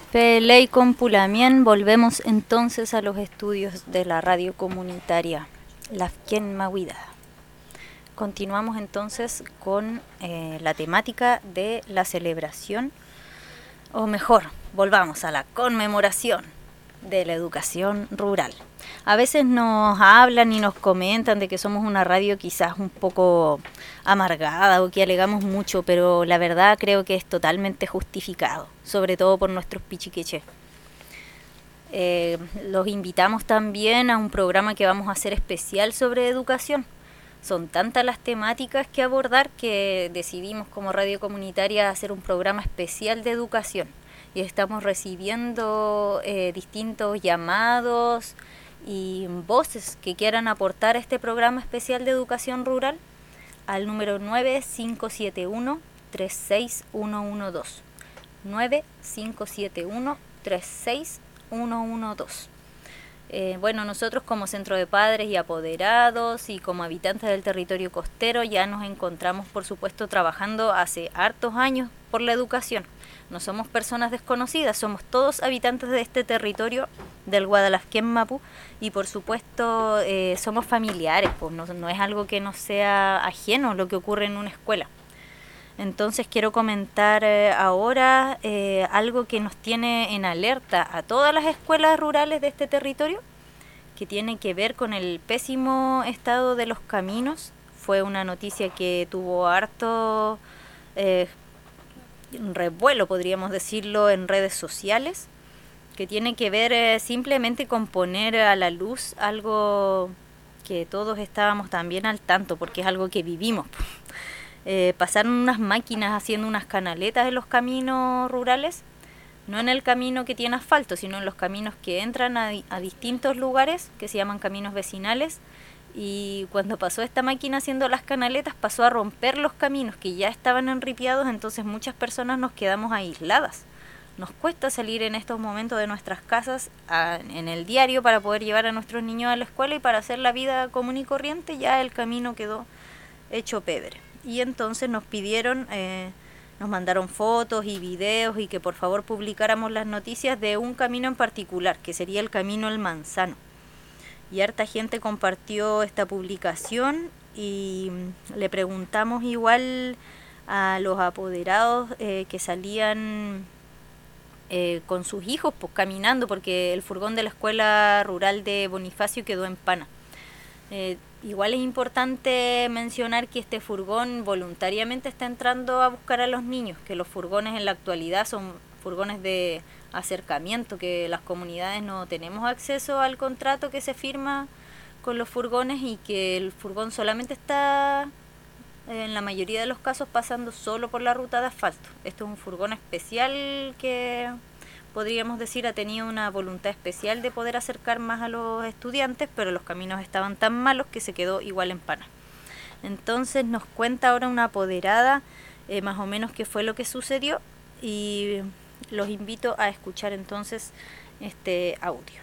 Feley con Pulamien, volvemos entonces a los estudios de la radio comunitaria Lafken Mahuida. Continuamos entonces con eh, la temática de la celebración, o mejor, volvamos a la conmemoración de la educación rural. A veces nos hablan y nos comentan de que somos una radio quizás un poco amargada o que alegamos mucho, pero la verdad creo que es totalmente justificado, sobre todo por nuestros pichiqueches. Eh, los invitamos también a un programa que vamos a hacer especial sobre educación. Son tantas las temáticas que abordar que decidimos como radio comunitaria hacer un programa especial de educación. Y estamos recibiendo eh, distintos llamados y voces que quieran aportar a este programa especial de educación rural al número nueve cinco siete uno, tres seis uno uno dos. nueve cinco siete uno, tres seis uno uno dos. Eh, bueno, nosotros como Centro de Padres y Apoderados y como habitantes del territorio costero ya nos encontramos, por supuesto, trabajando hace hartos años por la educación. No somos personas desconocidas, somos todos habitantes de este territorio del Guadalafquén Mapu y por supuesto eh, somos familiares, pues no, no es algo que nos sea ajeno lo que ocurre en una escuela. Entonces quiero comentar eh, ahora eh, algo que nos tiene en alerta a todas las escuelas rurales de este territorio, que tiene que ver con el pésimo estado de los caminos. Fue una noticia que tuvo harto eh, revuelo, podríamos decirlo, en redes sociales, que tiene que ver eh, simplemente con poner a la luz algo que todos estábamos también al tanto, porque es algo que vivimos. Eh, pasaron unas máquinas haciendo unas canaletas en los caminos rurales, no en el camino que tiene asfalto, sino en los caminos que entran a, a distintos lugares, que se llaman caminos vecinales, y cuando pasó esta máquina haciendo las canaletas pasó a romper los caminos que ya estaban enripiados, entonces muchas personas nos quedamos aisladas. Nos cuesta salir en estos momentos de nuestras casas a, en el diario para poder llevar a nuestros niños a la escuela y para hacer la vida común y corriente, ya el camino quedó hecho pebre. Y entonces nos pidieron, eh, nos mandaron fotos y videos y que por favor publicáramos las noticias de un camino en particular, que sería el camino El Manzano. Y harta gente compartió esta publicación y le preguntamos igual a los apoderados eh, que salían eh, con sus hijos pues caminando, porque el furgón de la escuela rural de Bonifacio quedó en Pana. Eh, igual es importante mencionar que este furgón voluntariamente está entrando a buscar a los niños, que los furgones en la actualidad son furgones de acercamiento, que las comunidades no tenemos acceso al contrato que se firma con los furgones y que el furgón solamente está en la mayoría de los casos pasando solo por la ruta de asfalto. Esto es un furgón especial que podríamos decir ha tenido una voluntad especial de poder acercar más a los estudiantes, pero los caminos estaban tan malos que se quedó igual en Pana. Entonces nos cuenta ahora una apoderada eh, más o menos qué fue lo que sucedió y los invito a escuchar entonces este audio.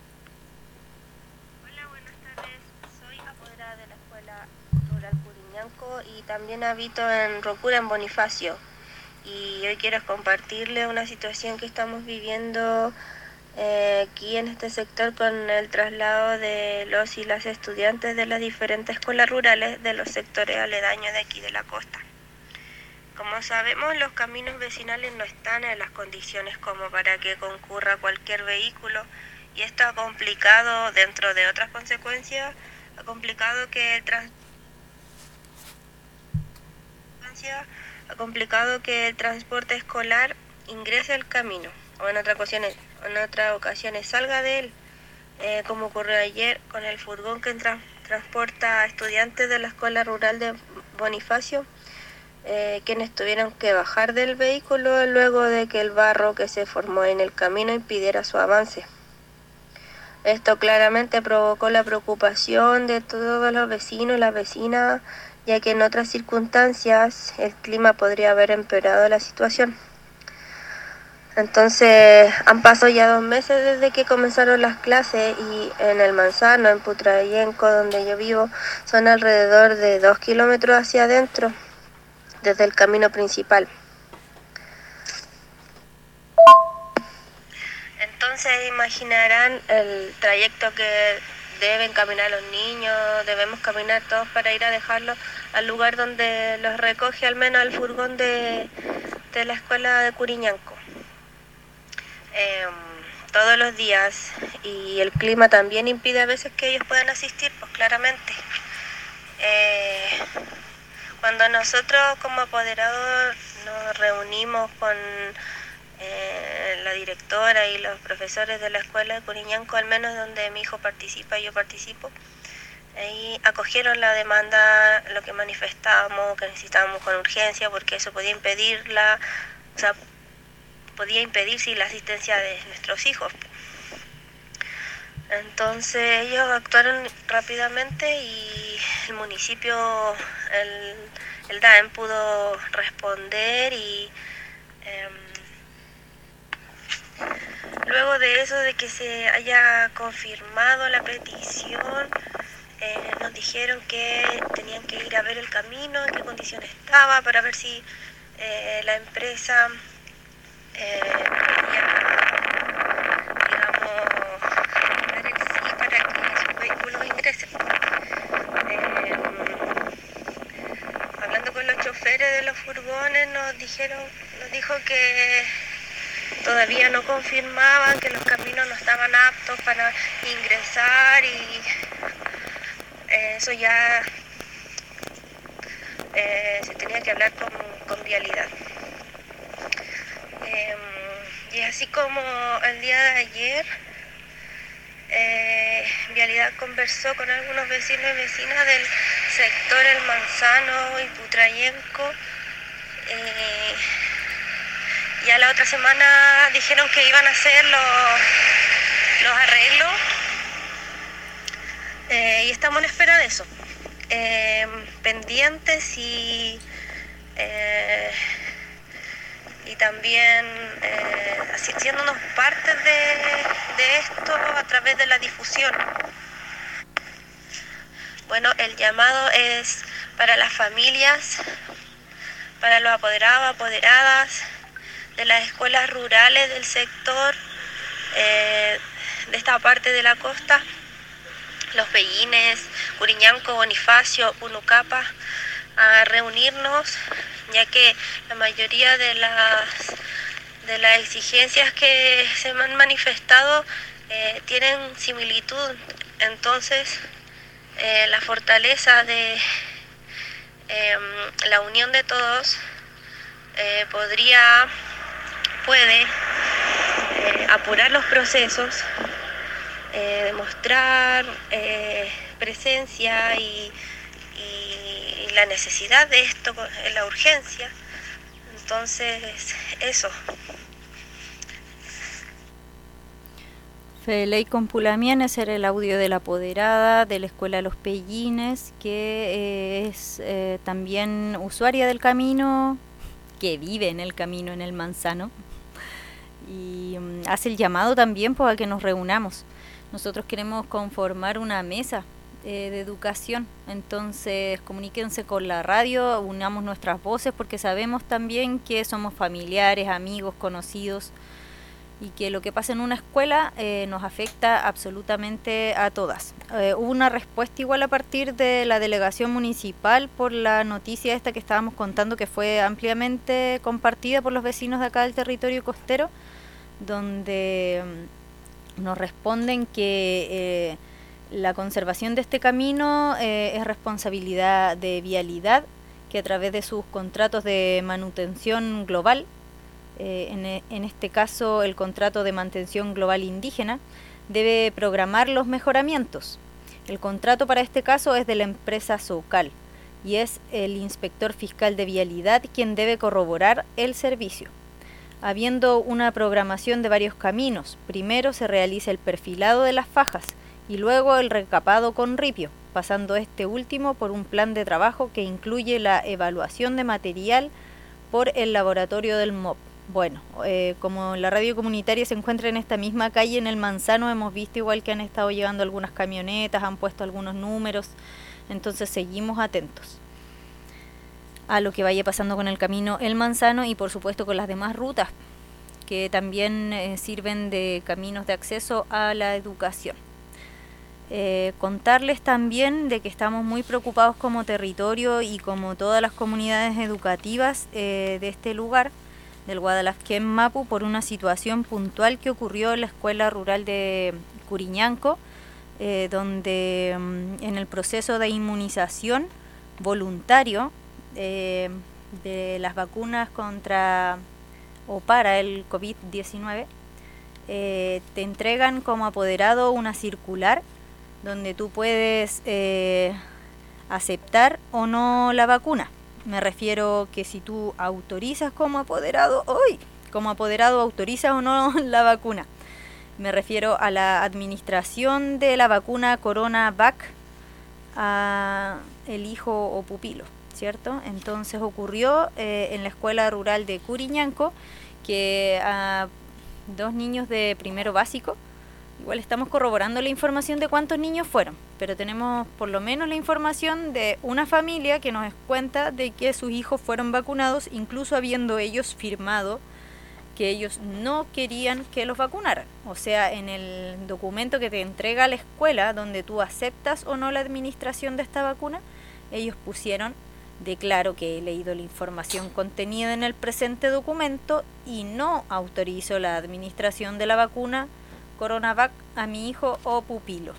Hola, buenas tardes. Soy apoderada de la Escuela Rural Puriñanco y también habito en Rocura, en Bonifacio. Y hoy quiero compartirles una situación que estamos viviendo eh, aquí en este sector con el traslado de los y las estudiantes de las diferentes escuelas rurales de los sectores aledaños de aquí de la costa. Como sabemos, los caminos vecinales no están en las condiciones como para que concurra cualquier vehículo y esto ha complicado, dentro de otras consecuencias, ha complicado que el transporte ha complicado que el transporte escolar ingrese al camino o en otras ocasiones, en otras ocasiones salga de él, eh, como ocurrió ayer con el furgón que tra transporta a estudiantes de la escuela rural de Bonifacio, eh, quienes tuvieron que bajar del vehículo luego de que el barro que se formó en el camino impidiera su avance. Esto claramente provocó la preocupación de todos los vecinos y las vecinas, ya que en otras circunstancias el clima podría haber empeorado la situación. Entonces han pasado ya dos meses desde que comenzaron las clases y en El Manzano, en Putrayenco, donde yo vivo, son alrededor de dos kilómetros hacia adentro, desde el camino principal. Entonces imaginarán el trayecto que deben caminar los niños, debemos caminar todos para ir a dejarlos al lugar donde los recoge al menos el furgón de, de la escuela de Curiñanco. Eh, todos los días, y el clima también impide a veces que ellos puedan asistir, pues claramente. Eh, cuando nosotros como apoderados nos reunimos con eh, la directora y los profesores de la escuela de Curiñanco, al menos donde mi hijo participa y yo participo, ahí acogieron la demanda, lo que manifestábamos, que necesitábamos con urgencia, porque eso podía impedir la, o sea, podía impedir sí, la asistencia de nuestros hijos. Entonces ellos actuaron rápidamente y el municipio, el, el D A E M pudo responder y eh, luego de eso, de que se haya confirmado la petición, eh, nos dijeron que tenían que ir a ver el camino, en qué condición estaba, para ver si eh, la empresa eh, quería, digamos, dar el sí para que sus vehículos ingresen. Eh, hablando con los choferes de los furgones, nos dijeron, nos dijo que todavía no confirmaban que los caminos no estaban aptos para ingresar, y eh, eso ya eh, se tenía que hablar con, con Vialidad. Eh, y así como el día de ayer, eh, Vialidad conversó con algunos vecinos y vecinas del sector El Manzano y Putrayenco. Eh, Ya la otra semana dijeron que iban a hacer los, los arreglos eh, y estamos en espera de eso. Eh, pendientes y, eh, y también eh, haciéndonos parte de, de esto a través de la difusión. Bueno, el llamado es para las familias, para los apoderados, apoderadas de las escuelas rurales del sector, eh, de esta parte de la costa, Los Pellines, Curiñanco, Bonifacio, Punucapa, a reunirnos, ya que la mayoría de las, de las exigencias que se han manifestado eh, tienen similitud. Entonces, eh, la fortaleza de eh, la unión de todos eh, podría puede eh, apurar los procesos, eh, demostrar eh, presencia y, y, y la necesidad de esto, la urgencia. Entonces, eso. Fedelei Compulamián, ese era el audio de la apoderada de la Escuela Los Pellines, que eh, es eh, también usuaria del camino, que vive en el camino en El Manzano, y um, hace el llamado también pues, a que nos reunamos. Nosotros queremos conformar una mesa eh, de educación, entonces comuníquense con la radio, unamos nuestras voces, porque sabemos también que somos familiares, amigos, conocidos, y que lo que pasa en una escuela eh, nos afecta absolutamente a todas. Eh, hubo una respuesta igual a partir de la delegación municipal por la noticia esta que estábamos contando, que fue ampliamente compartida por los vecinos de acá del territorio costero, donde um, nos responden que eh, la conservación de este camino eh, es responsabilidad de Vialidad, que a través de sus contratos de manutención global, Eh, en, en este caso el contrato de mantención global indígena, debe programar los mejoramientos. El contrato para este caso es de la empresa Socal y es el inspector fiscal de Vialidad quien debe corroborar el servicio. Habiendo una programación de varios caminos, primero se realiza el perfilado de las fajas y luego el recapado con ripio, pasando este último por un plan de trabajo que incluye la evaluación de material por el laboratorio del M O P. Bueno, eh, como la radio comunitaria se encuentra en esta misma calle en El Manzano, hemos visto igual que han estado llevando algunas camionetas, han puesto algunos números, entonces seguimos atentos a lo que vaya pasando con el camino El Manzano y por supuesto con las demás rutas que también eh, sirven de caminos de acceso a la educación. Eh, contarles también de que estamos muy preocupados como territorio y como todas las comunidades educativas eh, de este lugar, del Guadalazquén Mapu, por una situación puntual que ocurrió en la escuela rural de Curiñanco, eh, donde mm, en el proceso de inmunización voluntario eh, de las vacunas contra o para el COVID diecinueve, eh, te entregan como apoderado una circular donde tú puedes eh, aceptar o no la vacuna. Me refiero que si tú autorizas como apoderado, ¡ay! Como apoderado autorizas o no la vacuna. Me refiero a la administración de la vacuna CoronaVac a el hijo o pupilo, ¿cierto? Entonces ocurrió eh, en la escuela rural de Curiñanco que a dos niños de primero básico, igual estamos corroborando la información de cuántos niños fueron, pero tenemos por lo menos la información de una familia que nos cuenta de que sus hijos fueron vacunados, incluso habiendo ellos firmado que ellos no querían que los vacunaran. O sea, en el documento que te entrega la escuela, donde tú aceptas o no la administración de esta vacuna, ellos pusieron: declaro que he leído la información contenida en el presente documento y no autorizo la administración de la vacuna CoronaVac a mi hijo o pupilo.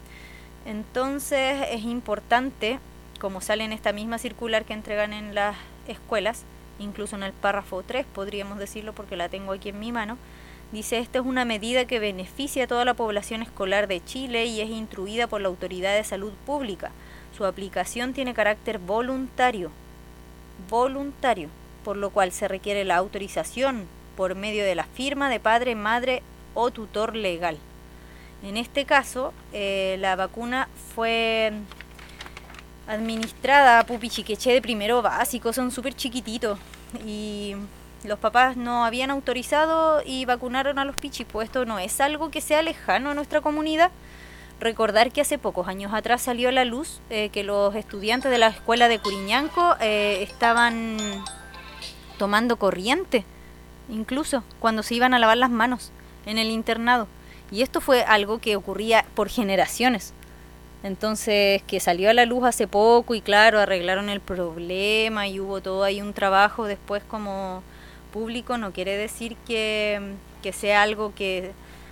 Entonces es importante, como sale en esta misma circular que entregan en las escuelas, incluso en el párrafo tres podríamos decirlo porque la tengo aquí en mi mano, dice: esta es una medida que beneficia a toda la población escolar de Chile y es instruida por la Autoridad de Salud Pública. Su aplicación tiene carácter voluntario, voluntario, por lo cual se requiere la autorización por medio de la firma de padre, madre o tutor legal. En este caso, eh, la vacuna fue administrada a pupi chiqueche de primero básico, son súper chiquititos, y los papás no habían autorizado y vacunaron a los pichis, pues esto no es algo que sea lejano a nuestra comunidad. Recordar que hace pocos años atrás salió a la luz eh, que los estudiantes de la escuela de Curiñanco eh, estaban tomando corriente, incluso cuando se iban a lavar las manos en el internado. Y esto fue algo que ocurría por generaciones. Entonces, que salió a la luz hace poco y claro, arreglaron el problema y hubo todo ahí un trabajo después como público, no quiere decir que, que sea algo que,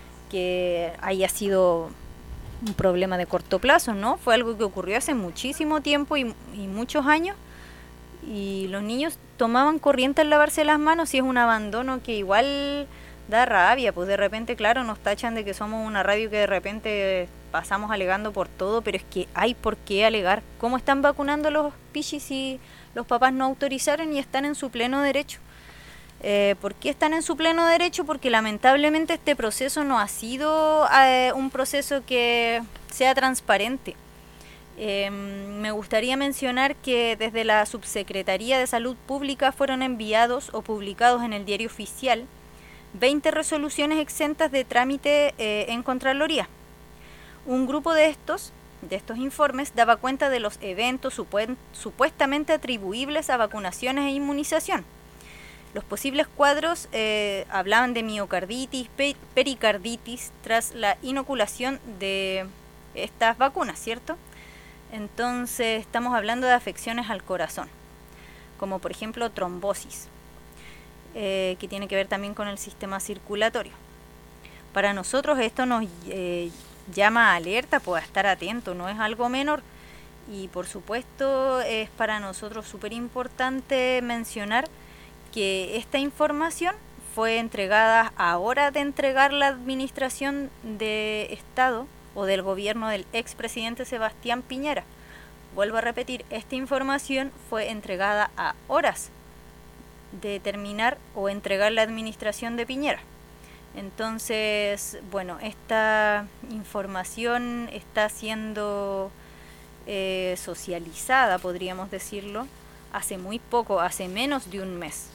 que haya sido un problema de corto plazo, ¿no? Fue algo que ocurrió hace muchísimo tiempo y, y muchos años, y los niños tomaban corriente al lavarse las manos, y es un abandono que igual da rabia, pues de repente, claro, nos tachan de que somos una radio que de repente pasamos alegando por todo, pero es que hay por qué alegar. ¿Cómo están vacunando los pichis si los papás no autorizaron y están en su pleno derecho? Eh, ¿Por qué están en su pleno derecho? Porque lamentablemente este proceso no ha sido eh, un proceso que sea transparente. Eh, me gustaría mencionar que desde la Subsecretaría de Salud Pública fueron enviados o publicados en el Diario Oficial veinte resoluciones exentas de trámite eh, en Contraloría. Un grupo de estos, de estos informes daba cuenta de los eventos supu- supuestamente atribuibles a vacunaciones e inmunización. Los posibles cuadros eh, hablaban de miocarditis, pe- pericarditis tras la inoculación de estas vacunas, ¿cierto? Entonces estamos hablando de afecciones al corazón, como por ejemplo trombosis, eh, que tiene que ver también con el sistema circulatorio. Para nosotros esto nos eh, llama a alerta, pues a estar atento, no es algo menor. Y por supuesto es para nosotros súper importante mencionar que esta información fue entregada a hora de entregar la administración de Estado o del gobierno del expresidente Sebastián Piñera. Vuelvo a repetir, esta información fue entregada a horas de terminar o entregar la administración de Piñera. Entonces, bueno, esta información está siendo eh, socializada, podríamos decirlo, hace muy poco, hace menos de un mes.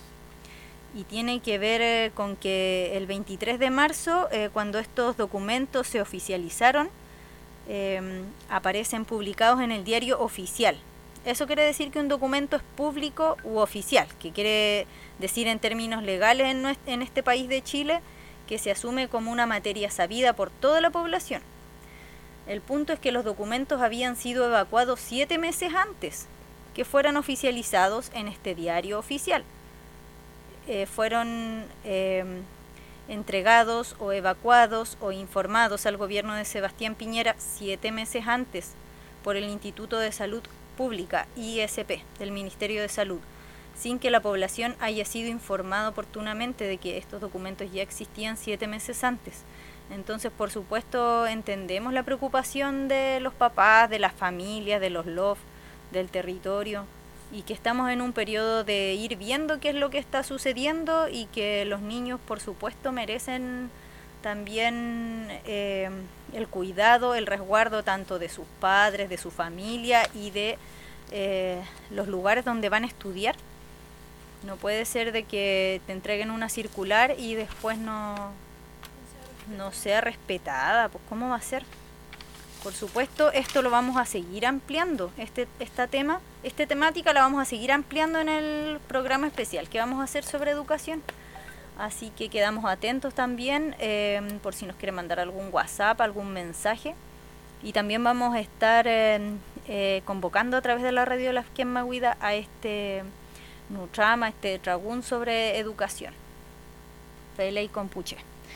Y tiene que ver eh, con que el veintitrés de marzo, eh, cuando estos documentos se oficializaron, eh, aparecen publicados en el Diario Oficial. Eso quiere decir que un documento es público u oficial, que quiere decir en términos legales en, nuestro, en este país de Chile, que se asume como una materia sabida por toda la población. El punto es que los documentos habían sido evacuados siete meses antes que fueran oficializados en este diario oficial. Eh, fueron eh, entregados o evacuados o informados al gobierno de Sebastián Piñera siete meses antes por el Instituto de Salud Pública, I S P, del Ministerio de Salud, sin que la población haya sido informada oportunamente de que estos documentos ya existían siete meses antes. Entonces, por supuesto, entendemos la preocupación de los papás, de las familias, de los L O F, del territorio, y que estamos en un periodo de ir viendo qué es lo que está sucediendo y que los niños, por supuesto, merecen también eh, el cuidado, el resguardo tanto de sus padres, de su familia y de eh, los lugares donde van a estudiar. No puede ser de que te entreguen una circular y después no, no sea respetada. Pues ¿cómo va a ser? Por supuesto, esto lo vamos a seguir ampliando, este, esta tema, esta temática la vamos a seguir ampliando en el programa especial que vamos a hacer sobre educación. Así que quedamos atentos también, eh, por si nos quieren mandar algún WhatsApp, algún mensaje. Y también vamos a estar eh, eh, convocando a través de la radio La Quemahuida a este Nutrama, este Tragún sobre educación. Fele y Compuche.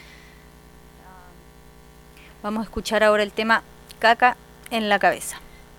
Vamos a escuchar ahora el tema Caca en la cabeza.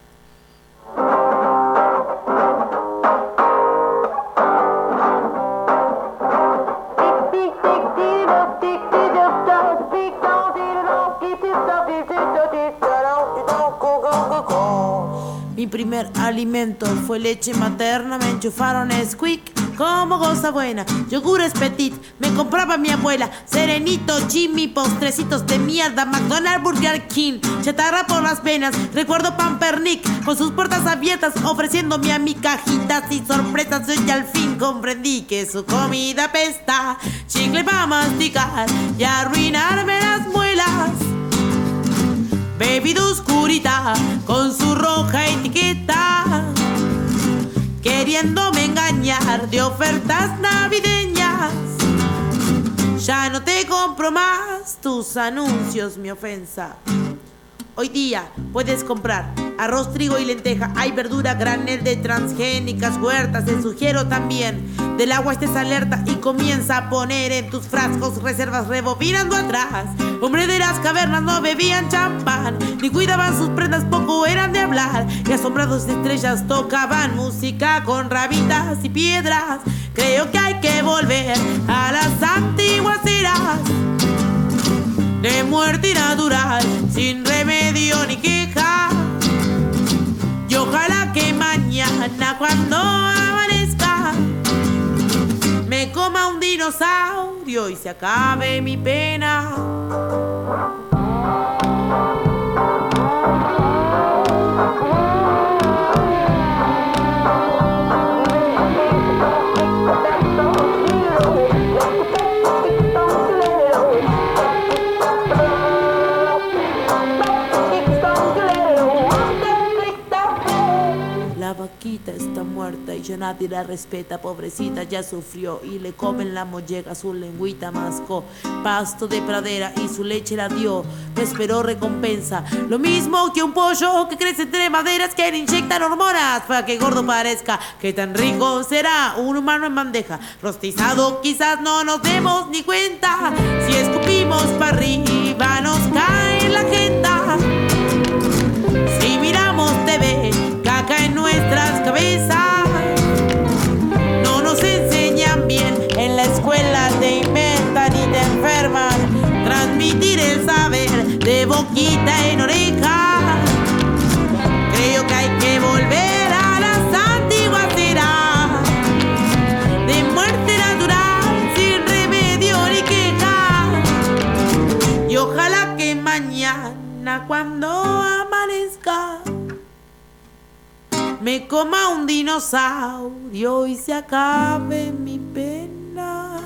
Mi primer alimento fue leche materna, me enchufaron Squeak como cosa buena, yogures petit, me compraba mi abuela, Serenito, Jimmy, postrecitos de mierda, McDonald's, Burger King, chatarra por las venas, recuerdo Pampernick con sus puertas abiertas, ofreciéndome a mi cajitas y sorpresas. Yo ya al fin comprendí que su comida apesta, chicle para masticar y arruinarme las muelas. Bebida oscurita con su roja etiqueta, queriéndome engañar de ofertas navideñas. Ya no te compro más tus anuncios, mi ofensa. Hoy día puedes comprar arroz, trigo y lenteja. Hay verdura granel de transgénicas huertas. Te sugiero también del agua estés alerta y comienza a poner en tus frascos reservas rebobinando atrás. Hombre de las cavernas no bebían champán, ni cuidaban sus prendas, poco eran de hablar. Y asombrados de estrellas tocaban música con rabitas y piedras. Creo que hay que volver a las antiguas eras de muerte natural, sin remedio ni queja. Y ojalá que mañana cuando amanezca me coma un dinosaurio y se acabe mi pena. La vaquita está muerta y ya nadie la respeta, pobrecita ya sufrió y le comen la molleja, su lengüita mascó pasto de pradera y su leche la dio, me esperó recompensa, lo mismo que un pollo que crece entre maderas que le inyectan hormonas para que gordo parezca. Qué tan rico será un humano en bandeja, rostizado quizás no nos demos ni cuenta, si escupimos para arriba nos cae la jeta, si miramos T V caca en nuestras cabezas. No nos enseñan bien, en la escuela te inventan y te enferman. Transmitir el saber de boquita en oreja. Creo que hay que volver a las antiguas eras de muerte natural, sin remedio ni queja. Y ojalá que mañana cuando amanezca me coma un dinosaurio y se acabe mi pena.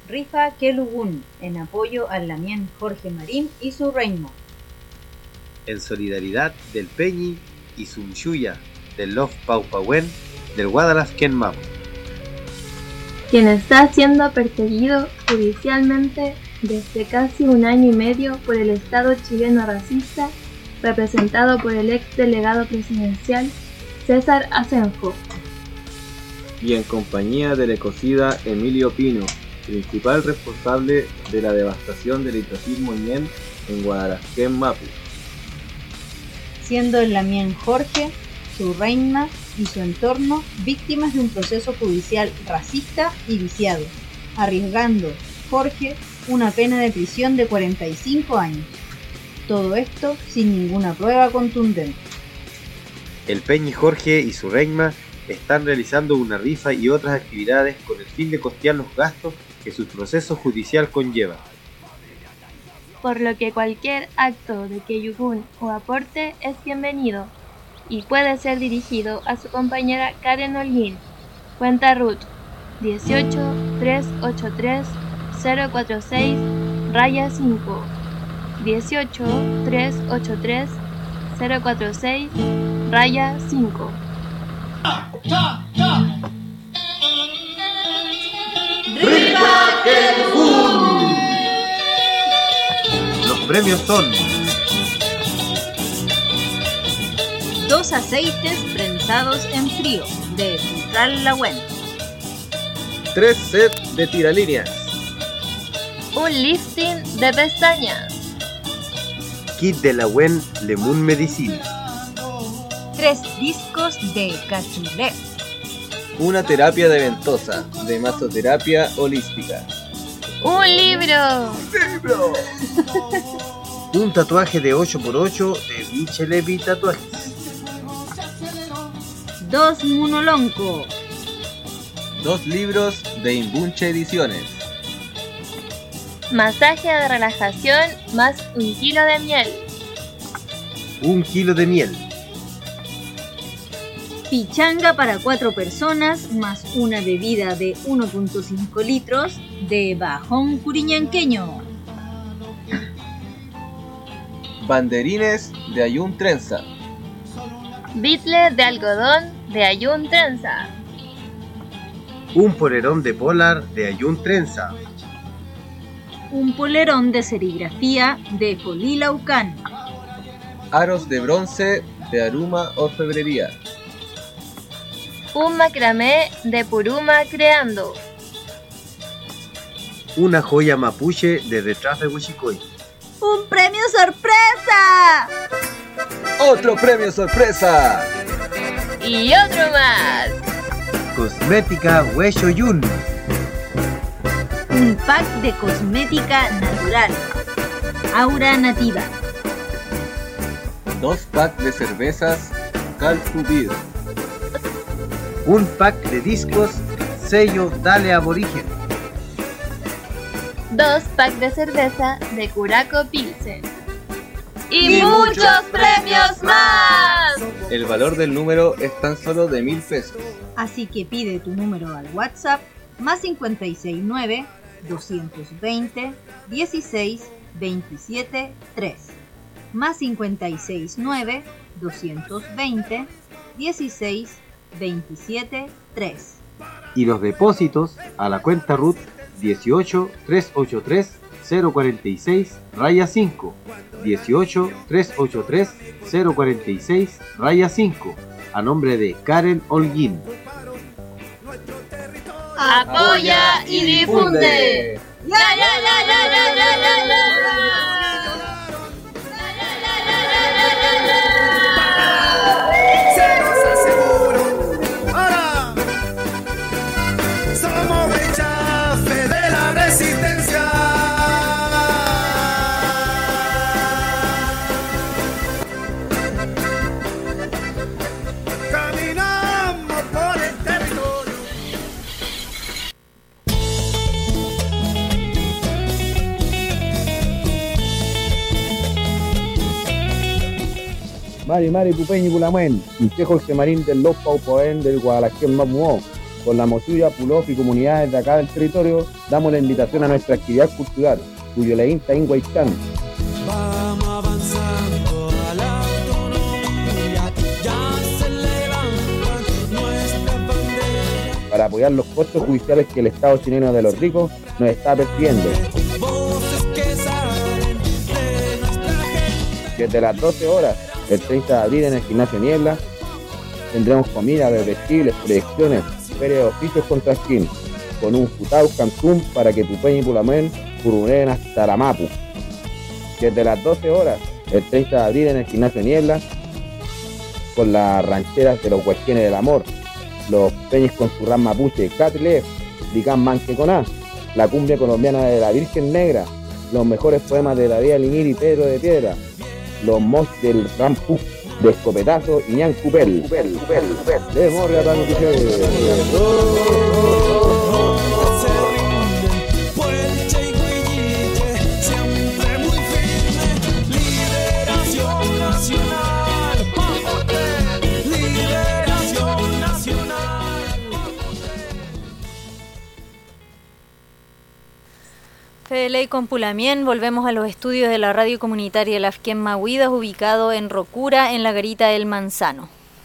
Rifa Kelugun, en apoyo al Lamien Jorge Marín y su reino. En solidaridad del Peñi y su Mshuya, del Lof Paupawen, del Guadalazquén Mapu. Quien está siendo perseguido judicialmente desde casi un año y medio por el Estado chileno racista, representado por el ex delegado presidencial César Asenjo. Y en compañía del ecocida Emilio Pino, principal responsable de la devastación del hidrocismo ñen en Guadalazquén Mapu. Siendo el Lamien Jorge, su reina y su entorno víctimas de un proceso judicial racista y viciado, arriesgando Jorge una pena de prisión de cuarenta y cinco años. Todo esto sin ninguna prueba contundente. El Peñi Jorge y su reina están realizando una rifa y otras actividades con el fin de costear los gastos que su proceso judicial conlleva. Por lo que cualquier acto de Keyugun o aporte es bienvenido y puede ser dirigido a su compañera Karen Holguín, cuenta R U T dieciocho tres ochenta y tres cero cuarenta y seis raya cinco, dieciocho tres ochenta y tres cero cuarenta y seis raya cinco. ¡Rifa Kelugun! Los premios son dos aceites prensados en frío de Central Lagüen, tres sets de tiralíneas, un lifting de pestañas, kit de la W E N Lemun Medicina, tres discos de Cachulé, una terapia de ventosa de masoterapia holística, un libro, ¡Libro! un tatuaje de ocho por ocho de Michelevi Tatuajes, dos Munolonco, dos libros de Imbunche Ediciones, masaje de relajación más un kilo de miel, un kilo de miel, pichanga para cuatro personas más una bebida de uno punto cinco litros de Bajón Curiñanqueño, banderines de Ayun Trenza, bitle de algodón de Ayun Trenza, un polerón de polar de Ayun Trenza, un polerón de serigrafía de Polilaucán, aros de bronce de Aruma Orfebrería, un macramé de Puruma Creando, una joya mapuche de Retrafe Huichicoy, ¡un premio sorpresa! ¡Otro premio sorpresa! Y otro más. Cosmética Huecho Yun, un pack de cosmética natural, Aura Nativa, dos packs de cervezas Calcubid, un pack de discos sello Dale Aborigen, dos packs de cerveza de Curaco Pilsen. ¡Y, y muchos premios más! El valor del número es tan solo de mil pesos. Así que pide tu número al WhatsApp más cincuenta y seis nueve, doscientos veinte, dieciséis, veintisiete, tres. Más cincuenta y seis nueve, doscientos veinte, dieciséis, veintisiete, tres. Y los depósitos a la cuenta R U T dieciocho tres ochenta y tres cero cuarenta y seis raya cinco, dieciocho tres ochenta y tres cero cuarenta y seis raya cinco, a nombre de Karen Holguín. Apoya y difunde. ¡La, la, la, la, la, la, la, la! Mari Mari Pupeñi Pulamuen, Miche Jorge Marín del Los Paupaén del Guadalajara Mamuó, Con la Mosuya, Pulof y comunidades de acá del territorio, damos la invitación a nuestra actividad cultural, Cuyoleinta Inguaycán. Vamos avanzando a la autonomía, ya se levantan nuestras banderas. Para apoyar los costos judiciales que el Estado chileno de los ricos nos está persiguiendo. Voces que salen de nuestra gente. Desde las doce horas, el treinta de abril en el Gimnasio Niebla, tendremos comida, bebestibles, proyecciones, feria de oficios con trasquín, con un futau Cancún para que Pupeña y Pulamén curureen hasta la Mapu. Desde las doce horas, el treinta de abril en el Gimnasio Niebla, con las rancheras de los Huesquenes del Amor, los peñes con su ram mapuche, Catle, Licán Manqueconá, la cumbia colombiana de la Virgen Negra, los mejores poemas de David Alimir y Pedro de Piedra, los mosh del Rampu, de Escopetazo y Ñan Cupel. De Morria tan Siempre muy firme, liberación nacional, liberación nacional. Fede con Pulamien, volvemos a los estudios de la radio comunitaria Lafquén Mahuidas, ubicado en Rocura, en la garita del Manzano.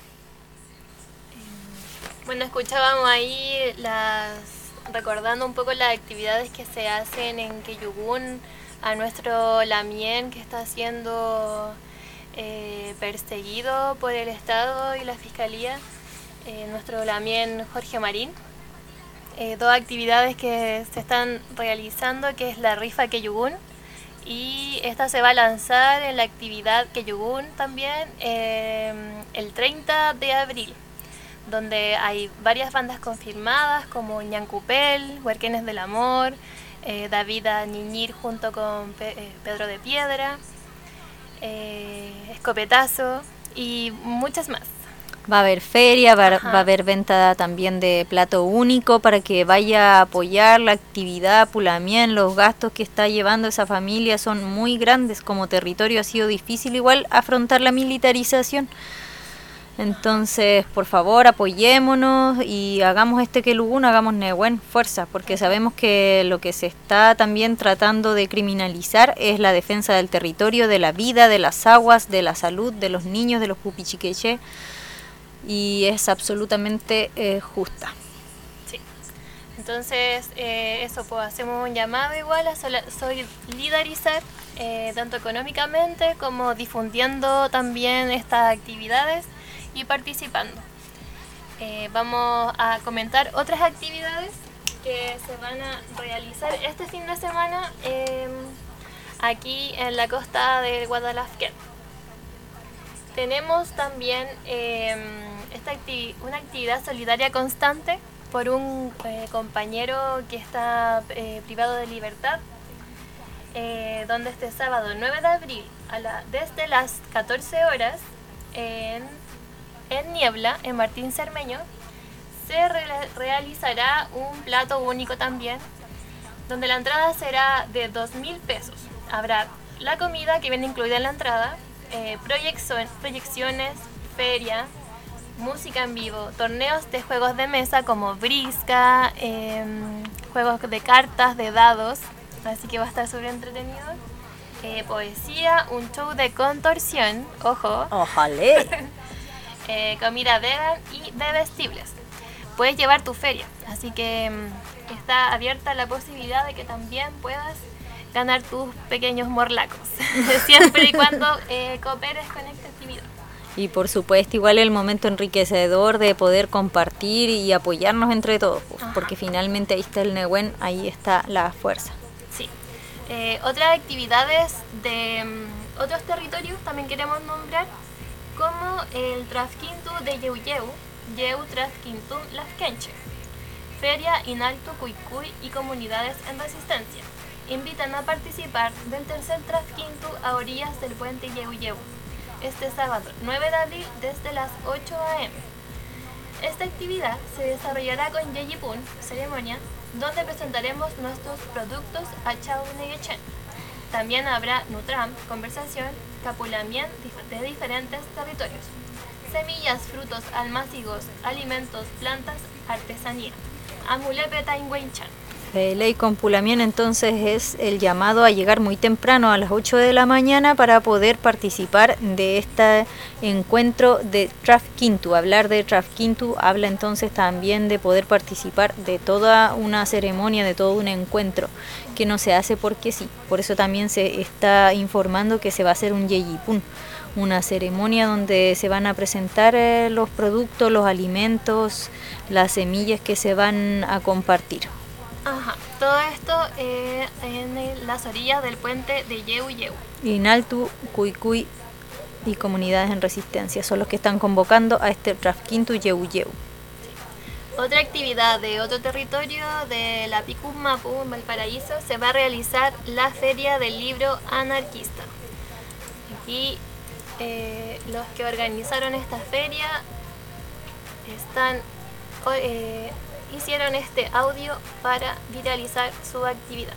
Bueno, escuchábamos ahí las recordando un poco las actividades que se hacen en Queyugún a nuestro Lamien que está siendo eh, perseguido por el Estado y la Fiscalía, eh, nuestro Lamien Jorge Marín. Eh, dos actividades que se están realizando, que es la rifa Queyugún, y esta se va a lanzar en la actividad Queyugún también eh, el treinta de abril, donde hay varias bandas confirmadas como Ñan Cupel, Huerquenes del Amor, eh, David Niñir junto con Pe eh, Pedro de Piedra, eh, Escopetazo y muchas más. Va a haber feria, va, va a haber venta también de plato único para que vaya a apoyar la actividad Pulamien. Los gastos que está llevando esa familia son muy grandes. Como territorio ha sido difícil igual afrontar la militarización. Entonces, por favor, apoyémonos y hagamos este Queyugún, hagamos Nehuen fuerza, porque sabemos que lo que se está también tratando de criminalizar es la defensa del territorio, de la vida, de las aguas, de la salud, de los niños, de los pupichiqueche. Y es absolutamente eh, justa. Sí. Entonces, eh, eso, pues hacemos un llamado igual a solidarizar, eh, tanto económicamente como difundiendo también estas actividades y participando. Eh, vamos a comentar otras actividades que se van a realizar este fin de semana eh, aquí en la costa del Guadalafquén. Tenemos también eh, esta acti una actividad solidaria constante por un eh, compañero que está eh, privado de libertad, eh, donde este sábado nueve de abril, a la, desde las catorce horas, en, en Niebla, en Martín Cermeño, se re realizará un plato único también, donde la entrada será de dos mil pesos. Habrá la comida que viene incluida en la entrada, Eh, proyección, proyecciones, feria, música en vivo, torneos de juegos de mesa como brisca, eh, juegos de cartas, de dados, así que va a estar súper entretenido. Eh, poesía, un show de contorsión, ojo. ¡Ojalá! eh, comida vegan y bebestibles. Puedes llevar tu feria, así que mm, está abierta la posibilidad de que también puedas ganar tus pequeños morlacos, siempre y cuando eh, cooperes con esta actividad. Y por supuesto igual el momento enriquecedor de poder compartir y apoyarnos entre todos, pues, porque finalmente ahí está el Nehuen, ahí está la fuerza. Sí. Eh, otras actividades de um, otros territorios también queremos nombrar, como el Trasquintu de Yeuyeu, Yeu Trasquintum Lafquenche, Feria Inaltu Cuicuy y comunidades en resistencia. Invitan a participar del tercer Trasquintu a orillas del puente Yeuyeu, este sábado nueve de abril desde las ocho a eme Esta actividad se desarrollará con Yeyipun, ceremonia, donde presentaremos nuestros productos a Chau Negechen. También habrá Nutram, conversación, Capulamien de diferentes territorios. Semillas, frutos, almácigos, alimentos, plantas, artesanía. Amulepeta Ingüenchan. Ley Compulamien entonces es el llamado a llegar muy temprano a las ocho de la mañana para poder participar de este encuentro de Trafkintu. Hablar de Trafkintu habla entonces también de poder participar de toda una ceremonia, de todo un encuentro que no se hace porque sí. Por eso también se está informando que se va a hacer un Yeyipun, una ceremonia donde se van a presentar eh, los productos, los alimentos, las semillas que se van a compartir. Ajá, todo esto eh, en el, las orillas del puente de Yeu Yeu. Inaltu, Cuycuy y comunidades en resistencia son los que están convocando a este Trafkintu Yeu Yeu. Otra actividad de otro territorio de la Picus Mapu, en Valparaíso, se va a realizar la Feria del Libro Anarquista. Aquí eh, los que organizaron esta feria están... Eh, hicieron este audio para viralizar su actividad.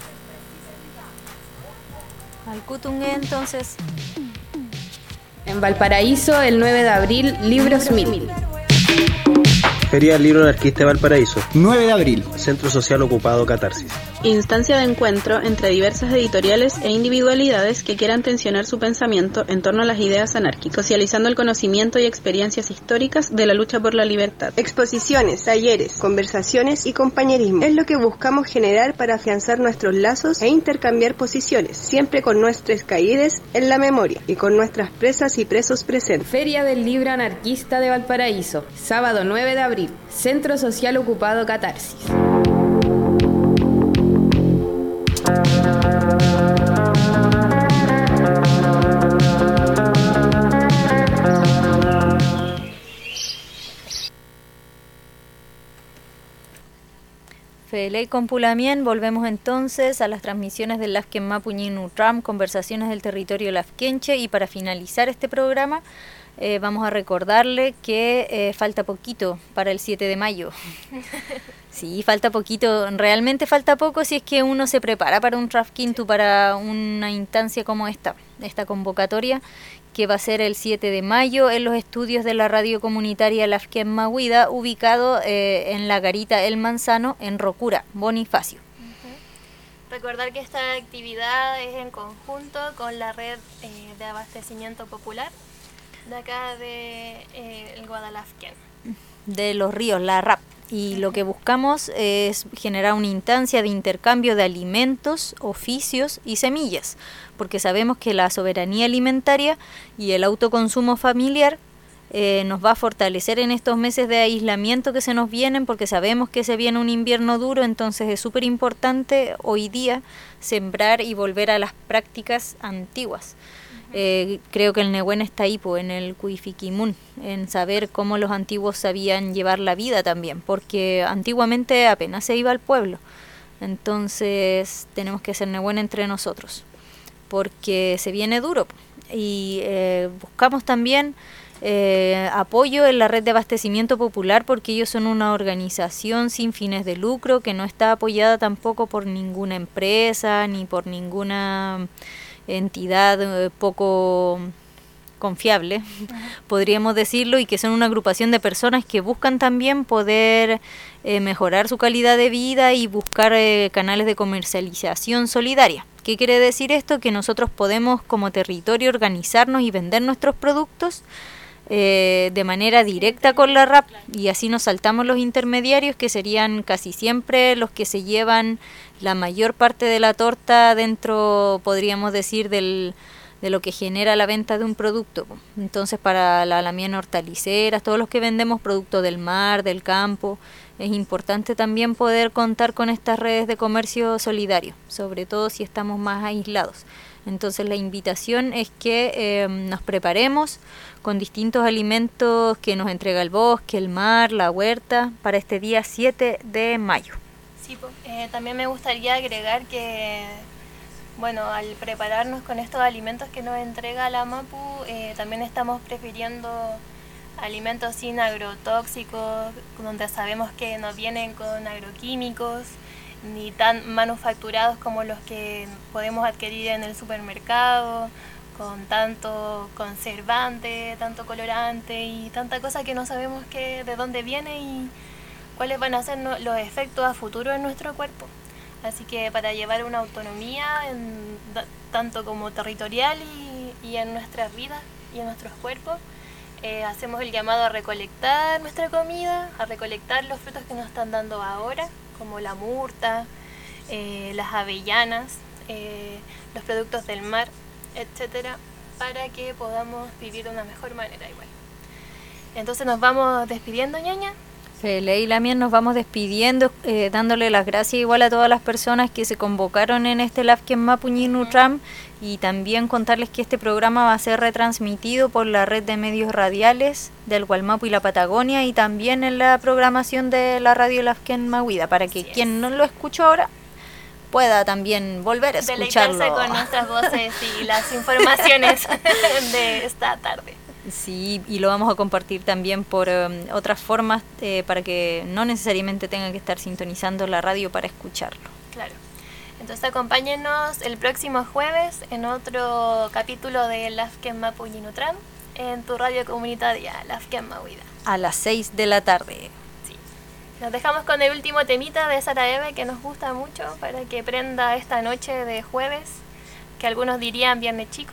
Al Cutungue entonces. En Valparaíso, el nueve de abril, Libros Mil. Feria del Libro Anarquista de Valparaíso. nueve de abril. Centro Social Ocupado Catarsis. Instancia de encuentro entre diversas editoriales e individualidades que quieran tensionar su pensamiento en torno a las ideas anárquicas, socializando el conocimiento y experiencias históricas de la lucha por la libertad. Exposiciones, talleres, conversaciones y compañerismo es lo que buscamos generar para afianzar nuestros lazos e intercambiar posiciones, siempre con nuestras caídas en la memoria y con nuestras presas y presos presentes. Feria del Libro Anarquista de Valparaíso, sábado nueve de abril, Centro Social Ocupado Catarsis. Feley Compulamien, volvemos entonces a las transmisiones del Lafken Mapuñin Utram, conversaciones del territorio lafkenche, y para finalizar este programa eh, vamos a recordarle que eh, falta poquito para el siete de mayo. Sí, falta poquito, realmente falta poco si es que uno se prepara para un Trafkintu, para una instancia como esta, esta convocatoria que va a ser el siete de mayo en los estudios de la radio comunitaria Lafken Mahuida, ubicado eh, en la garita El Manzano, en Rocura, Bonifacio. Uh-huh. Recordar que esta actividad es en conjunto con la red eh, de abastecimiento popular de acá de eh, el Guadalafken. De los ríos, la R A P. Y lo que buscamos es generar una instancia de intercambio de alimentos, oficios y semillas, porque sabemos que la soberanía alimentaria y el autoconsumo familiar eh, nos va a fortalecer en estos meses de aislamiento que se nos vienen, porque sabemos que se viene un invierno duro. Entonces es súper importante hoy día sembrar y volver a las prácticas antiguas. Eh, creo que el Nehuen está ahí, pues, en el Cuifiquimun, en saber cómo los antiguos sabían llevar la vida también, porque antiguamente apenas se iba al pueblo. Entonces tenemos que ser Nehuen entre nosotros, porque se viene duro. Y eh, buscamos también eh, apoyo en la red de abastecimiento popular, porque ellos son una organización sin fines de lucro que no está apoyada tampoco por ninguna empresa ni por ninguna entidad eh, poco confiable, uh-huh, podríamos decirlo, y que son una agrupación de personas que buscan también poder eh, mejorar su calidad de vida y buscar eh, canales de comercialización solidaria. ¿Qué quiere decir esto? Que nosotros podemos como territorio organizarnos y vender nuestros productos eh, de manera directa con la R A P, y así nos saltamos los intermediarios, que serían casi siempre los que se llevan la mayor parte de la torta dentro, podríamos decir, del, de lo que genera la venta de un producto. Entonces, para la Alamien Hortaliceras, todos los que vendemos productos del mar, del campo, es importante también poder contar con estas redes de comercio solidario, sobre todo si estamos más aislados. Entonces la invitación es que eh, nos preparemos con distintos alimentos que nos entrega el bosque, el mar, la huerta, para este día siete de mayo. Sí, eh, también me gustaría agregar que, bueno, al prepararnos con estos alimentos que nos entrega la MAPU, eh, también estamos prefiriendo alimentos sin agrotóxicos, donde sabemos que no vienen con agroquímicos, ni tan manufacturados como los que podemos adquirir en el supermercado, con tanto conservante, tanto colorante y tanta cosa que no sabemos que de dónde viene, y cuáles van a ser no, los efectos a futuro en nuestro cuerpo. Así que para llevar una autonomía en, tanto como territorial y, y en nuestras vidas y en nuestros cuerpos, eh, hacemos el llamado a recolectar nuestra comida, a recolectar los frutos que nos están dando ahora, como la murta, eh, las avellanas, eh, los productos del mar, etcétera, para que podamos vivir de una mejor manera igual. Entonces nos vamos despidiendo, ñaña. Fele y Lamien, nos vamos despidiendo, eh, dándole las gracias igual a todas las personas que se convocaron en este Lafken Mapu Ñinutram, y también contarles que este programa va a ser retransmitido por la red de medios radiales del Gualmapu y la Patagonia, y también en la programación de la radio Lafken Mahuida, para que quien no lo escuchó ahora pueda también volver a escucharlo. Deleitarse con nuestras voces y las informaciones de esta tarde. Sí, y lo vamos a compartir también por um, otras formas, eh, para que no necesariamente tengan que estar sintonizando la radio para escucharlo. Claro. Entonces acompáñenos el próximo jueves en otro capítulo de Lafken Mapu Ñinutram en tu radio comunitaria Lafken Mahuida. A las seis de la tarde. Sí. Nos dejamos con el último temita de Sara Eve, que nos gusta mucho, para que prenda esta noche de jueves, que algunos dirían viernes chico.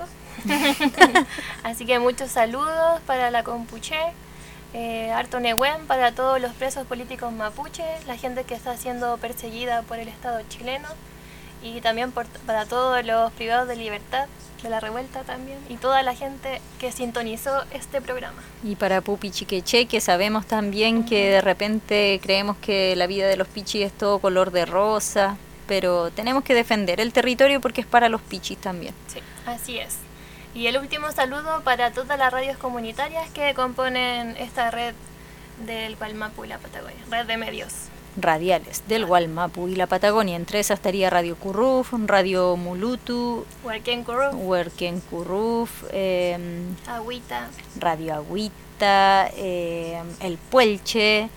Así que muchos saludos para la Compuche, eh, harto Nehuen para todos los presos políticos mapuches, la gente que está siendo perseguida por el Estado chileno, y también por, para todos los privados de libertad de la revuelta también, y toda la gente que sintonizó este programa. Y para Pupi Chiqueche, que sabemos también uh-huh. que de repente creemos que la vida de los pichis es todo color de rosa, pero tenemos que defender el territorio porque es para los pichis también. Sí, así es. Y el último saludo para todas las radios comunitarias que componen esta red del Gualmapu y la Patagonia, red de medios radiales del Gualmapu y la Patagonia. Entre esas estaría Radio Curruf, Radio Mulutu, Huerquén Curruf, Huerquén Curruf, eh, Agüita, Radio Agüita, eh, El Puelche.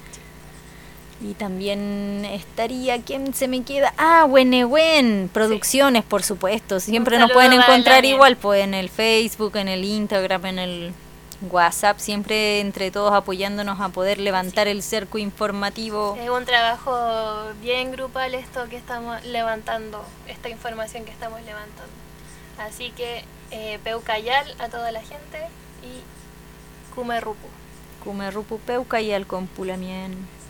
Y también estaría, ¿quién se me queda? Ah, Huenehuen Producciones, sí. Por supuesto. Siempre nos pueden encontrar igual, pues en el Facebook, en el Instagram, en el WhatsApp, siempre entre todos apoyándonos a poder levantar sí. el cerco informativo. Es un trabajo bien grupal esto que estamos levantando, esta información que estamos levantando. Así que eh, Peucayal a toda la gente y Kumerrupu. Kumerrupu Peucayal con Pulamien.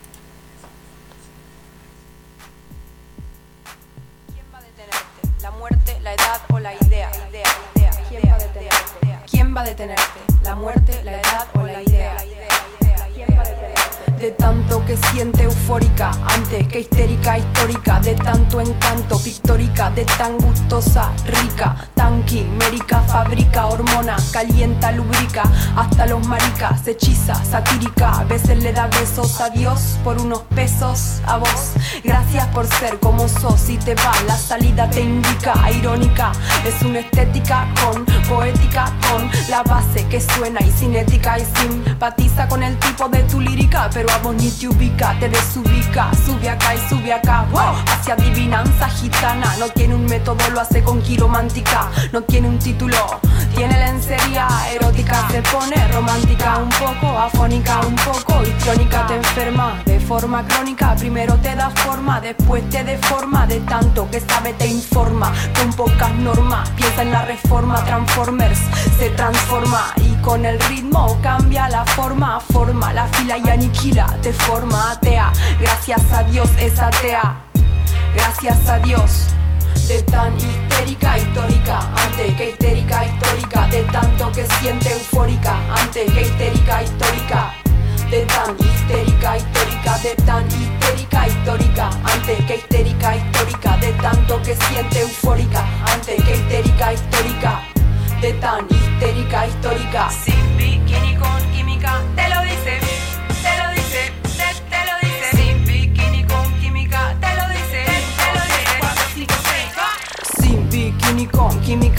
La muerte, la edad o la idea, idea, idea. ¿Quién va a detenerte? ¿Quién va a detenerte? La muerte, la edad o la idea. ¿Quién va a detenerte? De tanto que siente eufórica, antes que histérica, histórica, de tanto encanto, pictórica, de tan gustosa, rica, tan quimérica, fabrica, hormona, calienta, lubrica, hasta los maricas, hechiza, satírica, a veces le da besos a Dios por unos pesos a vos. Gracias por ser como sos, y te va, la salida te indica, irónica, es una estética con poética, con la base que suena y cinética y simpatiza con el tipo de tu lírica, pero a vos ni te ubica, te desubica, sube acá y sube acá, wow, hacia adivinanza gitana, no tiene un método, lo hace con quiromántica, no tiene un título, tiene lencería erótica, se pone romántica, un poco afónica, un poco histriónica, te enferma de forma crónica, primero te da forma, después te deforma, de tanto que sabe te informa, con pocas normas, piensa en la reforma, Transformers se transforma y con el ritmo cambia la forma, forma la fila y aniquila, de forma atea, gracias a Dios es atea, gracias a Dios. De tan histérica, histórica, antes que histérica, histórica, de tanto que siente eufórica, antes que histérica, histórica, de tan histérica, histórica, de tan histérica, histórica, antes que histérica, histórica, de tanto que siente eufórica, antes que histérica, histórica, de tan histérica, histórica. Sin bikini con química, te lo dice, te lo dice, te, te lo dice. Sin bikini con química, te lo dice, te lo dice. Sin bikini con química, te lo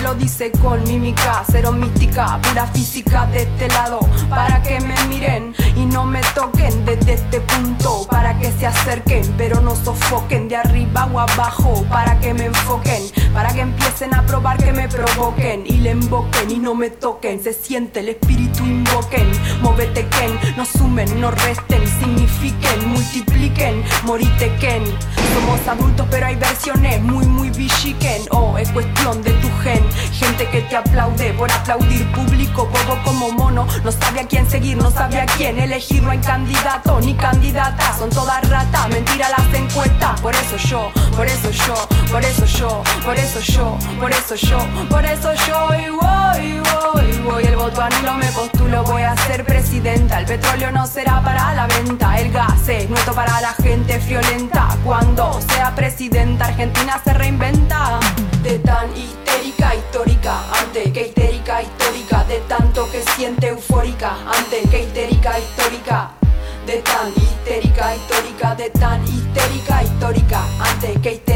lo dice con mímica, cero mística, pura física de este lado. Para que me miren y no me toquen desde este punto, para que se acerquen pero no sofoquen de arriba o abajo, para que me enfoquen, para que empiecen a probar que me provoquen y le invoquen y no me toquen. Se siente el espíritu, invoquen, móvete Ken, no sumen, no resten, signifiquen, multipliquen, morite Ken. Somos adultos pero hay versiones muy muy bichiquen. Oh, es cuestión de tu gen, gente que te aplaude por aplaudir, público bobo como mono, no sabe a quién seguir, no sabe a quién elegir, no hay candidato ni candidata, son todas ratas, mentira las encuestas. Por eso yo, por eso yo, por eso yo, por eso yo, por eso yo, por eso yo y voy, voy, voy. El voto anilo me postulo, voy a ser presidenta. El petróleo no será para la venta, el gas es nuestro para la gente friolenta. Cuando sea presidenta Argentina se reinventa. De tan histérica histórica, antes que histérica histórica, de tanto que siente eufórica, antes que histérica histórica. De tan histérica histórica, de tan histérica histórica, antes que histérica